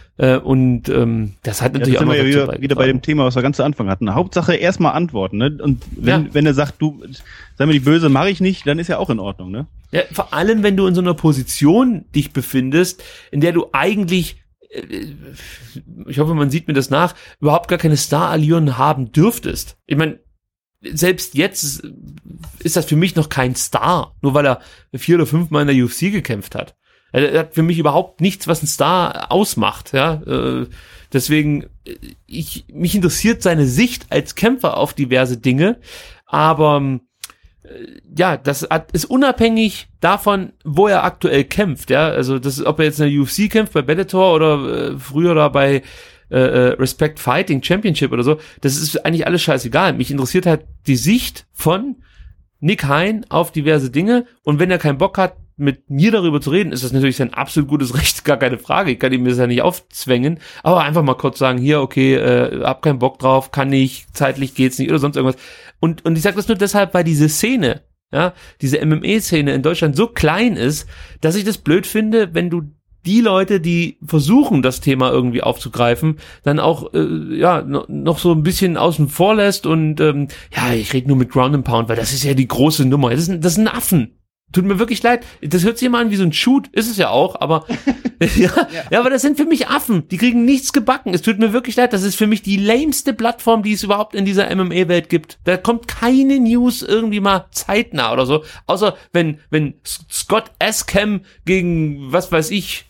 Und ähm, das hat natürlich ja, das auch noch ja wieder, wieder bei dem Thema, was wir ganz zu Anfang hatten. Hauptsache erstmal antworten, ne? Und wenn, ja. wenn er sagt, du, sei mir die böse, mache ich nicht, dann ist ja auch in Ordnung, ne? Ja, vor allem, wenn du in so einer Position dich befindest, in der du eigentlich, äh, ich hoffe, man sieht mir das nach, überhaupt gar keine Star-Allüren haben dürftest. Ich meine, selbst jetzt ist das für mich noch kein Star, nur weil er vier oder fünf Mal in der U F C gekämpft hat. Er hat für mich überhaupt nichts, was ein Star ausmacht, ja. Äh, deswegen, ich, mich interessiert seine Sicht als Kämpfer auf diverse Dinge, aber äh, ja, das hat, ist unabhängig davon, wo er aktuell kämpft, ja. Also das, ob er jetzt in der U F C kämpft, bei Bellator oder äh, früher da bei äh, Respect Fighting Championship oder so, das ist eigentlich alles scheißegal. Mich interessiert halt die Sicht von Nick Hein auf diverse Dinge, und wenn er keinen Bock hat, mit mir darüber zu reden, ist das natürlich sein absolut gutes Recht, gar keine Frage. Ich kann ihm das ja nicht aufzwängen, aber einfach mal kurz sagen, hier, okay, äh, hab keinen Bock drauf, kann nicht, zeitlich geht's nicht oder sonst irgendwas. Und und ich sag das nur deshalb, weil diese Szene ja, diese M M A-Szene in Deutschland so klein ist, dass ich das blöd finde, wenn du die Leute, die versuchen, das Thema irgendwie aufzugreifen, dann auch äh, ja no, noch so ein bisschen außen vor lässt und ähm, ja, ich rede nur mit Ground and Pound, weil das ist ja die große Nummer. Das sind, das sind Affen. Tut mir wirklich leid. Das hört sich immer an wie so ein Shoot, ist es ja auch, aber ja, ja. ja, aber das sind für mich Affen. Die kriegen nichts gebacken. Es tut mir wirklich leid. Das ist für mich die lameste Plattform, die es überhaupt in dieser M M A-Welt gibt. Da kommt keine News irgendwie mal zeitnah oder so. Außer wenn wenn Scott Askham gegen, was weiß ich,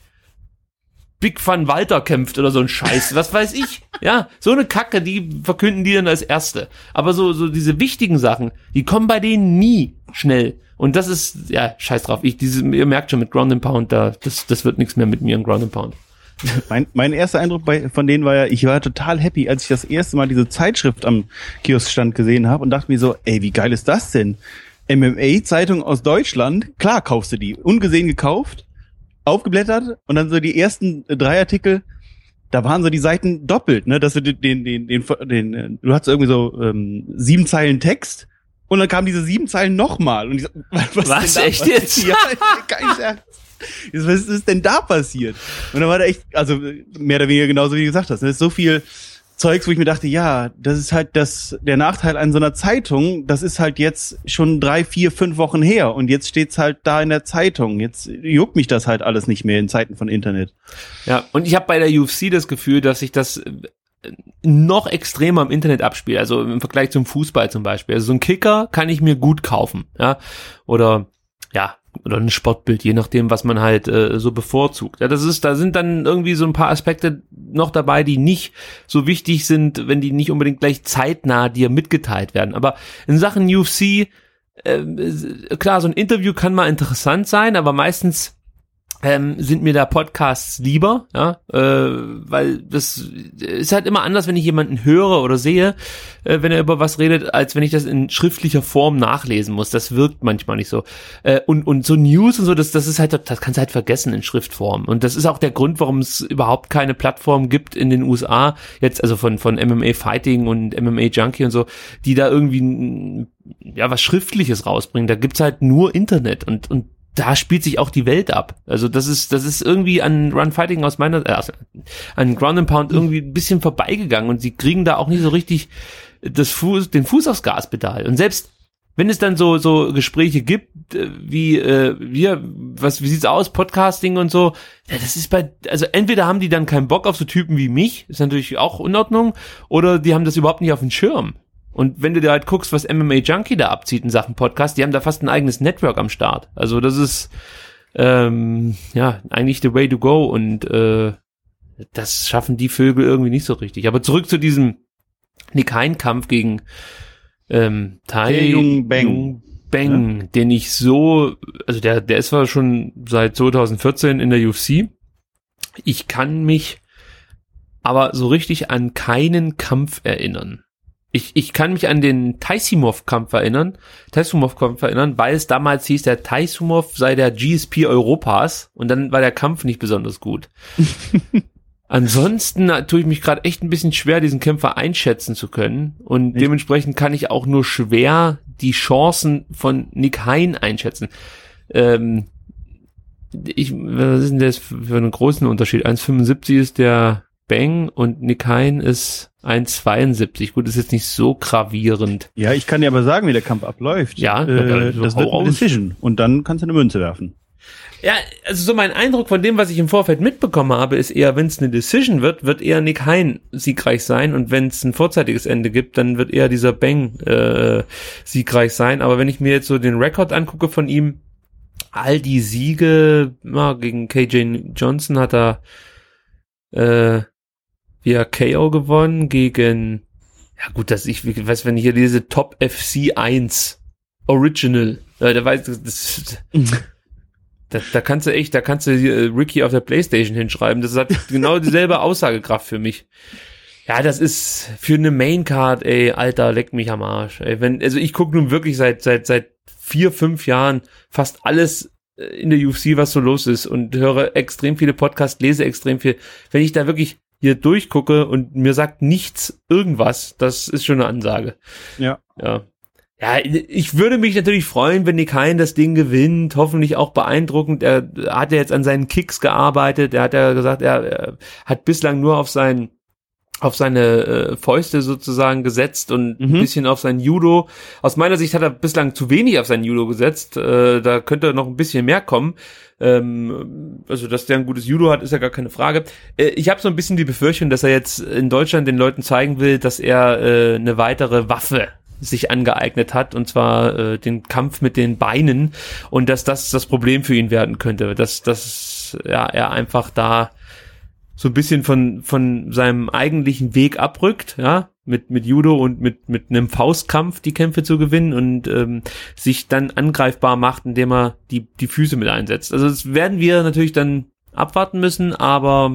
Big Van Walter kämpft oder so ein Scheiß, was weiß ich. Ja, so eine Kacke, die verkünden die dann als Erste. Aber so so diese wichtigen Sachen, die kommen bei denen nie schnell. Und das ist, ja, scheiß drauf. Ich, diese, ihr merkt schon, mit Ground and Pound, da, das, das wird nichts mehr mit mir in Ground and Pound. Mein, mein erster Eindruck bei, von denen war ja, ich war total happy, als ich das erste Mal diese Zeitschrift am Kioskstand gesehen habe und dachte mir so, ey, wie geil ist das denn? M M A-Zeitung aus Deutschland, klar kaufst du die, ungesehen gekauft, aufgeblättert und dann so die ersten drei Artikel, da waren so die Seiten doppelt, ne, dass du den, den, den, den, den du hattest irgendwie so ähm, sieben Zeilen Text. Und dann kamen diese sieben Zeilen nochmal. Und ich so, was, was ist denn da echt passiert? jetzt? Ja, kein Scherz. Was ist denn da passiert? Und dann war da echt, also mehr oder weniger genauso wie du gesagt hast. Da ist so viel Zeugs, wo ich mir dachte, ja, das ist halt das, der Nachteil an so einer Zeitung. Das ist halt jetzt schon drei, vier, fünf Wochen her. Und jetzt steht's halt da in der Zeitung. Jetzt juckt mich das halt alles nicht mehr in Zeiten von Internet. Ja, und ich habe bei der U F C das Gefühl, dass sich das noch extremer im Internet abspielt, also im Vergleich zum Fußball zum Beispiel. Also so ein Kicker kann ich mir gut kaufen, ja, oder ja, oder ein Sportbild, je nachdem, was man halt äh, so bevorzugt. Ja, das ist, da sind dann irgendwie so ein paar Aspekte noch dabei, die nicht so wichtig sind, wenn die nicht unbedingt gleich zeitnah dir mitgeteilt werden. Aber in Sachen U F C, äh, klar, so ein Interview kann mal interessant sein, aber meistens Ähm, sind mir da Podcasts lieber, ja, äh, weil das ist halt immer anders, wenn ich jemanden höre oder sehe, äh, wenn er über was redet, als wenn ich das in schriftlicher Form nachlesen muss. Das wirkt manchmal nicht so. Äh, und und so News und so, das das ist halt, das kannst du halt vergessen in Schriftform. Und das ist auch der Grund, warum es überhaupt keine Plattform gibt in den U S A jetzt, also von von M M A Fighting und M M A Junkie und so, die da irgendwie ja was Schriftliches rausbringen. Da gibt's halt nur Internet und und da spielt sich auch die Welt ab. Also das ist das ist irgendwie an Run Fighting aus meiner äh, an Ground and Pound irgendwie ein bisschen vorbeigegangen und sie kriegen da auch nicht so richtig das Fuß den Fuß aufs Gaspedal. Und selbst wenn es dann so so Gespräche gibt äh, wie äh, wir was wie sieht's aus Podcasting und so, ja, das ist bei also entweder haben die dann keinen Bock auf so Typen wie mich, ist natürlich auch in Ordnung, oder die haben das überhaupt nicht auf dem Schirm. Und wenn du dir halt guckst, was M M A Junkie da abzieht in Sachen Podcast, die haben da fast ein eigenes Network am Start. Also das ist ähm, ja eigentlich the way to go und äh, das schaffen die Vögel irgendwie nicht so richtig. Aber zurück zu diesem Nick Hein-Kampf gegen ähm, Tai Jung Beng, Beng ja? Den ich so, also der der ist zwar schon seit zwanzig vierzehn in der U F C. Ich kann mich aber so richtig an keinen Kampf erinnern. Ich, ich kann mich an den Taisumov-Kampf erinnern, Taisumov-Kampf erinnern, weil es damals hieß, der Taisumov sei der G S P Europas und dann war der Kampf nicht besonders gut. Ansonsten tue ich mich gerade echt ein bisschen schwer, diesen Kämpfer einschätzen zu können und ich dementsprechend kann ich auch nur schwer die Chancen von Nick Hein einschätzen. Ähm, ich, was ist denn das für einen großen Unterschied? eins Komma fünfundsiebzig ist der Beng und Nick Hein ist eins Komma zweiundsiebzig. Gut, ist jetzt nicht so gravierend. Ja, ich kann dir aber sagen, wie der Kampf abläuft. Ja, äh, das wird eine Decision. Und dann kannst du eine Münze werfen. Ja, also so mein Eindruck von dem, was ich im Vorfeld mitbekommen habe, ist eher, wenn es eine Decision wird, wird eher Nick Hein siegreich sein. Und wenn es ein vorzeitiges Ende gibt, dann wird eher dieser Beng äh, siegreich sein. Aber wenn ich mir jetzt so den Rekord angucke von ihm, all die Siege, ja, gegen K J Johnson hat er äh, via K O gewonnen, gegen, ja gut, dass ich, ich weiß, wenn ich hier diese Top F C eins Original, äh, da weiß das, da, da kannst du echt, da kannst du äh, Ricky auf der Playstation hinschreiben, das hat genau dieselbe Aussagekraft für mich. Ja, das ist für eine Maincard, ey, Alter, leck mich am Arsch, ey, wenn, also ich gucke nun wirklich seit, seit, seit vier, fünf Jahren fast alles in der U F C, was so los ist und höre extrem viele Podcasts, lese extrem viel. Wenn ich da wirklich hier durchgucke und mir sagt nichts irgendwas, das ist schon eine Ansage. Ja. Ja. Ja, ich würde mich natürlich freuen, wenn Nick Hein das Ding gewinnt, hoffentlich auch beeindruckend. Er hat ja jetzt an seinen Kicks gearbeitet, er hat ja gesagt, er, er hat bislang nur auf seinen auf seine äh, Fäuste sozusagen gesetzt und mhm. ein bisschen auf sein Judo. Aus meiner Sicht hat er bislang zu wenig auf sein Judo gesetzt, äh, da könnte noch ein bisschen mehr kommen. Ähm, also, dass der ein gutes Judo hat, ist ja gar keine Frage. Äh, ich habe so ein bisschen die Befürchtung, dass er jetzt in Deutschland den Leuten zeigen will, dass er äh, eine weitere Waffe sich angeeignet hat, und zwar äh, den Kampf mit den Beinen, und dass das das Problem für ihn werden könnte, dass, dass ja, er einfach da so ein bisschen von von seinem eigentlichen Weg abrückt, ja, mit mit Judo und mit mit einem Faustkampf die Kämpfe zu gewinnen und ähm, sich dann angreifbar macht, indem er die die Füße mit einsetzt. Also das werden wir natürlich dann abwarten müssen, aber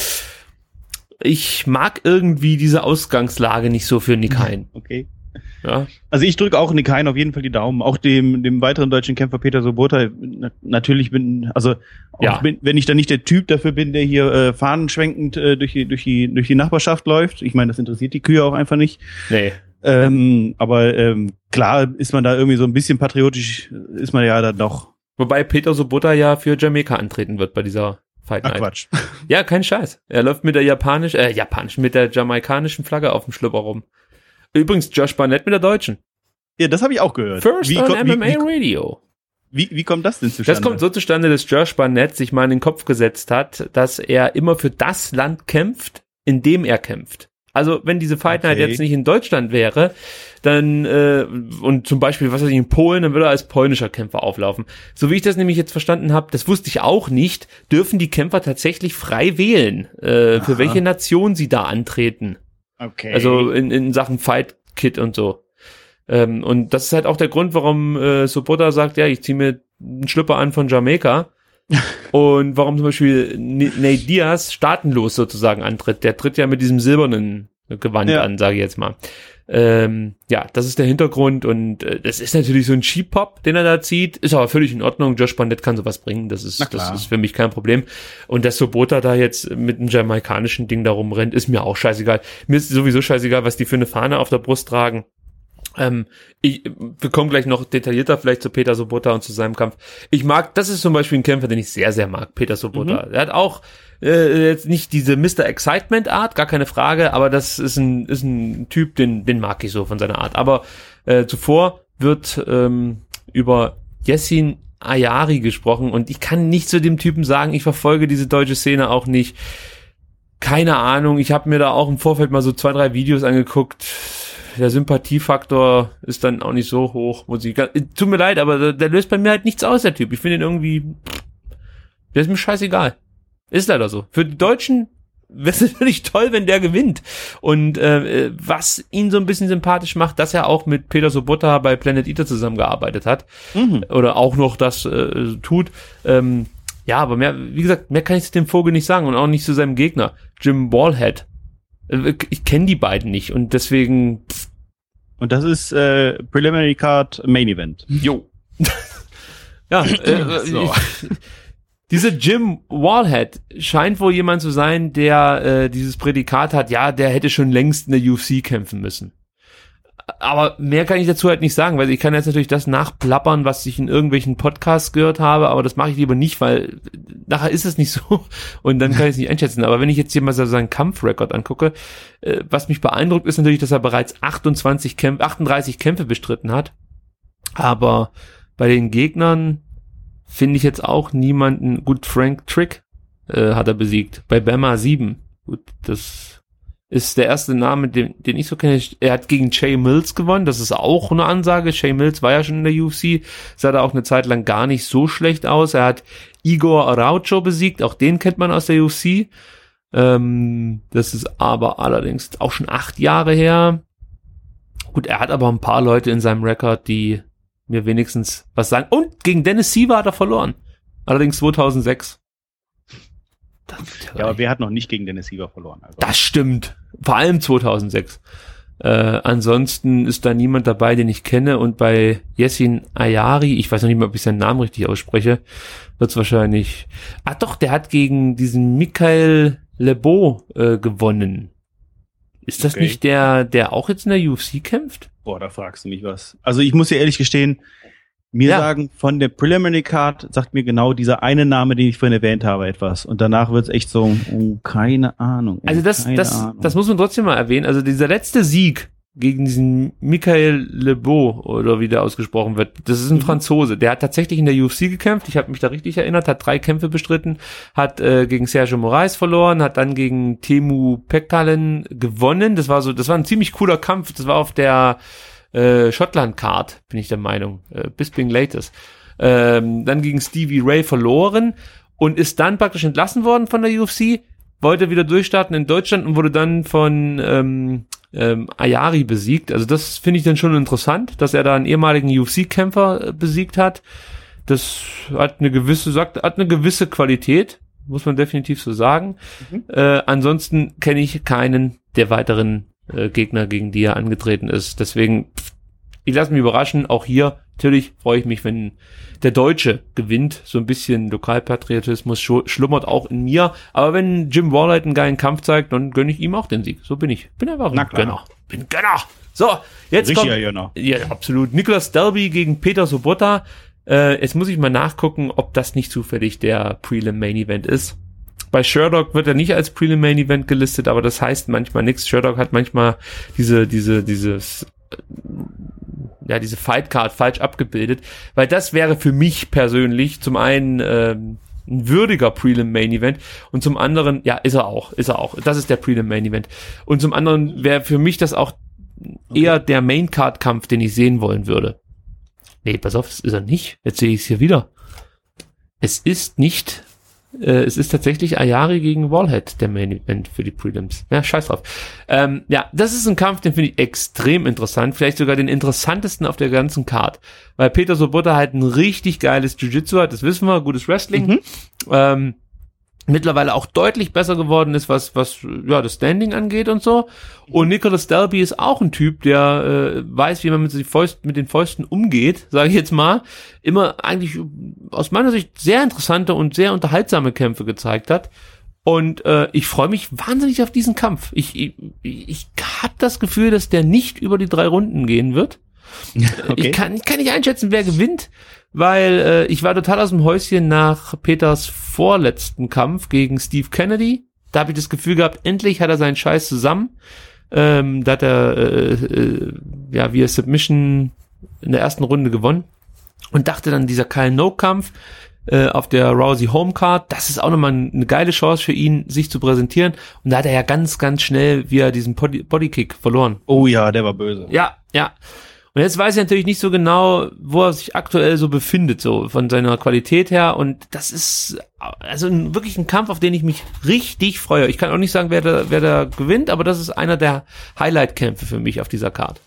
ich mag irgendwie diese Ausgangslage nicht so für Nick Hein. Okay. Ja. Also ich drücke auch Nick Hein auf jeden Fall die Daumen, auch dem dem weiteren deutschen Kämpfer Peter Sobotta. Na, natürlich bin, also auch ja. bin, wenn ich da nicht der Typ dafür bin, der hier äh, fahnenschwenkend äh, durch die durch die durch die Nachbarschaft läuft. Ich meine, das interessiert die Kühe auch einfach nicht. Nee. Ähm, aber ähm, klar ist man da irgendwie so ein bisschen patriotisch, ist man ja dann doch. Wobei Peter Sobotta ja für Jamaika antreten wird bei dieser Fight Night. Ach Quatsch. Ja, kein Scheiß. Er läuft mit der japanisch, äh, japanisch, mit der jamaikanischen Flagge auf dem Schlüpper rum. Übrigens Josh Barnett mit der deutschen. Ja, das habe ich auch gehört. First wie on kommt, M M A wie, wie, Radio. Wie, wie kommt das denn zustande? Das kommt so zustande, dass Josh Barnett sich mal in den Kopf gesetzt hat, dass er immer für das Land kämpft, in dem er kämpft. Also wenn diese Fight Night Okay. jetzt nicht in Deutschland wäre, dann äh, und zum Beispiel, was weiß ich, in Polen, dann würde er als polnischer Kämpfer auflaufen. So wie ich das nämlich jetzt verstanden habe, das wusste ich auch nicht, dürfen die Kämpfer tatsächlich frei wählen, äh, für welche Nation sie da antreten. Okay. Also in, in Sachen Fight Kit und so. Ähm, und das ist halt auch der Grund, warum äh, Sobotta sagt, ja, ich ziehe mir einen Schlüpper an von Jamaika. Und warum zum Beispiel N- Nate Diaz staatenlos sozusagen antritt. Der tritt ja mit diesem silbernen Gewand Ja. an, sage ich jetzt mal. Ähm, ja, das ist der Hintergrund, und äh, das ist natürlich so ein Cheap-Pop, den er da zieht, ist aber völlig in Ordnung. Josh Barnett kann sowas bringen, das ist, das ist für mich kein Problem. Und dass Sobotta da jetzt mit einem jamaikanischen Ding da rumrennt, ist mir auch scheißegal. Mir ist sowieso scheißegal, was die für eine Fahne auf der Brust tragen. Ähm, ich, wir kommen gleich noch detaillierter vielleicht zu Peter Sobotta und zu seinem Kampf. Ich mag, das ist zum Beispiel ein Kämpfer, den ich sehr, sehr mag, Peter Sobotta. Mhm. Er hat auch äh, jetzt nicht diese Mister Excitement Art, gar keine Frage, aber das ist ein ist ein Typ, den den mag ich so von seiner Art. Aber äh, zuvor wird ähm, über Yassin Ayari gesprochen, und ich kann nicht zu dem Typen sagen, ich verfolge diese deutsche Szene auch nicht. Keine Ahnung, ich habe mir da auch im Vorfeld mal so zwei, drei Videos angeguckt. Der Sympathiefaktor ist dann auch nicht so hoch, muss ich, tut mir leid, aber der, der löst bei mir halt nichts aus, der Typ. Ich finde ihn irgendwie, der ist mir scheißegal. Ist leider so. Für die Deutschen wäre es natürlich toll, wenn der gewinnt. Und äh, was ihn so ein bisschen sympathisch macht, dass er auch mit Peter Sobotta bei Planet Eater zusammengearbeitet hat. Mhm. Oder auch noch das äh, tut. Ähm, ja, aber mehr, wie gesagt, mehr kann ich zu dem Vogel nicht sagen, und auch nicht zu seinem Gegner, Jim Ballhead. Ich kenne die beiden nicht, und deswegen. Pff. Und das ist äh, Preliminary Card Main Event. Jo. Ja, äh, so. ich, diese Jim Wallhead scheint wohl jemand zu sein, der äh, dieses Prädikat hat, ja, der hätte schon längst in der U F C kämpfen müssen. Aber mehr kann ich dazu halt nicht sagen, weil ich kann jetzt natürlich das nachplappern, was ich in irgendwelchen Podcasts gehört habe, aber das mache ich lieber nicht, weil nachher ist es nicht so, und dann kann ich es nicht einschätzen. Aber wenn ich jetzt hier mal so seinen Kampfrekord angucke, äh, was mich beeindruckt, ist natürlich, dass er bereits achtundzwanzig Kämpfe, achtunddreißig Kämpfe bestritten hat. Aber bei den Gegnern finde ich jetzt auch niemanden, gut, Frank Trick äh, hat er besiegt, bei Bama sieben. Gut, das ist der erste Name, den, den ich so kenne. Er hat gegen Jay Mills gewonnen, das ist auch eine Ansage. Jay Mills war ja schon in der U F C, sah da auch eine Zeit lang gar nicht so schlecht aus. Er hat Igor Araujo besiegt, auch den kennt man aus der U F C. Ähm, das ist aber allerdings auch schon acht Jahre her. Gut, er hat aber ein paar Leute in seinem Rekord, die mir wenigstens was sagen. Und gegen Dennis Siver hat er verloren. Allerdings zweitausendsechs. Ja, aber wer hat noch nicht gegen Dennis Siver verloren? Also. Das stimmt. Vor allem zweitausendsechs. Äh, ansonsten ist da niemand dabei, den ich kenne. Und bei Yassin Ayari, ich weiß noch nicht mal, ob ich seinen Namen richtig ausspreche, wird es wahrscheinlich... Ah doch, der hat gegen diesen Michael Lebeau äh, gewonnen. Ist das Okay. nicht der, der auch jetzt in der U F C kämpft? Boah, da fragst du mich was. Also ich muss dir ehrlich gestehen, mir Ja. sagen, von der Preliminary Card sagt mir genau dieser eine Name, den ich vorhin erwähnt habe, etwas. Und danach wird's echt so, oh, keine Ahnung. ey, Also das, keine das, Ahnung. das muss man trotzdem mal erwähnen. Also dieser letzte Sieg gegen diesen Michael Lebeau, oder wie der ausgesprochen wird, das ist ein Franzose. Der hat tatsächlich in der U F C gekämpft. Ich habe mich da richtig erinnert, hat drei Kämpfe bestritten, hat äh, gegen Sergio Moraes verloren, hat dann gegen Teemu Pekkanen gewonnen. Das war so, das war ein ziemlich cooler Kampf. Das war auf der äh, Schottland-Card, bin ich der Meinung, äh, Bisping Latest. Ähm, dann gegen Stevie Ray verloren und ist dann praktisch entlassen worden von der U F C, wollte wieder durchstarten in Deutschland und wurde dann von ähm, ähm, Ayari besiegt. Also das finde ich dann schon interessant, dass er da einen ehemaligen U F C-Kämpfer äh, besiegt hat. Das hat eine gewisse, sagt, hat eine gewisse Qualität, muss man definitiv so sagen. Mhm. Äh, ansonsten kenne ich keinen der weiteren äh, Gegner, gegen die er angetreten ist. Deswegen, pff, ich lasse mich überraschen. Auch hier, natürlich freue ich mich, wenn der Deutsche gewinnt. So ein bisschen Lokalpatriotismus schu- schlummert auch in mir. Aber wenn Jim Wallheit einen geilen Kampf zeigt, dann gönne ich ihm auch den Sieg. So bin ich. Bin einfach Na ein klar. Gönner. Bin Gönner. So, jetzt kommt... Richtiger Jönner. Ja, absolut. Nicolas Dalby gegen Peter Sobotta. Äh, jetzt muss ich mal nachgucken, ob das nicht zufällig der Prelim Main Event ist. Bei Sherlock wird er nicht als Prelim Main Event gelistet, aber das heißt manchmal nichts. Sherlock hat manchmal diese, diese, dieses, äh, ja, diese Fight Card falsch abgebildet, weil das wäre für mich persönlich zum einen ähm, ein würdiger Prelim Main Event und zum anderen, ja, ist er auch, ist er auch. Das ist der Prelim Main Event. Und zum anderen wäre für mich das auch eher der Main Card Kampf, den ich sehen wollen würde. Nee, pass auf, das ist er nicht. Jetzt sehe ich es hier wieder. Es ist nicht, äh, es ist tatsächlich Ayari gegen Wallhead, der Main Event für die Prelims. Ja, scheiß drauf. Ähm, ja, das ist ein Kampf, den finde ich extrem interessant. Vielleicht sogar den interessantesten auf der ganzen Card. Weil Peter Sobotta halt ein richtig geiles Jiu-Jitsu hat, das wissen wir, gutes Wrestling. Mhm. Ähm, mittlerweile auch deutlich besser geworden ist, was was ja das Standing angeht und so. Und Nicolas Dalby ist auch ein Typ, der äh, weiß, wie man mit, den Fäusten, mit den Fäusten umgeht, sage ich jetzt mal. Immer eigentlich aus meiner Sicht sehr interessante und sehr unterhaltsame Kämpfe gezeigt hat. Und äh, ich freue mich wahnsinnig auf diesen Kampf. Ich ich, ich habe das Gefühl, dass der nicht über die drei Runden gehen wird. Okay. Ich kann, ich kann nicht einschätzen, wer gewinnt, weil äh, ich war total aus dem Häuschen nach Peters vorletzten Kampf gegen Steve Kennedy. Da habe ich das Gefühl gehabt, endlich hat er seinen Scheiß zusammen. Ähm, da hat er äh, äh, ja via Submission in der ersten Runde gewonnen und dachte dann, dieser Kyle No-Kampf äh, auf der Rousey Homecard, das ist auch nochmal eine geile Chance für ihn, sich zu präsentieren. Und da hat er ja ganz, ganz schnell via diesen Body- Bodykick verloren. Oh ja, der war böse. Ja, ja. Und jetzt weiß ich natürlich nicht so genau, wo er sich aktuell so befindet, so von seiner Qualität her. Und das ist also ein, wirklich ein Kampf, auf den ich mich richtig freue. Ich kann auch nicht sagen, wer da, wer da gewinnt, aber das ist einer der Highlight-Kämpfe für mich auf dieser Card.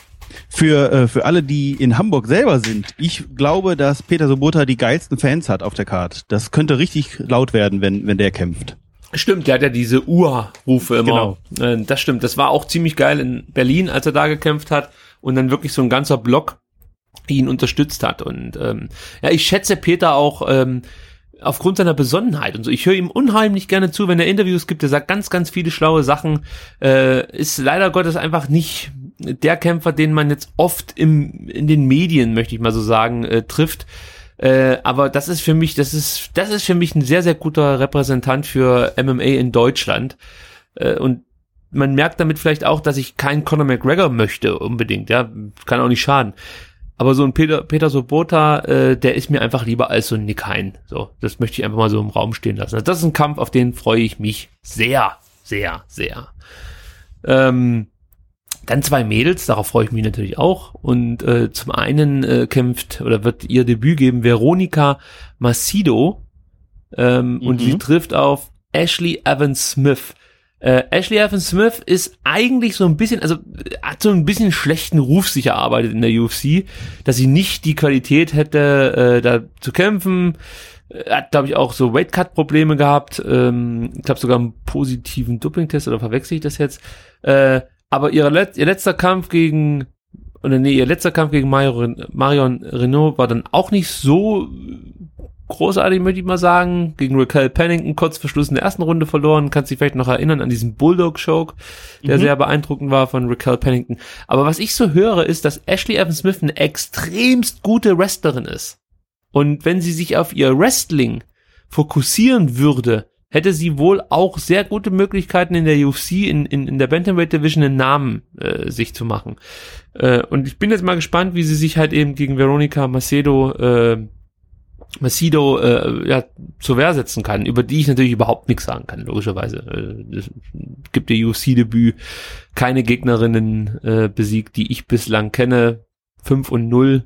Für, äh, für alle, die in Hamburg selber sind, ich glaube, dass Peter Sobotta die geilsten Fans hat auf der Card. Das könnte richtig laut werden, wenn, wenn der kämpft. Stimmt, der hat ja diese Ur-Rufe immer. Genau. Äh, Das stimmt, das war auch ziemlich geil in Berlin, als er da gekämpft hat und dann wirklich so ein ganzer Block ihn unterstützt hat. Und ähm, ja, ich schätze Peter auch ähm, aufgrund seiner Besonnenheit und so. Ich höre ihm unheimlich gerne zu, wenn er Interviews gibt. Er sagt ganz, ganz viele schlaue Sachen. Äh, ist leider Gottes einfach nicht der Kämpfer, den man jetzt oft im in den Medien, möchte ich mal so sagen, äh, trifft. Äh, aber das ist für mich, das ist, das ist für mich ein sehr, sehr guter Repräsentant für M M A in Deutschland. Äh, und man merkt damit vielleicht auch, dass ich keinen Conor McGregor möchte unbedingt, ja, kann auch nicht schaden. Aber so ein Peter, Peter Sobotta, äh, der ist mir einfach lieber als so ein Nick Hein. So, das möchte ich einfach mal so im Raum stehen lassen. Also das ist ein Kampf, auf den freue ich mich sehr, sehr, sehr. Ähm, Dann zwei Mädels, darauf freue ich mich natürlich auch. Und äh, zum einen äh, kämpft oder wird ihr Debüt geben Veronica Macedo ähm, Mhm. und sie trifft auf Ashley Evans Smith. Äh, Ashley Evans Smith ist eigentlich so ein bisschen, also hat so ein bisschen schlechten Ruf sich erarbeitet in der U F C, dass sie nicht die Qualität hätte, äh, da zu kämpfen. Er hat, glaube ich, auch so Weightcut-Probleme gehabt. Ähm, ich glaube sogar einen positiven Doping-Test, oder verwechsel ich das jetzt? Äh, aber ihre Let- ihr letzter Kampf gegen, oder nee, ihr letzter Kampf gegen Marion, Marion Renault war dann auch nicht so großartig, möchte ich mal sagen. Gegen Raquel Pennington kurz vor Schluss in der ersten Runde verloren. Kannst dich vielleicht noch erinnern an diesen Bulldog-Choke, der mhm. sehr beeindruckend war von Raquel Pennington. Aber was ich so höre, ist, dass Ashley Evans Smith eine extremst gute Wrestlerin ist. Und wenn sie sich auf ihr Wrestling fokussieren würde, hätte sie wohl auch sehr gute Möglichkeiten in der U F C, in, in, in der Bantamweight Division einen Namen äh, sich zu machen. Äh, und ich bin jetzt mal gespannt, wie sie sich halt eben gegen Veronica Macedo, äh, Macedo äh, ja, zur Wehr setzen kann, über die ich natürlich überhaupt nichts sagen kann, logischerweise. Äh, es gibt ihr U F C-Debüt, keine Gegnerinnen äh, besiegt, die ich bislang kenne, fünf und null.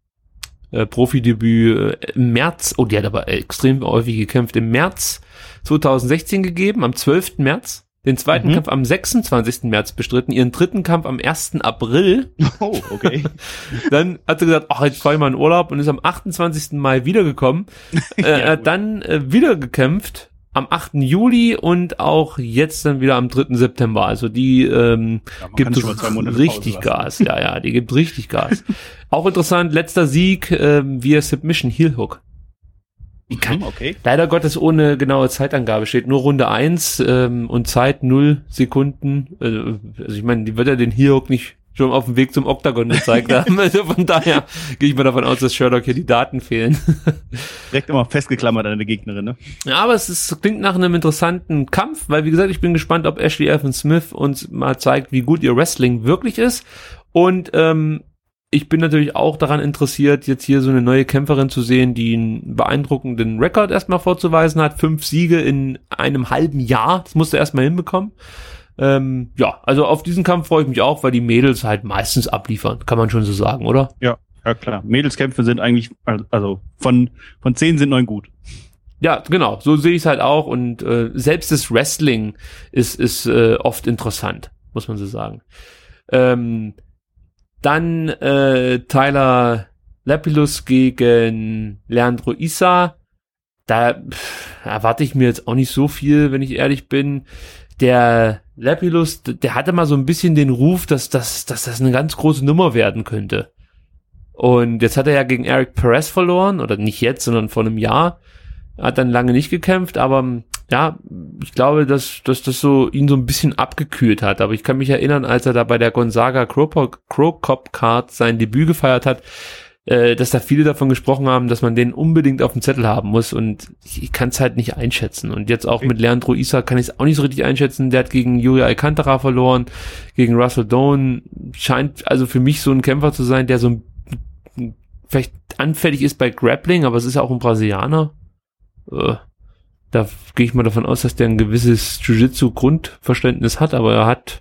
Äh, Profidebüt äh, im März, oh, die hat aber extrem häufig gekämpft, im März zwanzig sechzehn gegeben, am zwölften März, den zweiten mhm. Kampf am sechsundzwanzigsten März bestritten, ihren dritten Kampf am ersten April. Oh, okay. Dann hat sie gesagt, ach, jetzt fahre ich mal in Urlaub und ist am achtundzwanzigsten Mai wiedergekommen. äh, er hat dann äh, wieder gekämpft am achten Juli und auch jetzt dann wieder am dritten September. Also die ähm, ja, gibt richtig Gas. Ja, ja, die gibt richtig Gas. Auch interessant, letzter Sieg äh, via Submission Heel Hook. Die kann, okay. Leider Gottes ohne genaue Zeitangabe, steht nur Runde eins ähm, und Zeit null Sekunden. Äh, also ich meine, die wird ja den Heel Hook nicht schon auf dem Weg zum Oktagon gezeigt haben. Also von daher gehe ich mal davon aus, dass Sherlock hier die Daten fehlen. Direkt immer festgeklammert an der Gegnerin, ne? Ja, aber es ist, klingt nach einem interessanten Kampf, weil wie gesagt, ich bin gespannt, ob Ashley Evans Smith uns mal zeigt, wie gut ihr Wrestling wirklich ist. Und ähm, ich bin natürlich auch daran interessiert, jetzt hier so eine neue Kämpferin zu sehen, die einen beeindruckenden Rekord erstmal vorzuweisen hat. Fünf Siege in einem halben Jahr, das musst du erstmal hinbekommen. Ähm, ja, also auf diesen Kampf freue ich mich auch, weil die Mädels halt meistens abliefern, kann man schon so sagen, oder? Ja, ja klar. Mädelskämpfe sind eigentlich, also von von zehn sind neun gut. Ja, genau, so sehe ich es halt auch und äh, selbst das Wrestling ist ist äh, oft interessant, muss man so sagen. Ähm, dann äh, Tyler Lapillus gegen Leandro Issa. Da pff, erwarte ich mir jetzt auch nicht so viel, wenn ich ehrlich bin. Der Lapillus, der hatte mal so ein bisschen den Ruf, dass, dass, dass das eine ganz große Nummer werden könnte. Und jetzt hat er ja gegen Eric Perez verloren, oder nicht jetzt, sondern vor einem Jahr. Hat dann lange nicht gekämpft, aber ja, ich glaube, dass, dass das so ihn so ein bisschen abgekühlt hat. Aber ich kann mich erinnern, als er da bei der Gonzaga Crow Cop Card sein Debüt gefeiert hat, äh, dass da viele davon gesprochen haben, dass man den unbedingt auf dem Zettel haben muss und ich, ich kann es halt nicht einschätzen. Und jetzt auch mit Leandro Issa kann ich es auch nicht so richtig einschätzen. Der hat gegen Yuri Alcantara verloren, gegen Russell Doan. Scheint also für mich so ein Kämpfer zu sein, der so ein, vielleicht anfällig ist bei Grappling, aber es ist ja auch ein Brasilianer. Äh, da gehe ich mal davon aus, dass der ein gewisses Jiu-Jitsu-Grundverständnis hat, aber er hat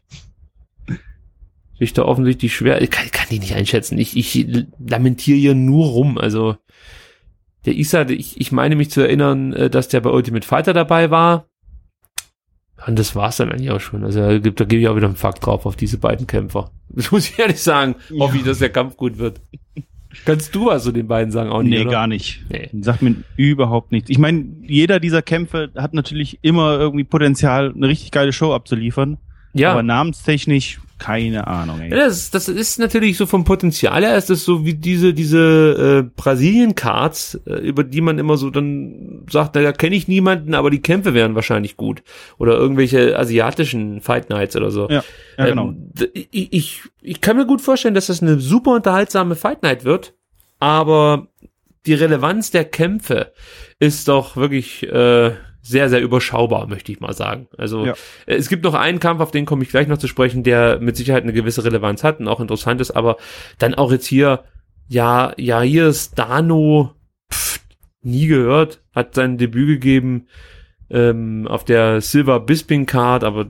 sich da offensichtlich schwer, ich kann, kann die nicht einschätzen, ich, ich lamentiere hier nur rum, also der Issa, ich, ich meine mich zu erinnern, dass der bei Ultimate Fighter dabei war und das war's dann eigentlich auch schon, also da, gibt, da gebe ich auch wieder einen Fakt drauf auf diese beiden Kämpfer, das muss ich ehrlich sagen, ja. Hoffe ich, dass der Kampf gut wird. Kannst du was zu den beiden sagen? Auch nicht, nee, oder? Gar nicht. Nee. Sagt mir überhaupt nichts. Ich meine, jeder dieser Kämpfe hat natürlich immer irgendwie Potenzial, eine richtig geile Show abzuliefern. Ja. Aber namenstechnisch keine Ahnung. Ey. Ja, das, das ist natürlich so vom Potenzial her, ist das so wie diese diese äh, Brasilien-Cards, äh, über die man immer so dann sagt, naja, kenne ich niemanden, aber die Kämpfe wären wahrscheinlich gut. Oder irgendwelche asiatischen Fight Nights oder so. Ja, ja genau. Ähm, ich, ich, ich kann mir gut vorstellen, dass das eine super unterhaltsame Fight Night wird, aber die Relevanz der Kämpfe ist doch wirklich äh, sehr, sehr überschaubar, möchte ich mal sagen. Also ja. Es gibt noch einen Kampf, auf den komme ich gleich noch zu sprechen, der mit Sicherheit eine gewisse Relevanz hat und auch interessant ist, aber dann auch jetzt hier, ja, Jair Stano, pff, nie gehört, hat sein Debüt gegeben ähm, auf der Silver Bisping Card, aber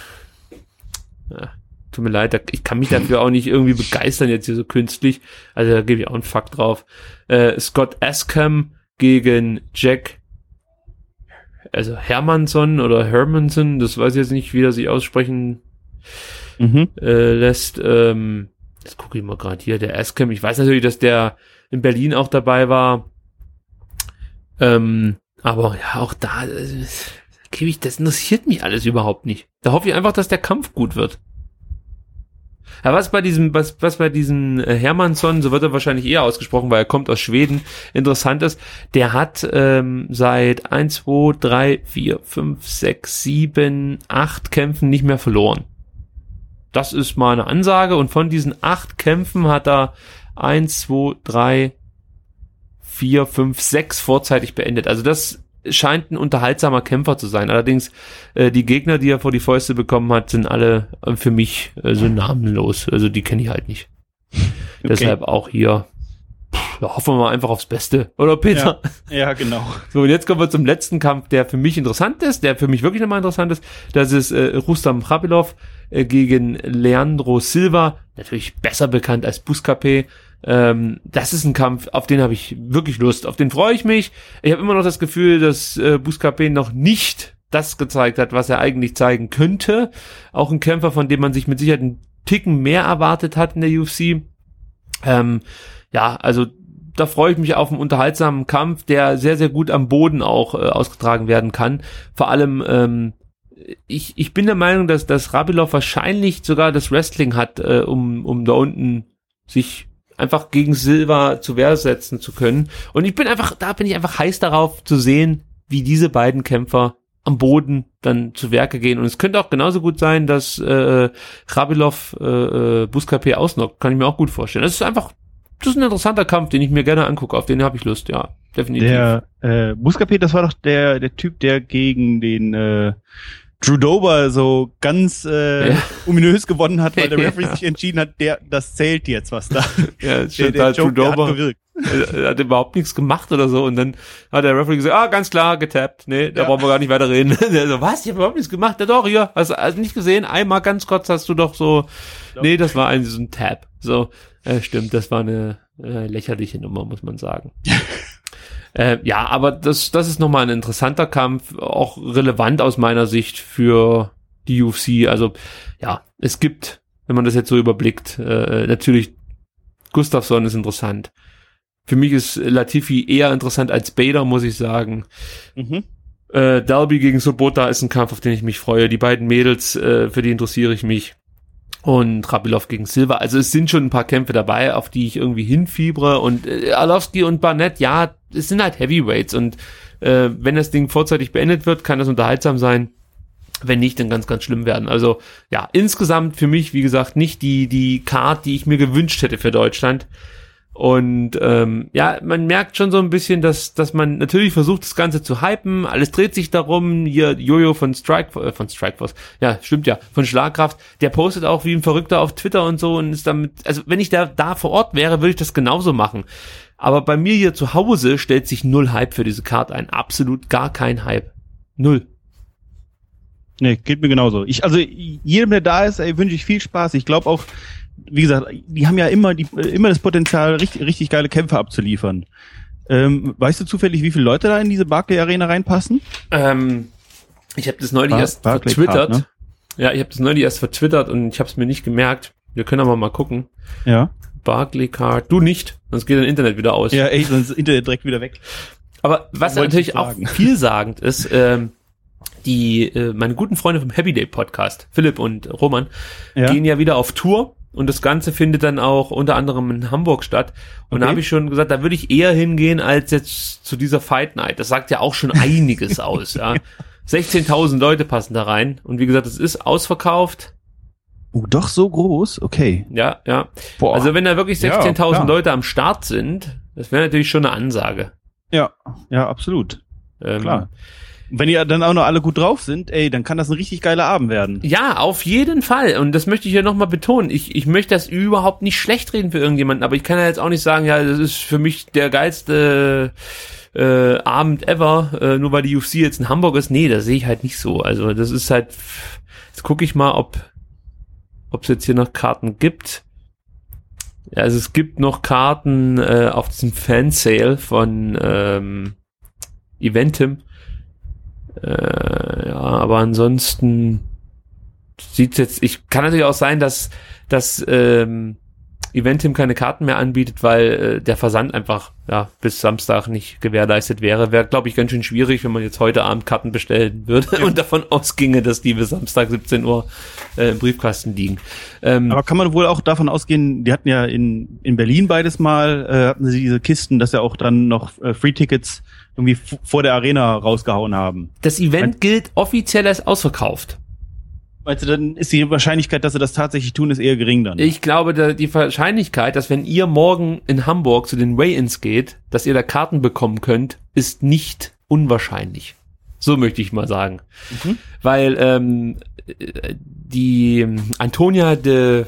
ja, tut mir leid, ich kann mich dafür auch nicht irgendwie begeistern jetzt hier so künstlich, also da gebe ich auch einen Fakt drauf. Äh, Scott Askham gegen Jack also Hermansson oder Hermanson, das weiß ich jetzt nicht, wie er sich aussprechen mhm. äh, lässt. Ähm, das gucke ich mal gerade hier, der Askham. Ich weiß natürlich, dass der in Berlin auch dabei war. Ähm, aber ja, auch da äh, gebe ich, das interessiert mich alles überhaupt nicht. Da hoffe ich einfach, dass der Kampf gut wird. Ja, was bei diesem, was, was bei diesem Hermansson, so wird er wahrscheinlich eher ausgesprochen, weil er kommt aus Schweden, interessant ist, der hat ähm, seit eins, zwei, drei, vier, fünf, sechs, sieben, acht Kämpfen nicht mehr verloren. Das ist mal eine Ansage und von diesen acht Kämpfen hat er eins, zwei, drei, vier, fünf, sechs vorzeitig beendet. Also das scheint ein unterhaltsamer Kämpfer zu sein. Allerdings, äh, die Gegner, die er vor die Fäuste bekommen hat, sind alle äh, für mich äh, so namenlos. Also die kenne ich halt nicht. Okay. Deshalb auch hier, pff, ja, hoffen wir mal einfach aufs Beste. Oder Peter? Ja, ja, genau. So, und jetzt kommen wir zum letzten Kampf, der für mich interessant ist, der für mich wirklich nochmal interessant ist. Das ist äh, Rustam Khabilov äh, gegen Leandro Silva. Natürlich besser bekannt als Buscapé. Ähm, das ist ein Kampf, auf den habe ich wirklich Lust, auf den freue ich mich. Ich habe immer noch das Gefühl, dass äh, Buscapé noch nicht das gezeigt hat, was er eigentlich zeigen könnte. Auch ein Kämpfer, von dem man sich mit Sicherheit einen Ticken mehr erwartet hat in der U F C. Ähm, ja, also da freue ich mich auf einen unterhaltsamen Kampf, der sehr, sehr gut am Boden auch äh, ausgetragen werden kann. Vor allem, ähm, ich, ich bin der Meinung, dass, dass Khabilov wahrscheinlich sogar das Wrestling hat, äh, um, um da unten sich einfach gegen Silva zu Wehr setzen zu können. Und ich bin einfach, da bin ich einfach heiß darauf zu sehen, wie diese beiden Kämpfer am Boden dann zu Werke gehen. Und es könnte auch genauso gut sein, dass äh, Khabilov äh, Buscapé ausnockt. Kann ich mir auch gut vorstellen. Das ist einfach, das ist ein interessanter Kampf, den ich mir gerne angucke. Auf den habe ich Lust, ja, definitiv. Der äh, Buscapé, das war doch der der Typ, der gegen den äh, Drew Dober so ganz äh, ja. ominös gewonnen hat, weil der Referee ja. sich entschieden hat, der das zählt jetzt, was da. Ja, das stimmt, der, der Drew Dober hat, er hat überhaupt nichts gemacht oder so und dann hat der Referee gesagt, ah, ganz klar, getappt, nee, da ja. brauchen wir gar nicht weiter reden. Der so, was, ich habe überhaupt nichts gemacht, ja doch, hier, hast du also nicht gesehen, einmal ganz kurz hast du doch so, nee, das war ein so ein Tap, so, äh, stimmt, das war eine äh, lächerliche Nummer, muss man sagen. Äh, ja, aber das, das ist nochmal ein interessanter Kampf, auch relevant aus meiner Sicht für die U F C. Also, ja, es gibt, wenn man das jetzt so überblickt, äh, natürlich Gustafsson ist interessant. Für mich ist Latifi eher interessant als Bader, muss ich sagen. Mhm. Äh, Dalby gegen Sobota ist ein Kampf, auf den ich mich freue. Die beiden Mädels, äh, für die interessiere ich mich. Und Khabilov gegen Silva. Also es sind schon ein paar Kämpfe dabei, auf die ich irgendwie hinfiebere. Und äh, Arlovski und Barnett, ja, es sind halt Heavyweights. Und äh, wenn das Ding vorzeitig beendet wird, kann das unterhaltsam sein. Wenn nicht, dann ganz, ganz schlimm werden. Also ja, insgesamt für mich, wie gesagt, nicht die die Card, die ich mir gewünscht hätte für Deutschland. Und ähm, ja, man merkt schon so ein bisschen, dass dass man natürlich versucht, das Ganze zu hypen. Alles dreht sich darum. Hier Jojo von Strike äh, von Strikeforce, ja, stimmt ja, von Schlagkraft. Der postet auch wie ein Verrückter auf Twitter und so und ist damit. Also wenn ich da da vor Ort wäre, würde ich das genauso machen. Aber bei mir hier zu Hause stellt sich null Hype für diese Card ein. Absolut gar kein Hype. Null. Nee, geht mir genauso. Ich also jedem, der da ist, ey, wünsche ich viel Spaß. Ich glaube auch, wie gesagt, die haben ja immer die immer das Potenzial, richtig, richtig geile Kämpfe abzuliefern. Ähm, weißt du zufällig, wie viele Leute da in diese Barclay Arena reinpassen? Ähm, ich habe das neulich Bar- erst Barclay vertwittert. Card, ne? Ja, ich habe das neulich erst vertwittert und ich habe es mir nicht gemerkt. Wir können aber mal gucken. Ja. Barclay Card. Du nicht, sonst geht dein Internet wieder aus. Ja, ey, sonst ist das Internet direkt wieder weg. Aber was natürlich auch vielsagend ist, ähm, die äh, meine guten Freunde vom Happy Day Podcast, Philipp und Roman, ja. gehen ja wieder auf Tour und das Ganze findet dann auch unter anderem in Hamburg statt. Und okay. da habe ich schon gesagt, da würde ich eher hingehen als jetzt zu dieser Fight Night. Das sagt ja auch schon einiges aus. Ja, sechzehntausend Leute passen da rein und wie gesagt, es ist ausverkauft. Oh, doch so groß? Okay. Ja, ja. Boah. Also wenn da wirklich sechzehntausend ja, Leute am Start sind, das wäre natürlich schon eine Ansage. Ja, ja, absolut. Ähm, Klar. Wenn die dann auch noch alle gut drauf sind, ey, dann kann das ein richtig geiler Abend werden. Ja, auf jeden Fall. Und das möchte ich hier nochmal betonen. Ich, ich möchte das überhaupt nicht schlecht reden für irgendjemanden, aber ich kann ja jetzt auch nicht sagen, ja, das ist für mich der geilste äh, Abend ever, äh, nur weil die U F C jetzt in Hamburg ist. Nee, das sehe ich halt nicht so. Also das ist halt, jetzt gucke ich mal, ob ob es jetzt hier noch Karten gibt. Ja, also es gibt noch Karten äh, auf diesem Fansale von ähm, Eventim. Äh, ja, aber ansonsten sieht's jetzt, ich kann natürlich auch sein, dass dass ähm, Eventim keine Karten mehr anbietet, weil äh, der Versand einfach ja bis Samstag nicht gewährleistet wäre. Wäre, glaube ich, ganz schön schwierig, wenn man jetzt heute Abend Karten bestellen würde ja. und davon ausginge, dass die bis Samstag siebzehn Uhr äh, im Briefkasten liegen. Ähm, Aber kann man wohl auch davon ausgehen, die hatten ja in in Berlin beides Mal, äh, hatten sie diese Kisten, dass ja auch dann noch äh, Free-Tickets irgendwie f- vor der Arena rausgehauen haben. Das Event gilt offiziell als ausverkauft. Meinst du, dann ist die Wahrscheinlichkeit, dass sie das tatsächlich tun, ist eher gering dann? Ich glaube, da, die Wahrscheinlichkeit, dass wenn ihr morgen in Hamburg zu den Weigh-Ins geht, dass ihr da Karten bekommen könnt, ist nicht unwahrscheinlich. So möchte ich mal sagen. Mhm. Weil ähm, die Antonia de,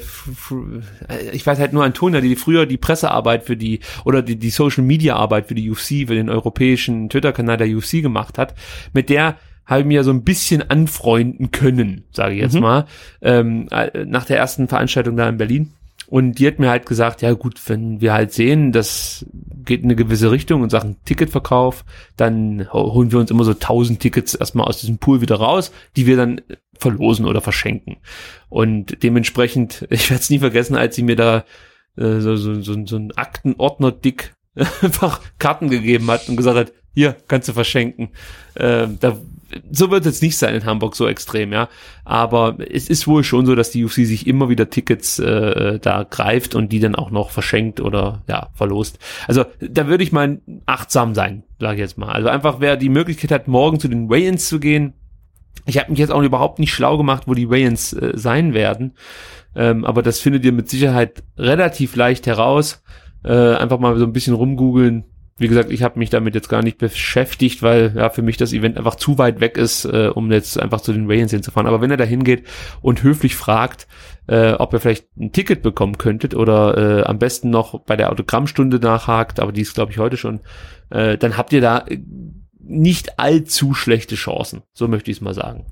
ich weiß halt nur Antonia, die früher die Pressearbeit für die, oder die, die Social-Media-Arbeit für die U F C, für den europäischen Twitter-Kanal der U F C gemacht hat, mit der habe ich mir so ein bisschen anfreunden können, sage ich jetzt mhm. mal, ähm, nach der ersten Veranstaltung da in Berlin. Und die hat mir halt gesagt, ja gut, wenn wir halt sehen, das geht in eine gewisse Richtung in Sachen Ticketverkauf, dann holen wir uns immer so tausend Tickets erstmal aus diesem Pool wieder raus, die wir dann verlosen oder verschenken. Und dementsprechend, ich werde es nie vergessen, als sie mir da äh, so, so, so, so ein Aktenordner dick einfach Karten gegeben hat und gesagt hat, hier, kannst du verschenken. Äh, da So wird es jetzt nicht sein in Hamburg so extrem, ja. Aber es ist wohl schon so, dass die U F C sich immer wieder Tickets äh, da greift und die dann auch noch verschenkt oder ja verlost. Also da würde ich mal achtsam sein, sage ich jetzt mal. Also einfach, wer die Möglichkeit hat, morgen zu den Weigh-Ins zu gehen. Ich habe mich jetzt auch überhaupt nicht schlau gemacht, wo die Weigh-Ins äh, sein werden. Ähm, aber das findet ihr mit Sicherheit relativ leicht heraus. Äh, einfach mal so ein bisschen rumgoogeln. Wie gesagt, ich habe mich damit jetzt gar nicht beschäftigt, weil ja für mich das Event einfach zu weit weg ist, äh, um jetzt einfach zu den Weigh-Ins hinzufahren. Aber wenn er da hingeht und höflich fragt, äh, ob ihr vielleicht ein Ticket bekommen könntet oder äh, am besten noch bei der Autogrammstunde nachhakt, aber die ist glaube ich heute schon, äh, dann habt ihr da nicht allzu schlechte Chancen. So möchte ich es mal sagen.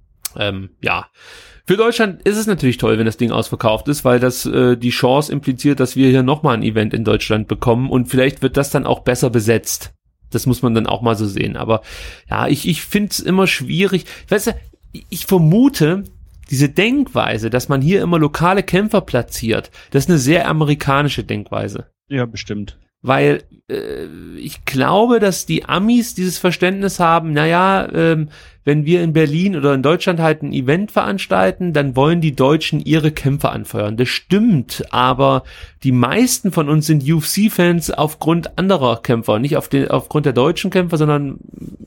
Ähm, ja. Für Deutschland ist es natürlich toll, wenn das Ding ausverkauft ist, weil das äh, die Chance impliziert, dass wir hier nochmal ein Event in Deutschland bekommen und vielleicht wird das dann auch besser besetzt. Das muss man dann auch mal so sehen. Aber ja, ich, ich finde es immer schwierig. Weißt du, ich vermute, diese Denkweise, dass man hier immer lokale Kämpfer platziert, das ist eine sehr amerikanische Denkweise. Ja, bestimmt. Weil äh, ich glaube, dass die Amis dieses Verständnis haben, naja, ähm, wenn wir in Berlin oder in Deutschland halt ein Event veranstalten, dann wollen die Deutschen ihre Kämpfer anfeuern. Das stimmt, aber die meisten von uns sind U F C-Fans aufgrund anderer Kämpfer, nicht auf den, aufgrund der deutschen Kämpfer, sondern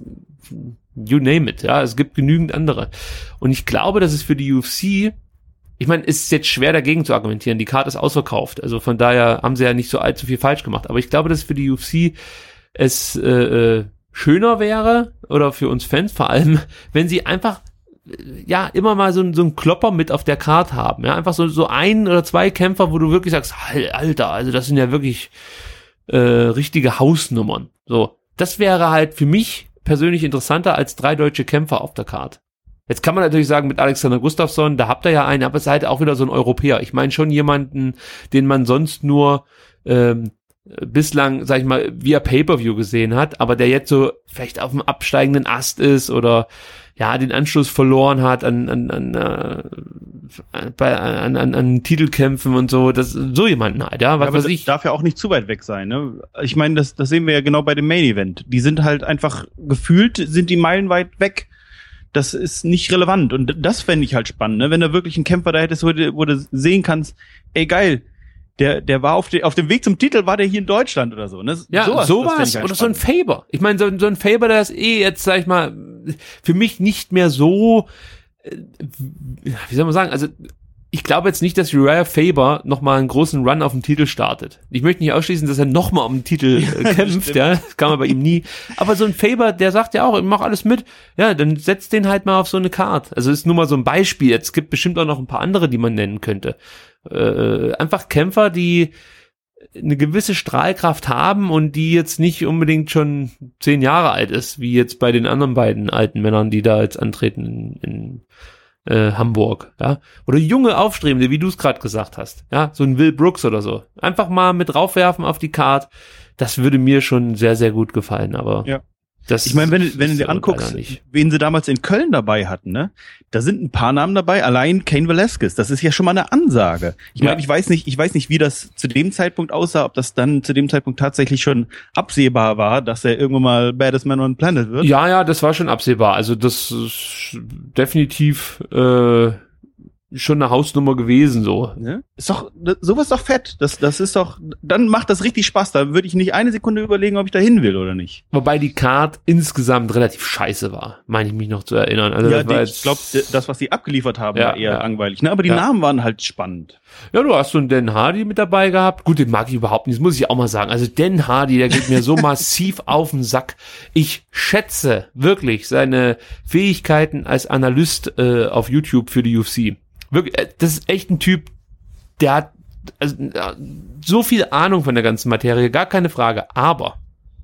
you name it, ja, es gibt genügend andere. Und ich glaube, dass es für die U F C, ich meine, es ist jetzt schwer dagegen zu argumentieren, die Karte ist ausverkauft, also von daher haben sie ja nicht so allzu viel falsch gemacht, aber ich glaube, dass für die U F C es äh, äh, schöner wäre, oder für uns Fans vor allem, wenn sie einfach ja immer mal so, so einen Klopper mit auf der Karte haben, ja, einfach so so ein oder zwei Kämpfer, wo du wirklich sagst, Alter, also das sind ja wirklich äh, richtige Hausnummern, so, das wäre halt für mich persönlich interessanter als drei deutsche Kämpfer auf der Karte. Jetzt kann man natürlich sagen, mit Alexander Gustafsson, da habt ihr ja einen, aber es ist halt auch wieder so ein Europäer. Ich meine schon jemanden, den man sonst nur ähm, bislang, sag ich mal, via Pay-Per-View gesehen hat, aber der jetzt so vielleicht auf dem absteigenden Ast ist oder ja, den Anschluss verloren hat an an an äh, bei an, an, an Titelkämpfen und so, das so jemanden halt, ja, was ja, weiß ich. Darf ja auch nicht zu weit weg sein, ne? Ich meine, das das sehen wir ja genau bei dem Main Event. Die sind halt einfach gefühlt sind die meilenweit weg. Das ist nicht relevant und das fände ich halt spannend, ne? Wenn du wirklich einen Kämpfer da hättest, wo du, wo du sehen kannst, ey geil, der der war auf, de, auf dem Weg zum Titel, war der hier in Deutschland oder so, ne? Ja, sowas, sowas halt oder spannend. So ein Faber. Ich meine, so, so ein Faber, der ist eh jetzt, sag ich mal, für mich nicht mehr so, äh, wie soll man sagen, also ich glaube jetzt nicht, dass Uriah Faber nochmal einen großen Run auf den Titel startet. Ich möchte nicht ausschließen, dass er nochmal um den Titel äh, kämpft, ja, das kann man bei ihm nie. Aber so ein Faber, der sagt ja auch, ich mach alles mit, ja, dann setzt den halt mal auf so eine Karte. Also ist nur mal so ein Beispiel. Jetzt gibt bestimmt auch noch ein paar andere, die man nennen könnte. Äh, einfach Kämpfer, die eine gewisse Strahlkraft haben und die jetzt nicht unbedingt schon zehn Jahre alt ist, wie jetzt bei den anderen beiden alten Männern, die da jetzt antreten in, in Äh, Hamburg, ja, oder junge Aufstrebende, wie du es gerade gesagt hast, ja, so ein Will Brooks oder so, einfach mal mit draufwerfen auf die Card, das würde mir schon sehr, sehr gut gefallen, aber ja. Das ich meine, wenn, wenn du dir so anguckst, wen sie damals in Köln dabei hatten, ne, da sind ein paar Namen dabei, allein Cain Velasquez, das ist ja schon mal eine Ansage. Ich meine, ja. ich weiß nicht, ich weiß nicht, wie das zu dem Zeitpunkt aussah, ob das dann zu dem Zeitpunkt tatsächlich schon absehbar war, dass er irgendwann mal Baddest Man on the Planet wird. Ja, ja, das war schon absehbar. Also das ist definitiv äh, schon eine Hausnummer gewesen, so. Ja? Ist doch, sowas ist doch fett. Das, das ist doch, dann macht das richtig Spaß. Da würde ich nicht eine Sekunde überlegen, ob ich da hin will oder nicht. Wobei die Card insgesamt relativ scheiße war, meine ich mich noch zu erinnern. Also ja, das war die, ich glaube, das, was sie abgeliefert haben, ja, war eher ja. langweilig. Ne? Aber die ja. Namen waren halt spannend. Ja, du hast so einen Dan Hardy mit dabei gehabt. Gut, den mag ich überhaupt nicht, das muss ich auch mal sagen. Also Dan Hardy, der geht mir so massiv auf den Sack. Ich schätze wirklich seine Fähigkeiten als Analyst äh, auf YouTube für die U F C. Wirklich, das ist echt ein Typ, der hat also, so viel Ahnung von der ganzen Materie, gar keine Frage. Aber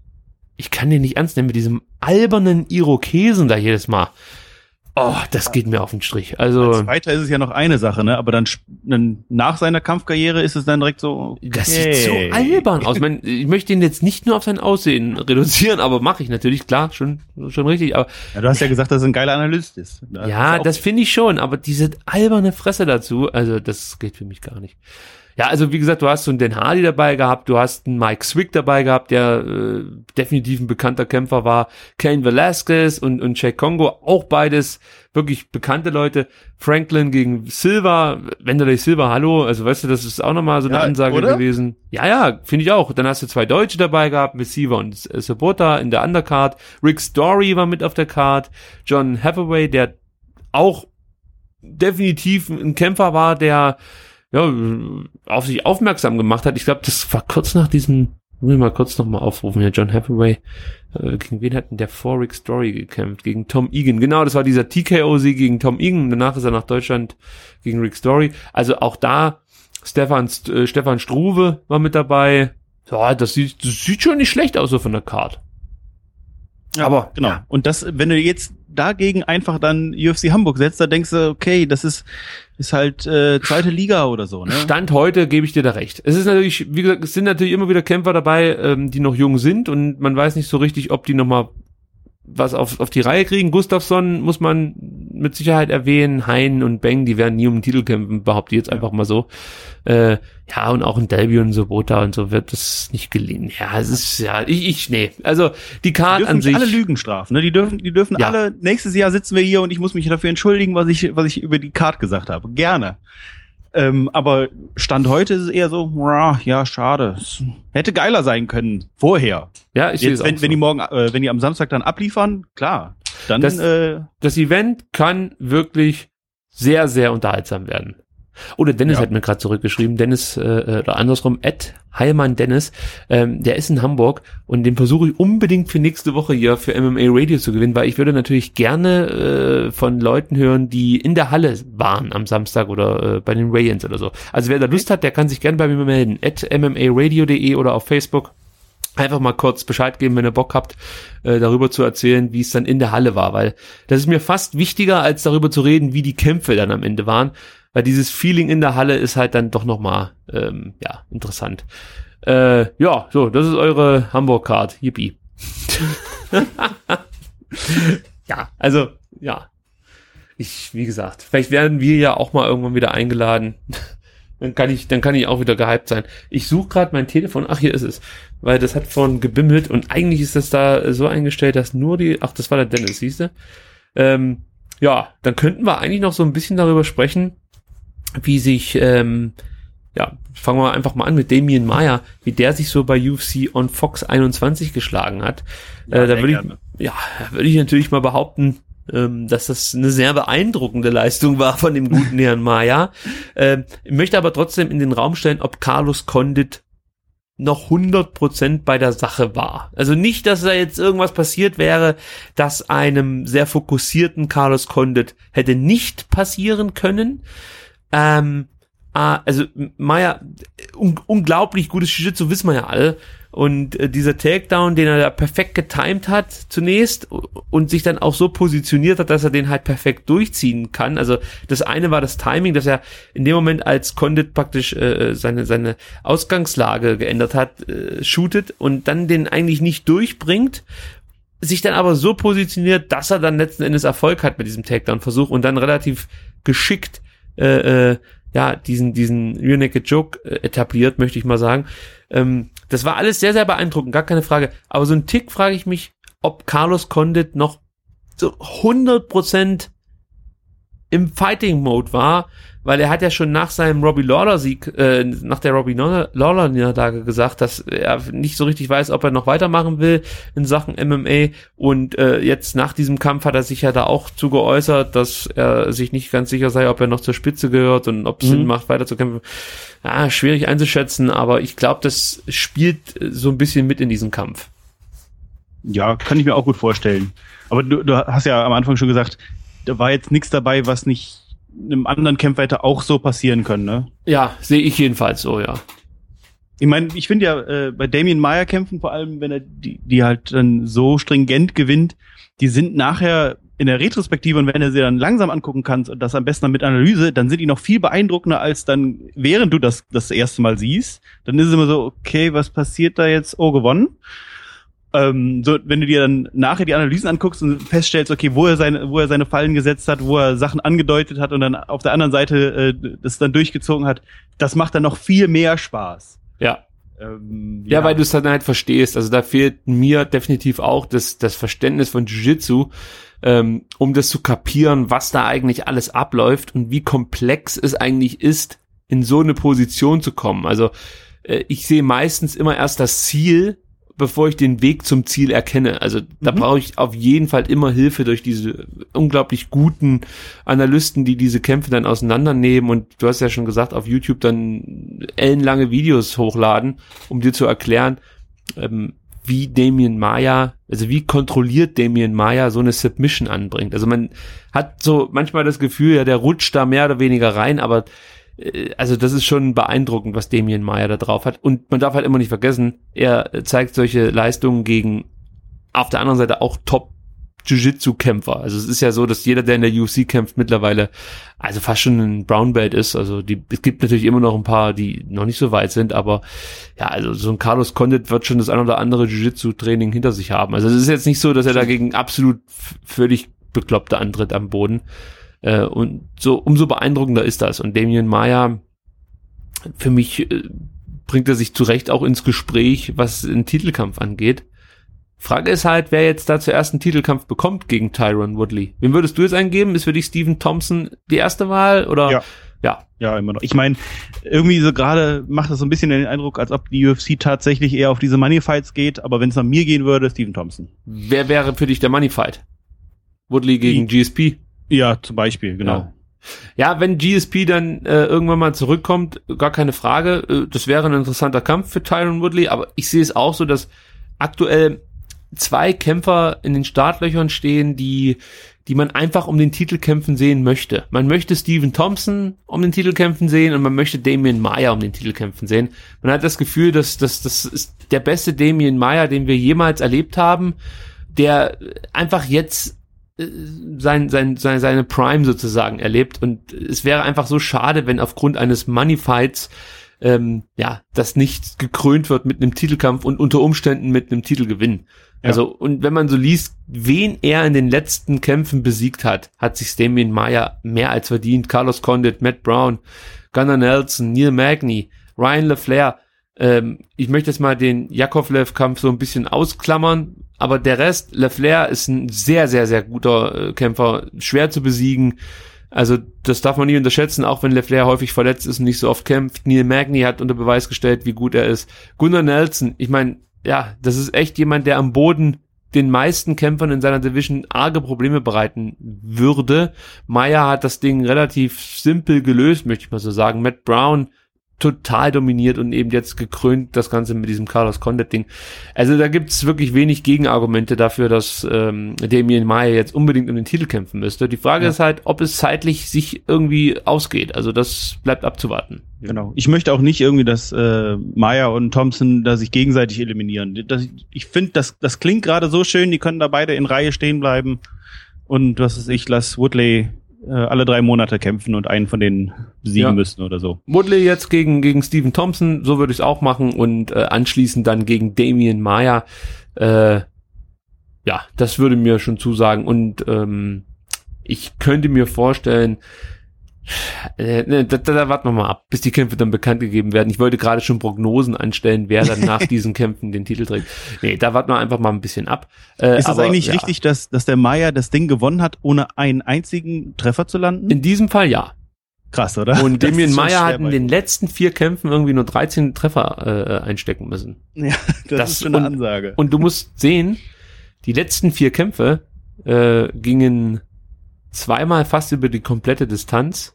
ich kann den nicht ernst nehmen mit diesem albernen Irokesen da jedes Mal. Oh, das geht mir auf den Strich. Also als Weiter ist es ja noch eine Sache, ne? Aber dann, dann nach seiner Kampfkarriere ist es dann direkt so. Okay. Das sieht so albern aus. Ich, mein, ich möchte ihn jetzt nicht nur auf sein Aussehen reduzieren, aber mache ich natürlich, klar, schon schon richtig. Aber ja, du hast ja gesagt, dass er ein geiler Analyst ist. Da ja, ist das finde ich schon. Aber diese alberne Fresse dazu, also das geht für mich gar nicht. Ja, also wie gesagt, du hast so einen Dan Hardy dabei gehabt, du hast einen Mike Swick dabei gehabt, der äh, definitiv ein bekannter Kämpfer war, Cain Velasquez und und Cheick Kongo, auch beides wirklich bekannte Leute. Franklin gegen Silva, Wanderlei Silva, hallo, also weißt du, das ist auch nochmal so eine ja, Ansage oder? gewesen. Ja, ja, finde ich auch. Dann hast du zwei Deutsche dabei gehabt, Messiva und äh, Sabota in der Undercard, Rick Story war mit auf der Card, John Hathaway, der auch definitiv ein Kämpfer war, der ja, auf sich aufmerksam gemacht hat. Ich glaube, das war kurz nach diesem, muss ich mal kurz nochmal aufrufen, ja, John Hathaway, äh, gegen wen hat denn der vor Rick Story gekämpft? Gegen Tom Egan. Genau, das war dieser T K O-Sieg gegen Tom Egan. Danach ist er nach Deutschland gegen Rick Story. Also auch da, Stefan, äh, Stefan Struve war mit dabei. Ja, das sieht, das sieht schon nicht schlecht aus, so von der Card. Ja, aber genau. Ja. Und das, wenn du jetzt dagegen einfach dann U F C Hamburg setzt, da denkst du, okay, das ist ist halt äh, zweite Liga oder so. Ne? Stand heute gebe ich dir da recht. Es ist natürlich, wie gesagt, es sind natürlich immer wieder Kämpfer dabei, ähm, die noch jung sind und man weiß nicht so richtig, ob die nochmal was auf auf die Reihe kriegen. Gustafsson muss man mit Sicherheit erwähnen, Hein und Beng, die werden nie um den Titel kämpfen, behaupte ich jetzt einfach mal so. Äh, ja, und auch in Delby und Sobota und so wird das nicht gelingen. Ja, es ist, ja, ich, ich, nee. Also, die Card an sich. Die dürfen alle Lügen strafen, ne? Die dürfen, die dürfen ja. alle, nächstes Jahr sitzen wir hier und ich muss mich dafür entschuldigen, was ich, was ich über die Card gesagt habe. Gerne. Ähm, aber Stand heute ist es eher so, ja, schade. Es hätte geiler sein können, vorher. Ja, ich Jetzt, sehe es wenn, auch wenn so. die morgen, äh, wenn die am Samstag dann abliefern, klar. Dann, das, äh, das Event kann wirklich sehr, sehr unterhaltsam werden. Oder Dennis ja. hat mir gerade zurückgeschrieben, Dennis, äh, oder andersrum, Ed Heilmann Dennis, ähm, der ist in Hamburg und den versuche ich unbedingt für nächste Woche hier für M M A Radio zu gewinnen, weil ich würde natürlich gerne äh, von Leuten hören, die in der Halle waren am Samstag oder äh, bei den Rayans oder so. Also wer da Lust hat, der kann sich gerne bei mir melden, at m m a radio punkt de oder auf Facebook. Einfach mal kurz Bescheid geben, wenn ihr Bock habt, äh, darüber zu erzählen, wie es dann in der Halle war, weil das ist mir fast wichtiger, als darüber zu reden, wie die Kämpfe dann am Ende waren, weil dieses Feeling in der Halle ist halt dann doch nochmal, ähm, ja, interessant. Äh, ja, so, das ist eure Hamburg-Card, yippie. Ja, also, ja. Ich, wie gesagt, vielleicht werden wir ja auch mal irgendwann wieder eingeladen. Dann kann ich, dann kann ich auch wieder gehypt sein. Ich suche gerade mein Telefon. Ach, hier ist es. Weil das hat vorhin gebimmelt und eigentlich ist das da so eingestellt, dass nur die, ach, das war der Dennis, siehst du? Ähm, ja, dann könnten wir eigentlich noch so ein bisschen darüber sprechen, wie sich, ähm, ja, fangen wir einfach mal an mit Damian Maia, wie der sich so bei U F C on Fox einundzwanzig geschlagen hat. Ja, äh, da würde ich, ja, würde ich natürlich mal behaupten, ähm, dass das eine sehr beeindruckende Leistung war von dem guten Herrn Maia. Ähm, ich möchte aber trotzdem in den Raum stellen, ob Carlos Condit noch hundert Prozent bei der Sache war. Also nicht, dass da jetzt irgendwas passiert wäre, das einem sehr fokussierten Carlos Condit hätte nicht passieren können. Ähm, ah, also Maia, un- unglaublich gutes Jiu-Jitsu, wissen wir ja alle. Und äh, dieser Takedown, den er da perfekt getimed hat zunächst und sich dann auch so positioniert hat, dass er den halt perfekt durchziehen kann. Also das eine war das Timing, dass er in dem Moment, als Condit praktisch äh, seine seine Ausgangslage geändert hat, äh, shootet und dann den eigentlich nicht durchbringt sich dann aber so positioniert, dass er dann letzten Endes Erfolg hat mit diesem Takedown-Versuch und dann relativ geschickt äh, äh, ja diesen diesen Rear Naked Choke äh, etabliert, möchte ich mal sagen. Ähm, das war alles sehr, sehr beeindruckend, gar keine Frage. Aber so ein Tick frage ich mich, ob Carlos Condit noch so hundert Prozent im Fighting-Mode war, weil er hat ja schon nach seinem Robbie Lawler-Sieg, äh, nach der Robbie Lawler-Niederlage gesagt, dass er nicht so richtig weiß, ob er noch weitermachen will in Sachen M M A und äh, jetzt nach diesem Kampf hat er sich ja da auch zu geäußert, dass er sich nicht ganz sicher sei, ob er noch zur Spitze gehört und ob es mhm. Sinn macht, weiter zu kämpfen. Ja, schwierig einzuschätzen, aber ich glaube, das spielt so ein bisschen mit in diesen Kampf. Ja, kann ich mir auch gut vorstellen. Aber du, du hast ja am Anfang schon gesagt, da war jetzt nichts dabei, was nicht einem anderen Kämpfer hätte auch so passieren können, ne? Ja, sehe ich jedenfalls so, ja. Ich meine, ich finde ja äh, bei Damian Maia Kämpfen, vor allem wenn er die, die halt dann so stringent gewinnt, die sind nachher in der Retrospektive und wenn du sie dann langsam angucken kannst und das am besten dann mit Analyse, dann sind die noch viel beeindruckender als dann, während du das das erste Mal siehst. Dann ist es immer so, okay, was passiert da jetzt? Oh, gewonnen. Ähm, so, wenn du dir dann nachher die Analysen anguckst und feststellst, okay, wo er seine, wo er seine Fallen gesetzt hat, wo er Sachen angedeutet hat und dann auf der anderen Seite äh, das dann durchgezogen hat, das macht dann noch viel mehr Spaß. Ja. Ähm, ja, ja, weil du es dann halt verstehst. Also da fehlt mir definitiv auch das, das Verständnis von Jiu-Jitsu, ähm, um das zu kapieren, was da eigentlich alles abläuft und wie komplex es eigentlich ist, in so eine Position zu kommen. Also äh, ich sehe meistens immer erst das Ziel, bevor ich den Weg zum Ziel erkenne. Also da mhm. brauche ich auf jeden Fall immer Hilfe durch diese unglaublich guten Analysten, die diese Kämpfe dann auseinandernehmen und du hast ja schon gesagt, auf YouTube dann ellenlange Videos hochladen, um dir zu erklären, ähm, wie Damian Maia, also wie kontrolliert Damian Maia so eine Submission anbringt. Also man hat so manchmal das Gefühl, ja, der rutscht da mehr oder weniger rein, aber also das ist schon beeindruckend, was Damian Maia da drauf hat. Und man darf halt immer nicht vergessen, er zeigt solche Leistungen gegen auf der anderen Seite auch Top-Jiu-Jitsu-Kämpfer. Also es ist ja so, dass jeder, der in der U F C kämpft, mittlerweile also fast schon ein Brown Belt ist. Also die, es gibt natürlich immer noch ein paar, die noch nicht so weit sind, aber ja, also so ein Carlos Condit wird schon das ein oder andere Jiu-Jitsu-Training hinter sich haben. Also es ist jetzt nicht so, dass er dagegen absolut f- völlig Bekloppte antritt am Boden. Äh, und so umso beeindruckender ist das. Und Damian Maia, für mich äh, bringt er sich zu Recht auch ins Gespräch, was den Titelkampf angeht. Frage ist halt, wer jetzt da zuerst einen Titelkampf bekommt gegen Tyron Woodley. Wem würdest du jetzt eingeben? Ist für dich Stephen Thompson die erste Wahl? Oder? Ja. Ja, ja, immer noch. Ich meine, irgendwie so gerade macht das so ein bisschen den Eindruck, als ob die U F C tatsächlich eher auf diese Money-Fights geht, aber wenn es nach mir gehen würde, Stephen Thompson. Wer wäre für dich der Money-Fight? Woodley gegen die G S P? Ja, zum Beispiel, genau. Ja, ja, wenn G S P dann äh, irgendwann mal zurückkommt, gar keine Frage, äh, das wäre ein interessanter Kampf für Tyron Woodley, aber ich sehe es auch so, dass aktuell zwei Kämpfer in den Startlöchern stehen, die die man einfach um den Titel kämpfen sehen möchte. Man möchte Stephen Thompson um den Titel kämpfen sehen und man möchte Damian Maia um den Titel kämpfen sehen. Man hat das Gefühl, dass das das ist der beste Damian Maia, den wir jemals erlebt haben, der einfach jetzt sein, sein, sein, seine Prime sozusagen erlebt und es wäre einfach so schade, wenn aufgrund eines Money-Fights ähm, ja, das nicht gekrönt wird mit einem Titelkampf und unter Umständen mit einem Titelgewinn. Ja. Also, und wenn man so liest, wen er in den letzten Kämpfen besiegt hat, hat sich Damian Maia mehr als verdient. Carlos Condit, Matt Brown, Gunnar Nelson, Neil Magny, Ryan LaFleur. Ähm, ich möchte jetzt mal den Yakovlev-Kampf so ein bisschen ausklammern, aber der Rest, LaFleur ist ein sehr, sehr, sehr guter äh, Kämpfer, schwer zu besiegen. Also das darf man nie unterschätzen, auch wenn LaFleur häufig verletzt ist und nicht so oft kämpft. Neil Magny hat unter Beweis gestellt, wie gut er ist. Gunnar Nelson, ich meine, ja, das ist echt jemand, der am Boden den meisten Kämpfern in seiner Division arge Probleme bereiten würde. Maia hat das Ding relativ simpel gelöst, möchte ich mal so sagen. Matt Brown total dominiert und eben jetzt gekrönt das Ganze mit diesem Carlos Condit-Ding. Also da gibt's wirklich wenig Gegenargumente dafür, dass ähm, Damian Maia jetzt unbedingt um den Titel kämpfen müsste. Die Frage ja. ist halt, ob es zeitlich sich irgendwie ausgeht. Also das bleibt abzuwarten. Genau. Ich möchte auch nicht irgendwie, dass äh, Maia und Thompson da sich gegenseitig eliminieren. Das, ich finde, das, das klingt gerade so schön, die können da beide in Reihe stehen bleiben und was weiß ich, lass Woodley äh, alle drei Monate kämpfen und einen von denen besiegen ja. müssen oder so. Woodley jetzt gegen gegen Stephen Thompson, so würde ich es auch machen und äh, anschließend dann gegen Damian Maia. Äh, ja, das würde mir schon zusagen. Und ähm, ich könnte mir vorstellen, äh, ne, da, da, da warten wir mal ab, bis die Kämpfe dann bekannt gegeben werden. Ich wollte gerade schon Prognosen anstellen, wer dann nach diesen Kämpfen den Titel trägt. Nee, da warten wir einfach mal ein bisschen ab. Äh, ist es aber, eigentlich ja. richtig, dass, dass der Maia das Ding gewonnen hat, ohne einen einzigen Treffer zu landen? In diesem Fall ja. Krass, oder? Und Das Demian ist schon Maia schwer hat in bei den ihm. letzten vier Kämpfen irgendwie nur dreizehn Treffer äh, einstecken müssen. Ja, das, Das ist schon eine und- Ansage. Und du musst sehen, die letzten vier Kämpfe äh, gingen zweimal fast über die komplette Distanz.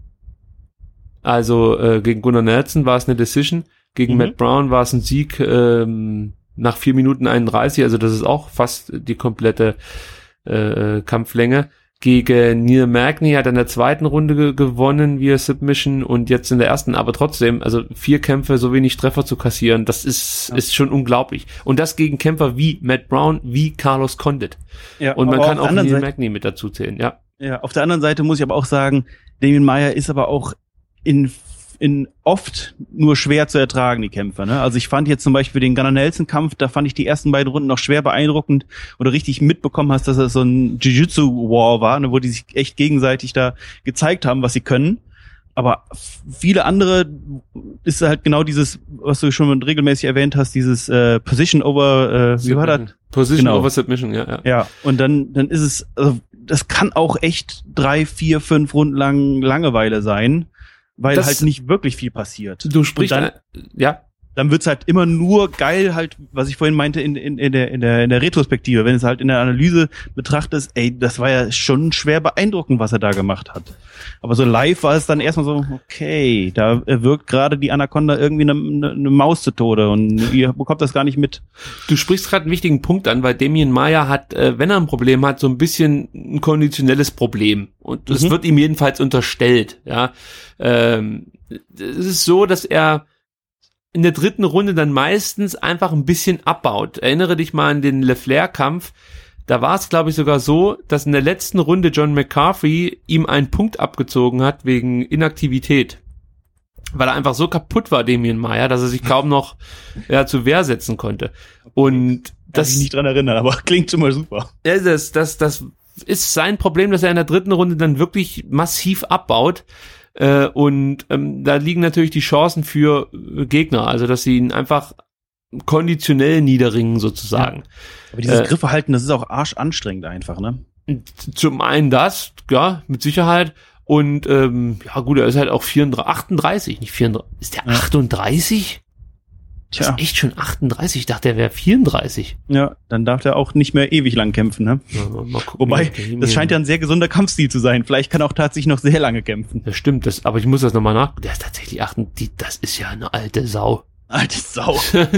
Also äh, gegen Gunnar Nelson war es eine Decision, gegen Mhm. Matt Brown war es ein Sieg ähm, nach vier Minuten einunddreißig, also das ist auch fast die komplette äh, Kampflänge. Gegen Neil Magny hat er in der zweiten Runde ge- gewonnen via Submission und jetzt in der ersten, aber trotzdem, also vier Kämpfe, so wenig Treffer zu kassieren, das ist Ja. ist schon unglaublich. Und das gegen Kämpfer wie Matt Brown, wie Carlos Condit. Ja, Und man aber kann auf auch der anderen Neil Seite- Magny mit dazu zählen, ja. Ja, auf der anderen Seite muss ich aber auch sagen, Demian Maia ist aber auch in, in oft nur schwer zu ertragen, die Kämpfer. Ne? Also ich fand jetzt zum Beispiel den Gunnar Nelson-Kampf, da fand ich die ersten beiden Runden noch schwer beeindruckend, wo du richtig mitbekommen hast, dass das so ein Jiu-Jitsu-War war, ne? Wo die sich echt gegenseitig da gezeigt haben, was sie können. Aber f- viele andere ist halt genau dieses, was du schon regelmäßig erwähnt hast, dieses äh, Position over, äh, wie war das? Position Genau. over Submission, ja, ja. Ja, und dann, dann ist es, also das kann auch echt drei, vier, fünf Runden lang Langeweile sein, weil Das- halt nicht wirklich viel passiert. Du sprichst, Und dann, äh, ja, dann wird's halt immer nur geil, halt, was ich vorhin meinte, in, in, in, der, in, der, in der Retrospektive, wenn es halt in der Analyse betrachtest, ey, das war ja schon schwer beeindruckend, was er da gemacht hat. Aber so live war es dann erstmal so, okay, da wirkt gerade die Anaconda irgendwie eine, eine, eine Maus zu Tode und ihr bekommt das gar nicht mit. du sprichst gerade einen wichtigen Punkt an, weil Demian Maia hat, äh, wenn er ein Problem hat, so ein bisschen ein konditionelles Problem. Und das Mhm. wird ihm jedenfalls unterstellt, ja. Ähm, es ist so, dass er in der dritten Runde dann meistens einfach ein bisschen abbaut. Erinnere dich mal an den LeFlair-Kampf. Da war es, glaube ich, sogar so, dass in der letzten Runde John McCarthy ihm einen Punkt abgezogen hat wegen Inaktivität. Weil er einfach so kaputt war, Demian Maia, dass er sich kaum noch ja, zur Wehr setzen konnte. Und Kann das, ich nicht dran erinnern, aber klingt schon mal super. ja, das, das, das ist sein Problem, dass er in der dritten Runde dann wirklich massiv abbaut. Äh, und ähm, da liegen natürlich die Chancen für äh, Gegner, also dass sie ihn einfach konditionell niederringen sozusagen. Aber dieses Äh, Griffehalten, das ist auch arschanstrengend einfach, ne? Zum einen das, ja, mit Sicherheit. Und ähm, ja gut, er ist halt auch vierunddreißig, achtunddreißig, nicht vierunddreißig. Ist der Ja. achtunddreißig? Das Tja, ist echt schon achtunddreißig. Ich dachte, er wäre vierunddreißig. ja, dann darf der auch nicht mehr ewig lang kämpfen, ne? Ja, mal, mal gucken, Wobei, wie der das scheint ja ein sehr gesunder Kampfstil zu sein. Vielleicht kann er auch tatsächlich noch sehr lange kämpfen. Das stimmt, das, aber ich muss das nochmal nach. Der ist tatsächlich acht, die, das ist ja eine alte Sau. Alte Sau.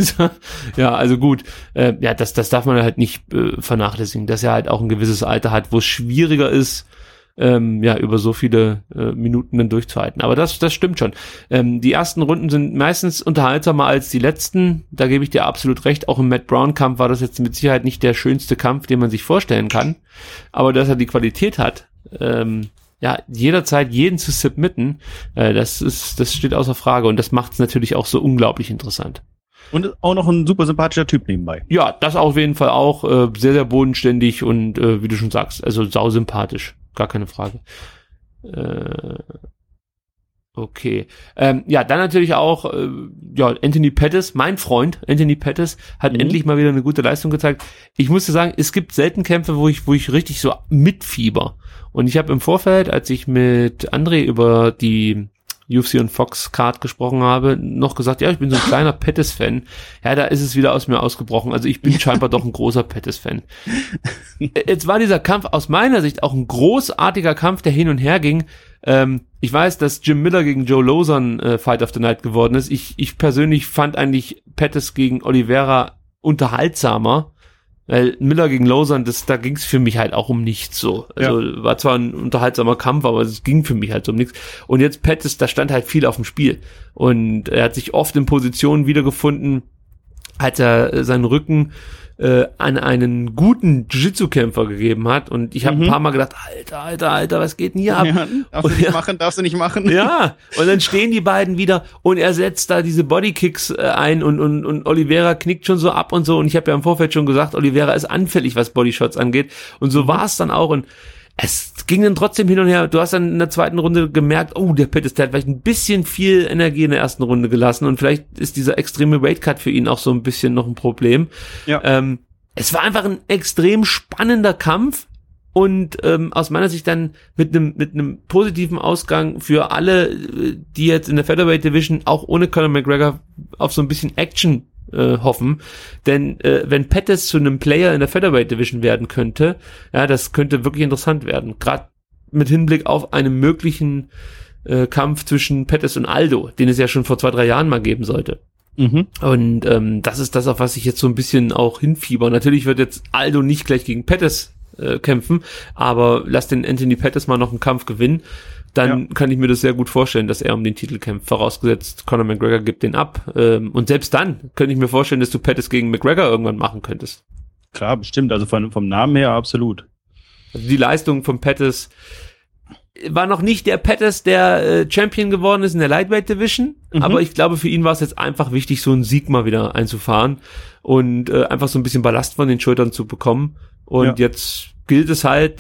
Ja, also gut. Äh, ja, das, das darf man halt nicht äh, vernachlässigen, dass er halt auch ein gewisses Alter hat, wo es schwieriger ist, ähm, ja, über so viele äh, Minuten dann durchzuhalten. Aber das, das stimmt schon. Ähm, die ersten Runden sind meistens unterhaltsamer als die letzten. Da gebe ich dir absolut recht. Auch im Matt Brown-Kampf war das jetzt mit Sicherheit nicht der schönste Kampf, den man sich vorstellen kann. Aber dass er die Qualität hat, ähm, ja, jederzeit jeden zu submitten, äh, das ist, das steht außer Frage. Und das macht es natürlich auch so unglaublich interessant. Und auch noch ein super sympathischer Typ nebenbei. Ja, das auf jeden Fall auch. Äh, sehr, sehr bodenständig und äh, wie du schon sagst, also sausympathisch. Gar keine Frage. Äh, okay. Ähm, ja, dann natürlich auch, äh, ja, Anthony Pettis, mein Freund, Anthony Pettis, hat Mhm. endlich mal wieder eine gute Leistung gezeigt. Ich musste sagen, es gibt selten Kämpfe, wo ich, wo ich richtig so mitfieber. Und ich habe im Vorfeld, als ich mit André über die U F C und Fox Card gesprochen habe, noch gesagt, ja, ich bin so ein kleiner Pettis-Fan. Ja, da ist es wieder aus mir ausgebrochen. Also ich bin scheinbar doch ein großer Pettis-Fan. Jetzt war dieser Kampf aus meiner Sicht auch ein großartiger Kampf, der hin und her ging. Ähm, ich weiß, dass Jim Miller gegen Joe Lozon äh, Fight of the Night geworden ist. Ich, ich persönlich fand eigentlich Pettis gegen Oliveira unterhaltsamer. Weil Miller gegen Lozon, das, da ging es für mich halt auch um nichts so. Also ja. War zwar ein unterhaltsamer Kampf, aber es ging für mich halt so um nichts. Und jetzt Pettis, da stand halt viel auf dem Spiel. Und er hat sich oft in Positionen wiedergefunden, als er seinen Rücken äh, an einen guten Jiu-Jitsu-Kämpfer gegeben hat. Und ich habe mhm. ein paar Mal gedacht, Alter, Alter, Alter, was geht denn hier ab? Ja, darfst du nicht ja. machen, darfst du nicht machen. Ja, und dann stehen die beiden wieder und er setzt da diese Bodykicks äh, ein und, und, und Oliveira knickt schon so ab und so. Und ich habe ja im Vorfeld schon gesagt, Oliveira ist anfällig, was Bodyshots angeht. Und so war es dann auch. Und es ging dann trotzdem hin und her. Du hast dann in der zweiten Runde gemerkt, oh, der Pettis, der hat vielleicht ein bisschen viel Energie in der ersten Runde gelassen und vielleicht ist dieser extreme Weightcut für ihn auch so ein bisschen noch ein Problem. Ja. Ähm, es war einfach ein extrem spannender Kampf und ähm, aus meiner Sicht dann mit einem mit einem positiven Ausgang für alle, die jetzt in der Featherweight Division auch ohne Conor McGregor auf so ein bisschen Action Äh, hoffen, denn äh, wenn Pettis zu einem Player in der Featherweight Division werden könnte, ja, das könnte wirklich interessant werden, gerade mit Hinblick auf einen möglichen äh, Kampf zwischen Pettis und Aldo, den es ja schon vor zwei, drei Jahren mal geben sollte. Mhm. Und ähm, das ist das, auf was ich jetzt so ein bisschen auch hinfieber. Natürlich wird jetzt Aldo nicht gleich gegen Pettis äh, kämpfen, aber lass den Anthony Pettis mal noch einen Kampf gewinnen, dann ja. kann ich mir das sehr gut vorstellen, dass er um den Titel kämpft, vorausgesetzt Conor McGregor gibt den ab. Ähm, und selbst dann könnte ich mir vorstellen, dass du Pettis gegen McGregor irgendwann machen könntest. Klar, bestimmt, also von, vom Namen her absolut. Also die Leistung von Pettis war noch nicht der Pettis, der äh, Champion geworden ist in der Lightweight Division, mhm. aber ich glaube, für ihn war es jetzt einfach wichtig, so einen Sieg mal wieder einzufahren und äh, einfach so ein bisschen Ballast von den Schultern zu bekommen. Und ja. jetzt gilt es halt,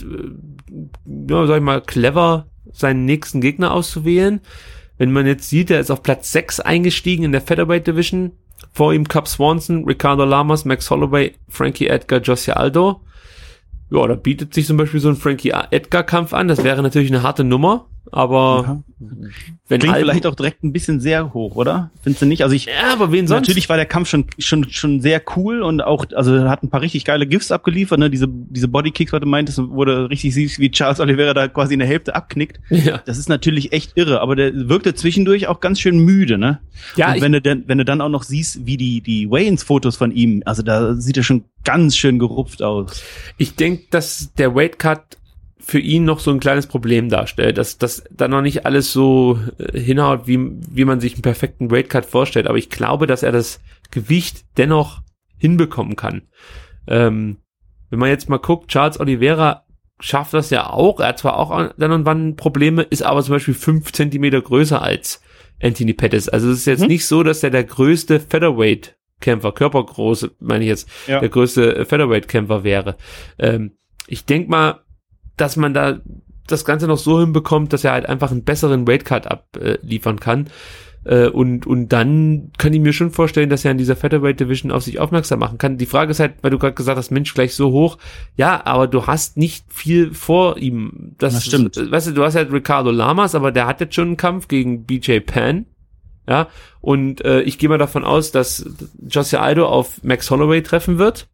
äh, ja, sag ich mal, clever seinen nächsten Gegner auszuwählen. Wenn man jetzt sieht, er ist auf Platz sechs eingestiegen in der Featherweight Division. Vor ihm Cub Swanson, Ricardo Lamas, Max Holloway, Frankie Edgar, Jose Aldo. Ja, da bietet sich zum Beispiel so ein Frankie Edgar-Kampf an. Das wäre natürlich eine harte Nummer, aber ja. wenn klingt Aldo, vielleicht auch direkt ein bisschen sehr hoch, oder? Findest du nicht? Also ich, ja, aber wen sonst? Natürlich war der Kampf schon schon schon sehr cool und auch, also hat ein paar richtig geile Gifts abgeliefert, ne? Diese diese Bodykicks, was du meintest, wurde richtig siehst, wie Charles Oliveira da quasi in der Hälfte abknickt. Ja. Das ist natürlich echt irre, aber der wirkte zwischendurch auch ganz schön müde, ne? Ja, und ich, wenn du dann wenn du dann auch noch siehst, wie die die Weigh-ins-Fotos von ihm, also da sieht er schon ganz schön gerupft aus. Ich denke, dass der Weightcut für ihn noch so ein kleines Problem darstellt, dass das da noch nicht alles so äh, hinhaut, wie wie man sich einen perfekten Weightcut vorstellt. Aber ich glaube, dass er das Gewicht dennoch hinbekommen kann. Ähm, wenn man jetzt mal guckt, Charles Oliveira schafft das ja auch. Er hat zwar auch dann und wann Probleme, ist aber zum Beispiel fünf Zentimeter größer als Anthony Pettis. Also es ist jetzt hm. nicht so, dass er der größte Featherweight-Kämpfer, körpergroße, meine ich jetzt, ja. der größte Featherweight-Kämpfer wäre. Ähm, ich denke mal, dass man da das Ganze noch so hinbekommt, dass er halt einfach einen besseren Weightcut abliefern kann. Äh, und und dann kann ich mir schon vorstellen, dass er in dieser Featherweight Division auf sich aufmerksam machen kann. Die Frage ist halt, weil du gerade gesagt hast, Mensch, gleich so hoch. Ja, aber du hast nicht viel vor ihm. Das, das stimmt. Ist, weißt du, du hast halt Ricardo Lamas, aber der hat jetzt schon einen Kampf gegen B J Penn. Ja, und äh, ich gehe mal davon aus, dass Jose Aldo auf Max Holloway treffen wird.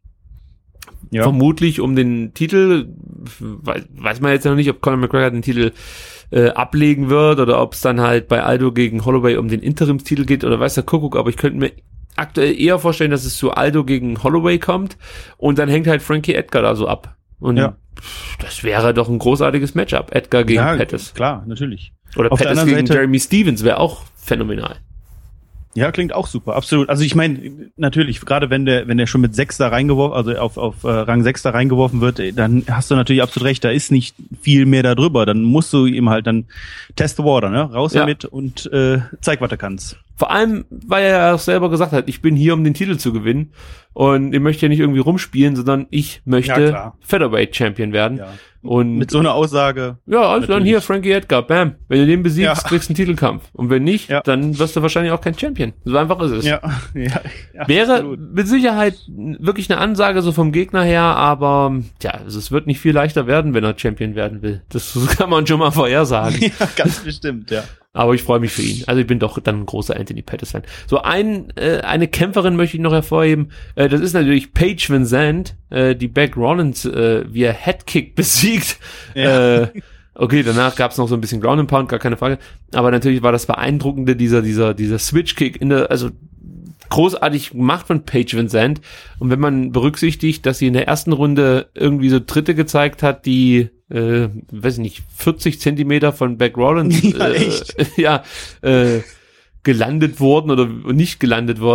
Ja. Vermutlich um den Titel, weiß, weiß man jetzt noch nicht, ob Conor McGregor den Titel äh, ablegen wird oder ob es dann halt bei Aldo gegen Holloway um den Interimstitel geht oder weiß der Kuckuck, aber ich könnte mir aktuell eher vorstellen, dass es zu Aldo gegen Holloway kommt und dann hängt halt Frankie Edgar da so ab. Und ja. das wäre doch ein großartiges Matchup, Edgar gegen ja, Pettis. Klar, natürlich. Oder Auf Pettis gegen Seite Jeremy Stevens wäre auch phänomenal. Ja, klingt auch super, absolut. Also ich meine, natürlich, gerade wenn der, wenn der schon mit sechs da reingeworfen, also auf, auf äh, Rang sechs da reingeworfen wird, dann hast du natürlich absolut recht, da ist nicht viel mehr da drüber. Dann musst du ihm halt dann test the water, ne? Raus ja. damit und äh, zeig, was du kannst. Vor allem, weil er ja auch selber gesagt hat, ich bin hier, um den Titel zu gewinnen und ich möchte ja nicht irgendwie rumspielen, sondern ich möchte ja, Featherweight Champion werden. Ja. Und mit so einer Aussage. Ja, also natürlich. Dann hier Frankie Edgar, bam. Wenn du den besiegst, ja. kriegst du einen Titelkampf. Und wenn nicht, ja. dann wirst du wahrscheinlich auch kein Champion. So einfach ist es. Ja, ja, ja wäre absolut. Mit Sicherheit wirklich eine Ansage so vom Gegner her, aber ja, also es wird nicht viel leichter werden, wenn er Champion werden will. Das kann man schon mal vorhersagen. Ja, ganz bestimmt, ja. Aber ich freue mich für ihn. Also ich bin doch dann ein großer Anthony Pettis-Fan. So ein äh, eine Kämpferin möchte ich noch hervorheben. Äh, das ist natürlich Paige VanZant, äh, die Beck Rollins äh, via Headkick besiegt. Ja. Äh, okay, danach gab es noch so ein bisschen Ground and Pound, gar keine Frage. Aber natürlich war das Beeindruckende, dieser dieser dieser Switch-Kick in der, also großartig gemacht von Paige VanZant. Und wenn man berücksichtigt, dass sie in der ersten Runde irgendwie so Tritte gezeigt hat, die äh, weiß ich nicht, vierzig Zentimeter von Beck Rollins ja, äh, echt? ja, äh, gelandet wurden oder nicht gelandet wurden,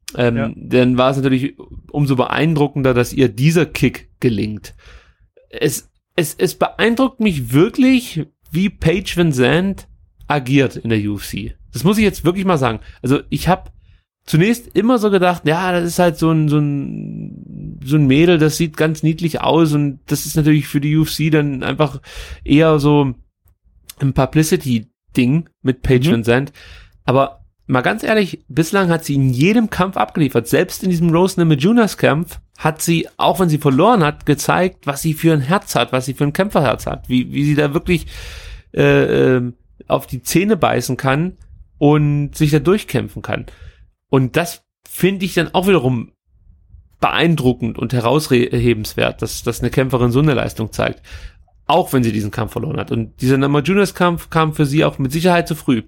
ähm, Ja. dann war es natürlich umso beeindruckender, dass ihr dieser Kick gelingt. Es, es, es beeindruckt mich wirklich, wie Paige VanZant agiert in der U F C. Das muss ich jetzt wirklich mal sagen. Also ich habe zunächst immer so gedacht, ja, das ist halt so ein, so ein, so ein Mädel, das sieht ganz niedlich aus und das ist natürlich für die U F C dann einfach eher so ein Publicity-Ding mit Paige Mhm. VanZant. Aber mal ganz ehrlich, bislang hat sie in jedem Kampf abgeliefert. Selbst in diesem Rose Namajunas-Kampf hat sie, auch wenn sie verloren hat, gezeigt, was sie für ein Herz hat, was sie für ein Kämpferherz hat, wie, wie sie da wirklich äh, äh, auf die Zähne beißen kann und sich da durchkämpfen kann. Und das finde ich dann auch wiederum beeindruckend und heraushebenswert, dass, dass eine Kämpferin so eine Leistung zeigt. Auch wenn sie diesen Kampf verloren hat. Und dieser Namajunas-Kampf kam für sie auch mit Sicherheit zu früh.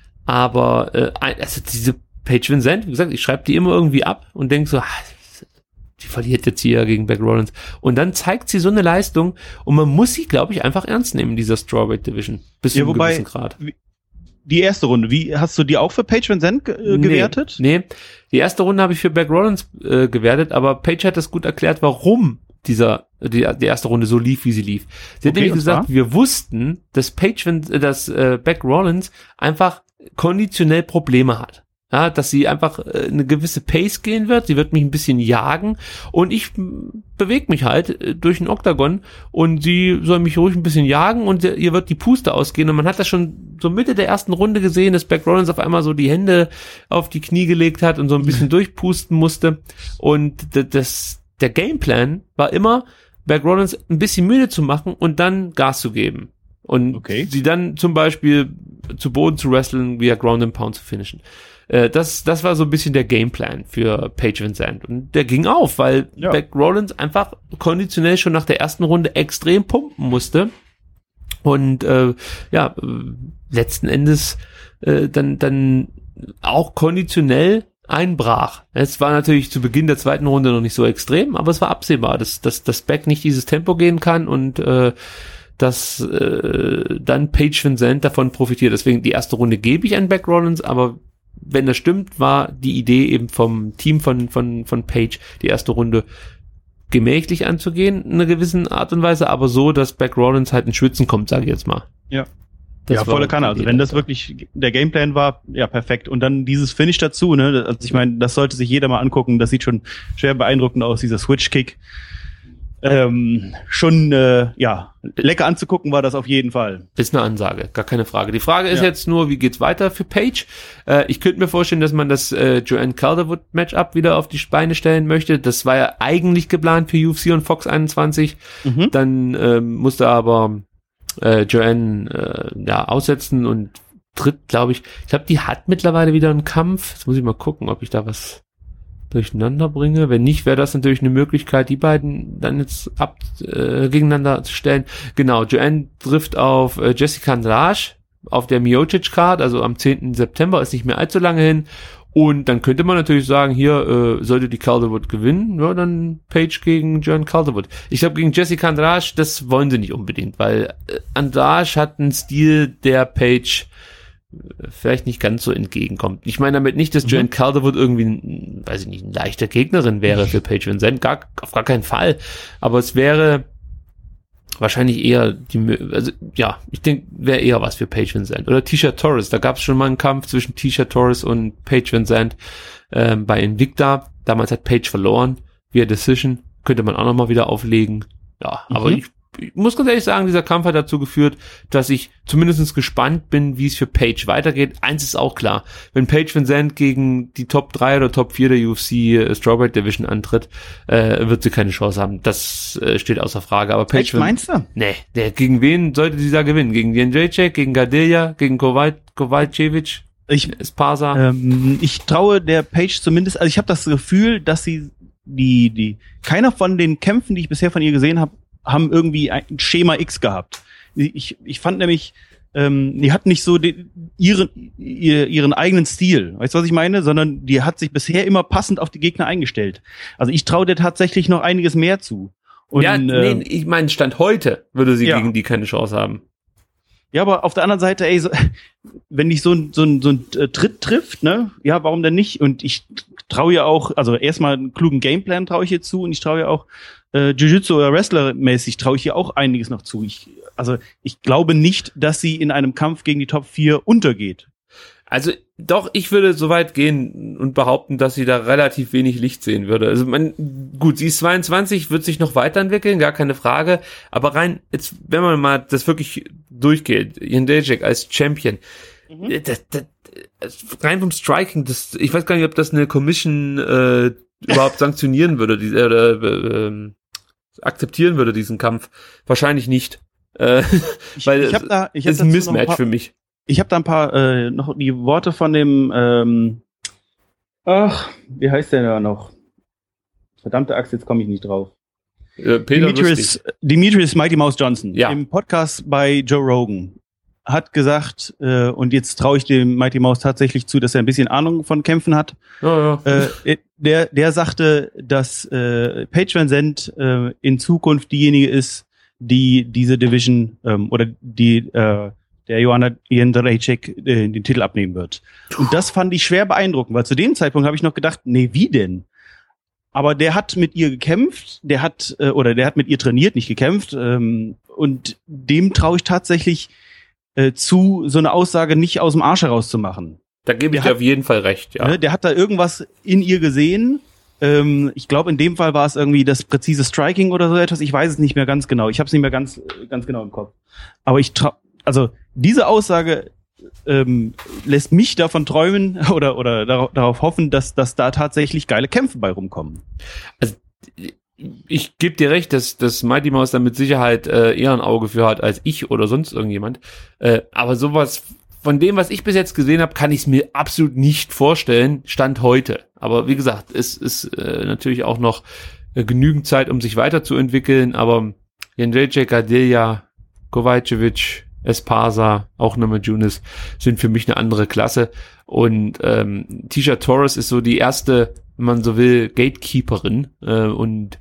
Aber äh, also diese Paige VanZant, wie gesagt, ich schreibe die immer irgendwie ab und denke so, ah, die verliert jetzt hier gegen Bec Rawlins. Und dann zeigt sie so eine Leistung und man muss sie, glaube ich, einfach ernst nehmen in dieser Strawweight Division. Bis zu Ja, einem wobei, gewissen Grad. Die erste Runde, wie hast du die auch für Paige VanZant ge äh, gewertet? Nee, nee, die erste Runde habe ich für Bec Rawlins äh, gewertet, aber Paige hat das gut erklärt, warum dieser die, die erste Runde so lief, wie sie lief. Sie hat Okay, nämlich und gesagt, zwar? wir wussten, dass Paige, Van- dass äh, Bec Rawlins einfach konditionell Probleme hat. Ja, dass sie einfach äh, eine gewisse Pace gehen wird, sie wird mich ein bisschen jagen und ich bewege mich halt äh, durch den Oktagon und sie soll mich ruhig ein bisschen jagen und ihr wird die Puste ausgehen und man hat das schon so Mitte der ersten Runde gesehen, dass Bec Rawlins auf einmal so die Hände auf die Knie gelegt hat und so ein bisschen durchpusten musste und d- das, der Gameplan war immer, Bec Rawlins ein bisschen müde zu machen und dann Gas zu geben und Okay. sie dann zum Beispiel zu Boden zu wresteln, via Ground and Pound zu finishen. Das, das war so ein bisschen der Gameplan für Paige VanZant. Und der ging auf, weil Ja. Bec Rawlins einfach konditionell schon nach der ersten Runde extrem pumpen musste. Und äh, ja, äh, letzten Endes äh, dann, dann auch konditionell einbrach. Es war natürlich zu Beginn der zweiten Runde noch nicht so extrem, aber es war absehbar, dass, dass, dass Bec nicht dieses Tempo gehen kann und äh, dass äh, dann Paige VanZant davon profitiert. Deswegen die erste Runde gebe ich an Bec Rawlins, aber wenn das stimmt, war die Idee eben vom Team von, von, von Paige, die erste Runde gemächlich anzugehen, in einer gewissen Art und Weise, aber so, dass Bec Rawlins halt ins Schwitzen kommt, sage ich jetzt mal. Ja. Das ja, war volle Kanne. die Also Idee wenn das dahinter. wirklich der Gameplan war, ja, perfekt. Und dann dieses Finish dazu, ne? Also ich meine, das sollte sich jeder mal angucken. Das sieht schon schwer beeindruckend aus, dieser Switch-Kick. Ähm, schon, äh, ja, lecker anzugucken war das auf jeden Fall. Ist eine Ansage, gar keine Frage. Die Frage ist Ja. jetzt nur, wie geht's weiter für Paige? Äh, ich könnte mir vorstellen, dass man das äh, Joanne Calderwood-Matchup wieder auf die Beine stellen möchte. Das war ja eigentlich geplant für U F C und Fox einundzwanzig. Mhm. Dann ähm, musste aber äh, Joanne äh, ja aussetzen und tritt, glaube ich, ich glaube, die hat mittlerweile wieder einen Kampf. Jetzt muss ich mal gucken, ob ich da was durcheinander bringe. Wenn nicht, wäre das natürlich eine Möglichkeit, die beiden dann jetzt ab äh, gegeneinander zu stellen. Genau, Joanne trifft auf äh, Jessica Andrade auf der Miocic-Card, also am zehnten September, ist nicht mehr allzu lange hin. Und dann könnte man natürlich sagen, hier äh, sollte die Calderwood gewinnen, ja, dann Paige gegen Joanne Calderwood. Ich glaube, gegen Jessica Andrade, das wollen sie nicht unbedingt, weil äh, Andrade hat einen Stil, der Paige vielleicht nicht ganz so entgegenkommt. Ich meine damit nicht, dass Joanne Calderwood irgendwie, ein, weiß ich nicht, eine leichte Gegnerin wäre für Paige VanZant, gar, auf gar keinen Fall. Aber es wäre wahrscheinlich eher die, also ja, ich denke, wäre eher was für Paige VanZant. Oder Tisha Torres, da gab es schon mal einen Kampf zwischen Tisha Torres und Paige VanZant ähm, bei Invicta. Damals hat Paige verloren, via Decision, könnte man auch nochmal wieder auflegen. Ja, aber Mhm. ich Ich muss ganz ehrlich sagen, dieser Kampf hat dazu geführt, dass ich zumindest gespannt bin, wie es für Paige weitergeht. Eins ist auch klar, wenn Paige VanZant gegen die Top drei oder Top vier der U F C äh, Strawweight Division antritt, äh, wird sie keine Chance haben. Das äh, steht außer Frage. Aber Paige Echt, meinst du? Nee, der, gegen wen sollte sie da gewinnen? Gegen Jędrzejczyk, gegen Gadelja, gegen Kowal- Kowalkiewicz, Ich, Esparza? ähm, ich traue der Paige zumindest, also ich habe das Gefühl, dass sie die, die, keiner von den Kämpfen, die ich bisher von ihr gesehen habe, haben irgendwie ein Schema X gehabt. Ich, ich fand nämlich, ähm, die hat nicht so den, ihren, ihr, ihren eigenen Stil. Weißt du, was ich meine? Sondern die hat sich bisher immer passend auf die Gegner eingestellt. Also ich traue dir tatsächlich noch einiges mehr zu. Und, ja, äh, nee, ich meine, Stand heute würde sie ja. gegen die keine Chance haben. Ja, aber auf der anderen Seite, ey, so, wenn dich so ein, so ein, so ein äh, Tritt trifft, ne, ja, warum denn nicht? Und ich traue ihr auch, also erstmal einen klugen Gameplan traue ich ihr zu und ich traue ihr auch äh, Jiu-Jitsu oder Wrestler-mäßig traue ich ihr auch einiges noch zu. Ich, also ich glaube nicht, dass sie in einem Kampf gegen die Top vier untergeht. Also doch, ich würde so weit gehen und behaupten, dass sie da relativ wenig Licht sehen würde. Also man, gut, sie ist zweiundzwanzig, wird sich noch weiterentwickeln, gar keine Frage. Aber rein, jetzt, wenn man mal das wirklich durchgeht, Jędrzejczyk als Champion, mhm. das, das, rein vom Striking, das, ich weiß gar nicht, ob das eine Commission äh, überhaupt sanktionieren würde, die, äh, äh, akzeptieren würde, diesen Kampf. Wahrscheinlich nicht. Äh, ich, weil ich hab da, ich das ist ein Mismatch ein für mich. Ich habe da ein paar, äh, noch die Worte von dem, ähm, ach, wie heißt der da noch? Verdammte Axt, jetzt komme ich nicht drauf. Äh, Peter Demetrius, Demetrius Mighty Mouse Johnson, ja. Im Podcast bei Joe Rogan, hat gesagt, äh, und jetzt traue ich dem Mighty Mouse tatsächlich zu, dass er ein bisschen Ahnung von Kämpfen hat. Ja, ja. Äh, der, der sagte, dass äh, Paige VanZant äh, in Zukunft diejenige ist, die diese Division ähm, oder die äh, der Joanna Jędrzejczyk äh, den Titel abnehmen wird. Und das fand ich schwer beeindruckend, weil zu dem Zeitpunkt habe ich noch gedacht, nee, wie denn? Aber der hat mit ihr gekämpft, der hat, äh, oder der hat mit ihr trainiert, nicht gekämpft, ähm, und dem traue ich tatsächlich äh, zu, so eine Aussage nicht aus dem Arsch herauszumachen. Da gebe ich dir auf jeden Fall recht, ja. Ne, der hat da irgendwas in ihr gesehen. Ähm, ich glaube, in dem Fall war es irgendwie das präzise Striking oder so etwas. Ich weiß es nicht mehr ganz genau. Ich habe es nicht mehr ganz, ganz genau im Kopf. Aber ich trau, also diese Aussage ähm, lässt mich davon träumen oder oder darauf, darauf hoffen, dass dass da tatsächlich geile Kämpfe bei rumkommen. Also ich gebe dir recht, dass dass Mighty Mouse da mit Sicherheit äh, eher ein Auge für hat als ich oder sonst irgendjemand. Äh, aber sowas von dem, was ich bis jetzt gesehen habe, kann ich es mir absolut nicht vorstellen. Stand heute. Aber wie gesagt, es ist äh, natürlich auch noch äh, genügend Zeit, um sich weiterzuentwickeln. Aber Jędrzejczyk, Gadelja, Kovacevic, Esparza, auch Namajunas sind für mich eine andere Klasse. Und ähm, Tecia Torres ist so die erste, wenn man so will, Gatekeeperin. Äh, und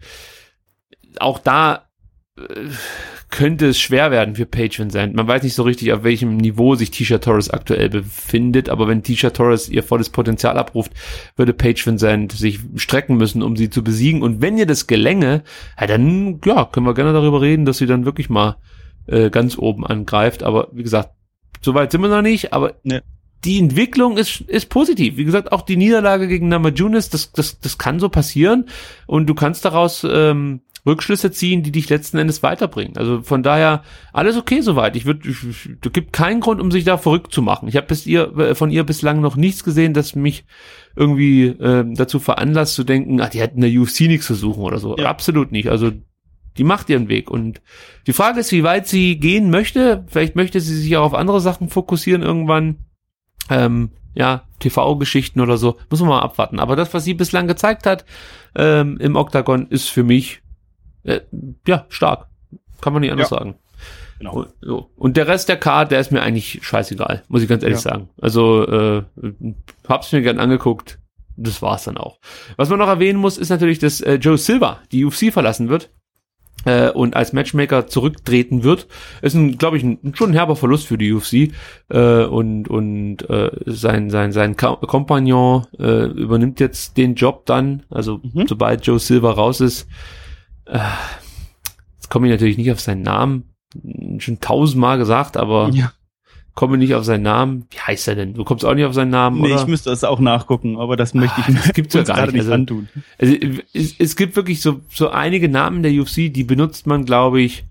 auch da äh, könnte es schwer werden für Paige VanZant. Man weiß nicht so richtig, auf welchem Niveau sich Tecia Torres aktuell befindet, aber wenn Tecia Torres ihr volles Potenzial abruft, würde Paige VanZant sich strecken müssen, um sie zu besiegen. Und wenn ihr das gelänge, ja, dann ja, können wir gerne darüber reden, dass sie dann wirklich mal äh, ganz oben angreift. Aber wie gesagt, so weit sind wir noch nicht, aber nee. Die Entwicklung ist ist positiv. Wie gesagt, auch die Niederlage gegen Namajunas, das das das kann so passieren und du kannst daraus ähm, Rückschlüsse ziehen, die dich letzten Endes weiterbringen. Also von daher alles okay soweit. Ich würde, es gibt keinen Grund, um sich da verrückt zu machen. Ich habe bis ihr von ihr bislang noch nichts gesehen, das mich irgendwie äh, dazu veranlasst zu denken, ach, die hätten in der U F C nichts zu suchen oder so. Ja. Absolut nicht. Also die macht ihren Weg und die Frage ist, wie weit sie gehen möchte. Vielleicht möchte sie sich auch auf andere Sachen fokussieren irgendwann. Ähm, ja, T V-Geschichten oder so, muss man mal abwarten. Aber das, was sie bislang gezeigt hat ähm, im Oktagon, ist für mich äh, ja stark. Kann man nicht anders ja. sagen. Genau. Und, so. Und der Rest der Card, der ist mir eigentlich scheißegal, muss ich ganz ehrlich ja. sagen. Also äh, hab's mir gern angeguckt. Das war's dann auch. Was man noch erwähnen muss, ist natürlich, dass äh, Joe Silva die U F C verlassen wird. Äh, und als Matchmaker zurücktreten wird, ist ein, glaube ich, ein, schon ein herber Verlust für die U F C äh, und und äh, sein sein sein Kompagnon äh, übernimmt jetzt den Job dann, also mhm. sobald Joe Silva raus ist. Äh, jetzt komme ich natürlich nicht auf seinen Namen, schon tausendmal gesagt, aber ja. komme nicht auf seinen Namen. Wie heißt er denn? Du kommst auch nicht auf seinen Namen, nee, oder? Ich müsste das auch nachgucken, aber das möchte ich das gibt's ja gar nicht, nicht also, antun. Also es, es gibt wirklich so so einige Namen der U F C, die benutzt man, glaube ich,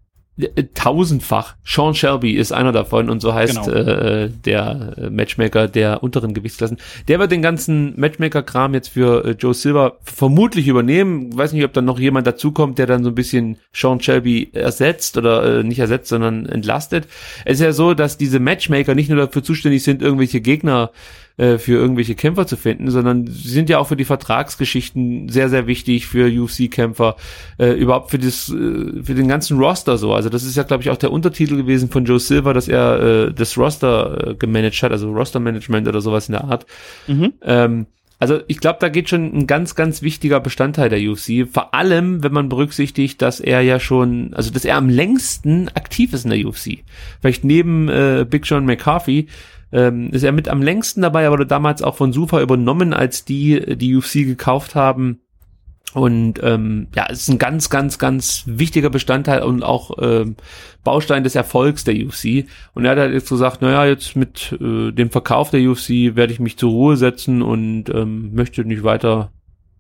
tausendfach. Sean Shelby ist einer davon und so heißt genau. äh, der Matchmaker der unteren Gewichtsklassen. Der wird den ganzen Matchmaker-Kram jetzt für äh, Joe Silva vermutlich übernehmen. Weiß nicht, ob dann noch jemand dazukommt, der dann so ein bisschen Sean Shelby ersetzt oder äh, nicht ersetzt, sondern entlastet. Es ist ja so, dass diese Matchmaker nicht nur dafür zuständig sind, irgendwelche Gegner äh, für irgendwelche Kämpfer zu finden, sondern sie sind ja auch für die Vertragsgeschichten sehr, sehr wichtig für U F C-Kämpfer, äh, überhaupt für das, äh, für den ganzen Roster so. Also das ist ja, glaube ich, auch der Untertitel gewesen von Joe Silva, dass er äh, das Roster äh, gemanagt hat, also Roster-Management oder sowas in der Art. Mhm. Ähm, Also ich glaube, da geht schon ein ganz, ganz wichtiger Bestandteil der U F C. Vor allem, wenn man berücksichtigt, dass er ja schon, also dass er am längsten aktiv ist in der U F C. Vielleicht neben äh, Big John McCarthy ähm, ist er mit am längsten dabei. Er wurde damals auch von Zuffa übernommen, als die die U F C gekauft haben. Und ähm, ja, es ist ein ganz, ganz, ganz wichtiger Bestandteil und auch ähm, Baustein des Erfolgs der U F C. Und er hat halt jetzt gesagt, naja, jetzt mit äh, dem Verkauf der U F C werde ich mich zur Ruhe setzen und ähm, möchte nicht weiter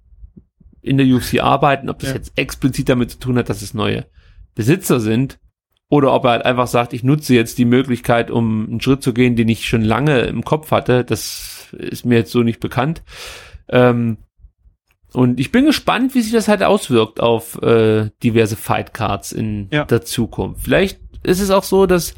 in der U F C arbeiten. Ob das ja. jetzt explizit damit zu tun hat, dass es neue Besitzer sind, oder ob er halt einfach sagt, ich nutze jetzt die Möglichkeit, um einen Schritt zu gehen, den ich schon lange im Kopf hatte. Das ist mir jetzt so nicht bekannt. Ähm, Und ich bin gespannt, wie sich das halt auswirkt auf äh, diverse Fightcards in ja. der Zukunft. Vielleicht ist es auch so, dass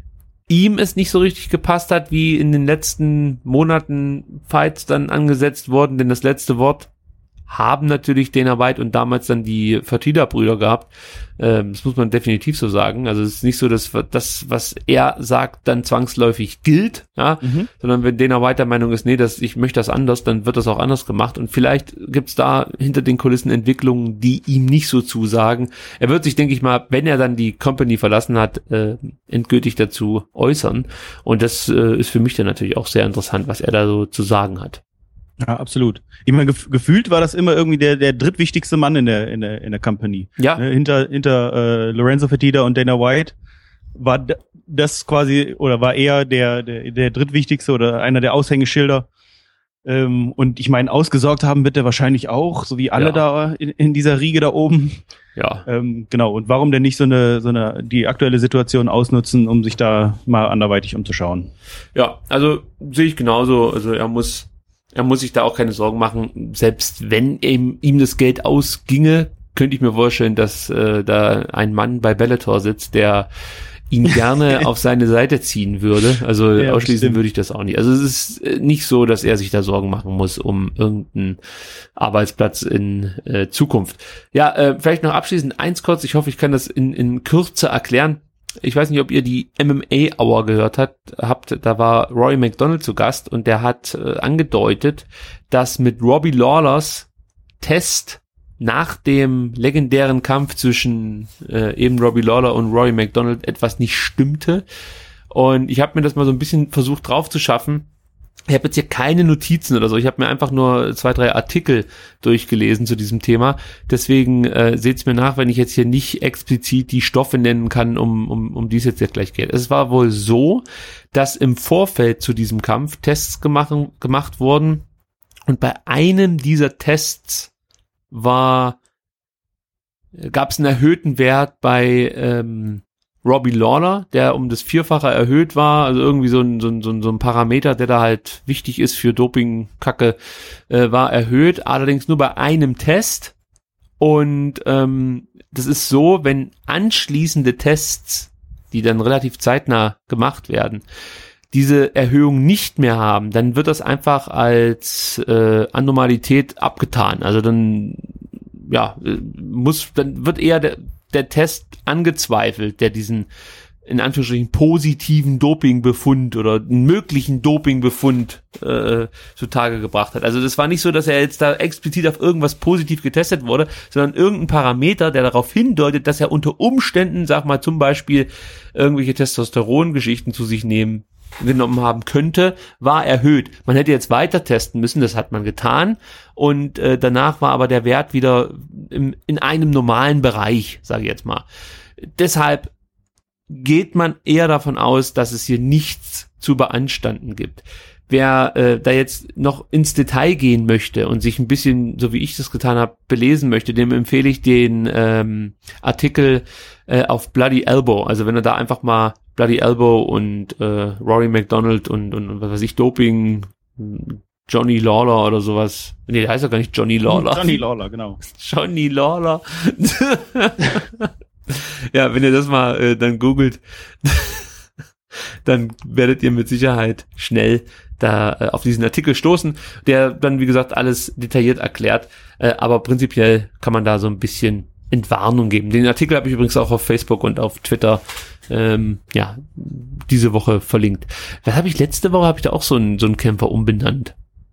ihm es nicht so richtig gepasst hat, wie in den letzten Monaten Fights dann angesetzt wurden, denn das letzte Wort haben natürlich Dana White und damals dann die Fertitta-Brüder gehabt. Ähm, das muss man definitiv so sagen. Also es ist nicht so, dass das, was er sagt, dann zwangsläufig gilt, ja, mhm. sondern wenn Dana White der Meinung ist, nee, das, ich möchte das anders, dann wird das auch anders gemacht. Und vielleicht gibt's da hinter den Kulissen Entwicklungen, die ihm nicht so zusagen. Er wird sich, denke ich mal, wenn er dann die Company verlassen hat, äh, endgültig dazu äußern. Und das äh, ist für mich dann natürlich auch sehr interessant, was er da so zu sagen hat. Ja, absolut. Ich meine, gef- gefühlt war das immer irgendwie der der drittwichtigste Mann in der in der in der Company. Ja. Ne, hinter hinter äh, Lorenzo Fertitta und Dana White war d- das quasi oder war er der der der drittwichtigste oder einer der Aushängeschilder. Ähm, und ich meine, ausgesorgt haben wird er wahrscheinlich auch, so wie alle ja. da in, in dieser Riege da oben. Ja. Ähm, genau. Und warum denn nicht so eine so eine die aktuelle Situation ausnutzen, um sich da mal anderweitig umzuschauen? Ja, also sehe ich genauso. Also er muss Er muss sich da auch keine Sorgen machen. Selbst wenn ihm, ihm das Geld ausginge, könnte ich mir vorstellen, dass äh, da ein Mann bei Bellator sitzt, der ihn gerne auf seine Seite ziehen würde. Also ja, ausschließen würde ich das auch nicht. Also es ist nicht so, dass er sich da Sorgen machen muss um irgendeinen Arbeitsplatz in äh, Zukunft. Ja, äh, vielleicht noch abschließend eins kurz. Ich hoffe, ich kann das in, in Kürze erklären. Ich weiß nicht, ob ihr die M M A Hour gehört habt, habt, da war Rory McDonald zu Gast und der hat äh, angedeutet, dass mit Robbie Lawlers Test nach dem legendären Kampf zwischen äh, eben Robbie Lawler und Rory McDonald etwas nicht stimmte. Und ich habe mir das mal so ein bisschen versucht drauf zu schaffen. Ich habe jetzt hier keine Notizen oder so. Ich habe mir einfach nur zwei, drei Artikel durchgelesen zu diesem Thema. Deswegen äh, seht's mir nach, wenn ich jetzt hier nicht explizit die Stoffe nennen kann, um um um die es jetzt, jetzt gleich geht. Es war wohl so, dass im Vorfeld zu diesem Kampf Tests gemacht, gemacht wurden. Und bei einem dieser Tests war gab es einen erhöhten Wert bei ähm, Robbie Lawler, der um das Vierfache erhöht war, also irgendwie so ein, so ein, so ein Parameter, der da halt wichtig ist für Dopingkacke, äh, war erhöht, allerdings nur bei einem Test. Und ähm, das ist so, wenn anschließende Tests, die dann relativ zeitnah gemacht werden, diese Erhöhung nicht mehr haben, dann wird das einfach als äh, Anormalität abgetan. Also dann, ja, muss, dann wird eher der der Test angezweifelt, der diesen in Anführungsstrichen positiven Dopingbefund oder einen möglichen Dopingbefund äh, zutage gebracht hat. Also das war nicht so, dass er jetzt da explizit auf irgendwas positiv getestet wurde, sondern irgendein Parameter, der darauf hindeutet, dass er unter Umständen, sag mal zum Beispiel, irgendwelche Testosterongeschichten zu sich nehmen genommen haben könnte, war erhöht. Man hätte jetzt weiter testen müssen, das hat man getan und äh, danach war aber der Wert wieder im, in einem normalen Bereich, sage ich jetzt mal. Deshalb geht man eher davon aus, dass es hier nichts zu beanstanden gibt. Wer äh, da jetzt noch ins Detail gehen möchte und sich ein bisschen, so wie ich das getan habe, belesen möchte, dem empfehle ich den ähm, Artikel äh, auf Bloody Elbow. Also wenn er da einfach mal Bloody Elbow und äh, Rory McDonald und, und, und was weiß ich, Doping, Johnny Lawler oder sowas. Nee, der heißt ja gar nicht Johnny Lawler. Johnny Lawler, genau. Johnny Lawler. Ja, wenn ihr das mal äh, dann googelt, dann werdet ihr mit Sicherheit schnell da äh, auf diesen Artikel stoßen, der dann, wie gesagt, alles detailliert erklärt. Äh, aber prinzipiell kann man da so ein bisschen Entwarnung geben. Den Artikel habe ich übrigens auch auf Facebook und auf Twitter ähm, ja diese Woche verlinkt. Was habe ich letzte Woche? Habe ich da auch so einen so einen Kämpfer umbenannt?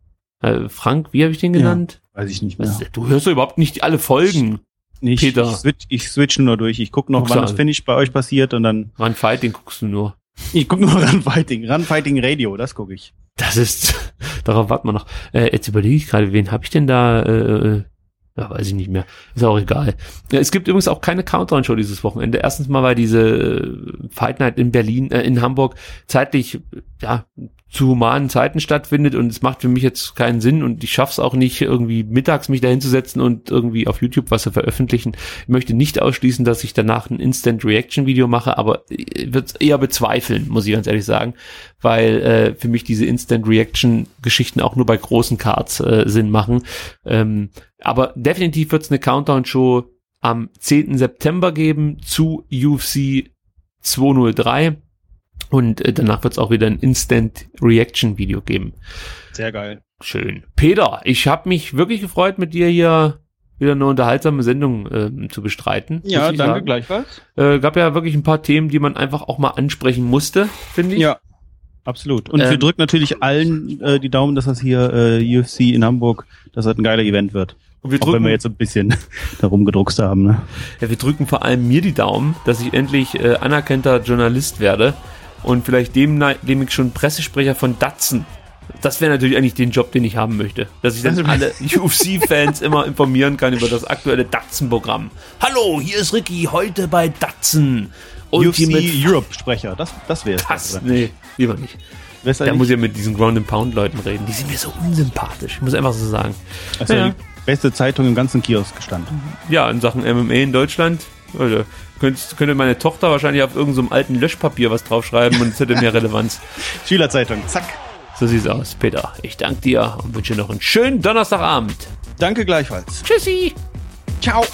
Äh, Frank, wie habe ich den genannt? Ja, weiß ich nicht mehr. Was, du hörst doch überhaupt nicht alle Folgen. Nicht, Peter. Ich, switch, ich switche nur durch. Ich gucke noch, Guckst wann du das an. Finish bei euch passiert und dann... Run Fighting guckst du nur. Ich gucke nur Run Fighting. Run Fighting Radio, das gucke ich. Das ist, darauf warten wir noch. Äh, jetzt überlege ich gerade, wen habe ich denn da, äh, ja, weiß ich nicht mehr. Ist auch egal. Ja, es gibt übrigens auch keine Countdown-Show dieses Wochenende. Erstens mal, weil diese äh, Fight Night in Berlin, äh, in Hamburg zeitlich, ja, zu humanen Zeiten stattfindet und es macht für mich jetzt keinen Sinn und ich schaff's auch nicht, irgendwie mittags mich da hinzusetzen und irgendwie auf YouTube was zu veröffentlichen. Ich möchte nicht ausschließen, dass ich danach ein Instant-Reaction-Video mache, aber ich würde es eher bezweifeln, muss ich ganz ehrlich sagen, weil äh, für mich diese Instant-Reaction-Geschichten auch nur bei großen Cards äh, Sinn machen. Ähm, aber definitiv wird's eine Countdown-Show am zehnten September geben zu U F C zweihundertdrei. Und äh, danach wird es auch wieder ein Instant-Reaction-Video geben. Sehr geil. Schön. Peter, ich habe mich wirklich gefreut, mit dir hier wieder eine unterhaltsame Sendung ähm, zu bestreiten. Ja, danke, sagen. gleichfalls. Äh, gab ja wirklich ein paar Themen, die man einfach auch mal ansprechen musste, finde ich. Ja, absolut. Und Ähm, wir drücken natürlich allen äh, die Daumen, dass das hier äh, U F C in Hamburg, dass das ein geiler Event wird. Und wir Auch drücken, wenn wir jetzt ein bisschen darum gedruckst haben. Ne? ja, wir drücken vor allem mir die Daumen, dass ich endlich äh, anerkannter Journalist werde und vielleicht demnächst schon Pressesprecher von Datsun. Das wäre natürlich eigentlich den Job, den ich haben möchte. Dass ich dann alle U F C-Fans immer informieren kann über das aktuelle Datsun-Programm. Hallo, hier ist Ricky, heute bei Datsun. U F Ultimate C Europe-Sprecher, das, das wäre es. Das, nee, lieber nicht. Da muss ich ja mit diesen Ground-and-Pound-Leuten reden. Die sind mir so unsympathisch. Ich muss einfach so sagen. Das ist ja Ja. die beste Zeitung im ganzen Kiosk gestanden. Ja, in Sachen M M A in Deutschland. Alter, könnt, könnte meine Tochter wahrscheinlich auf irgendeinem so alten Löschpapier was draufschreiben und es hätte mehr Relevanz. Schülerzeitung, zack. So sieht's aus, Peter. Ich danke dir und wünsche noch einen schönen Donnerstagabend. Danke gleichfalls. Tschüssi. Ciao.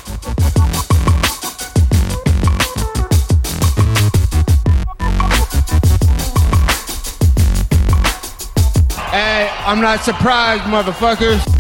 Hey, I'm not surprised, motherfuckers.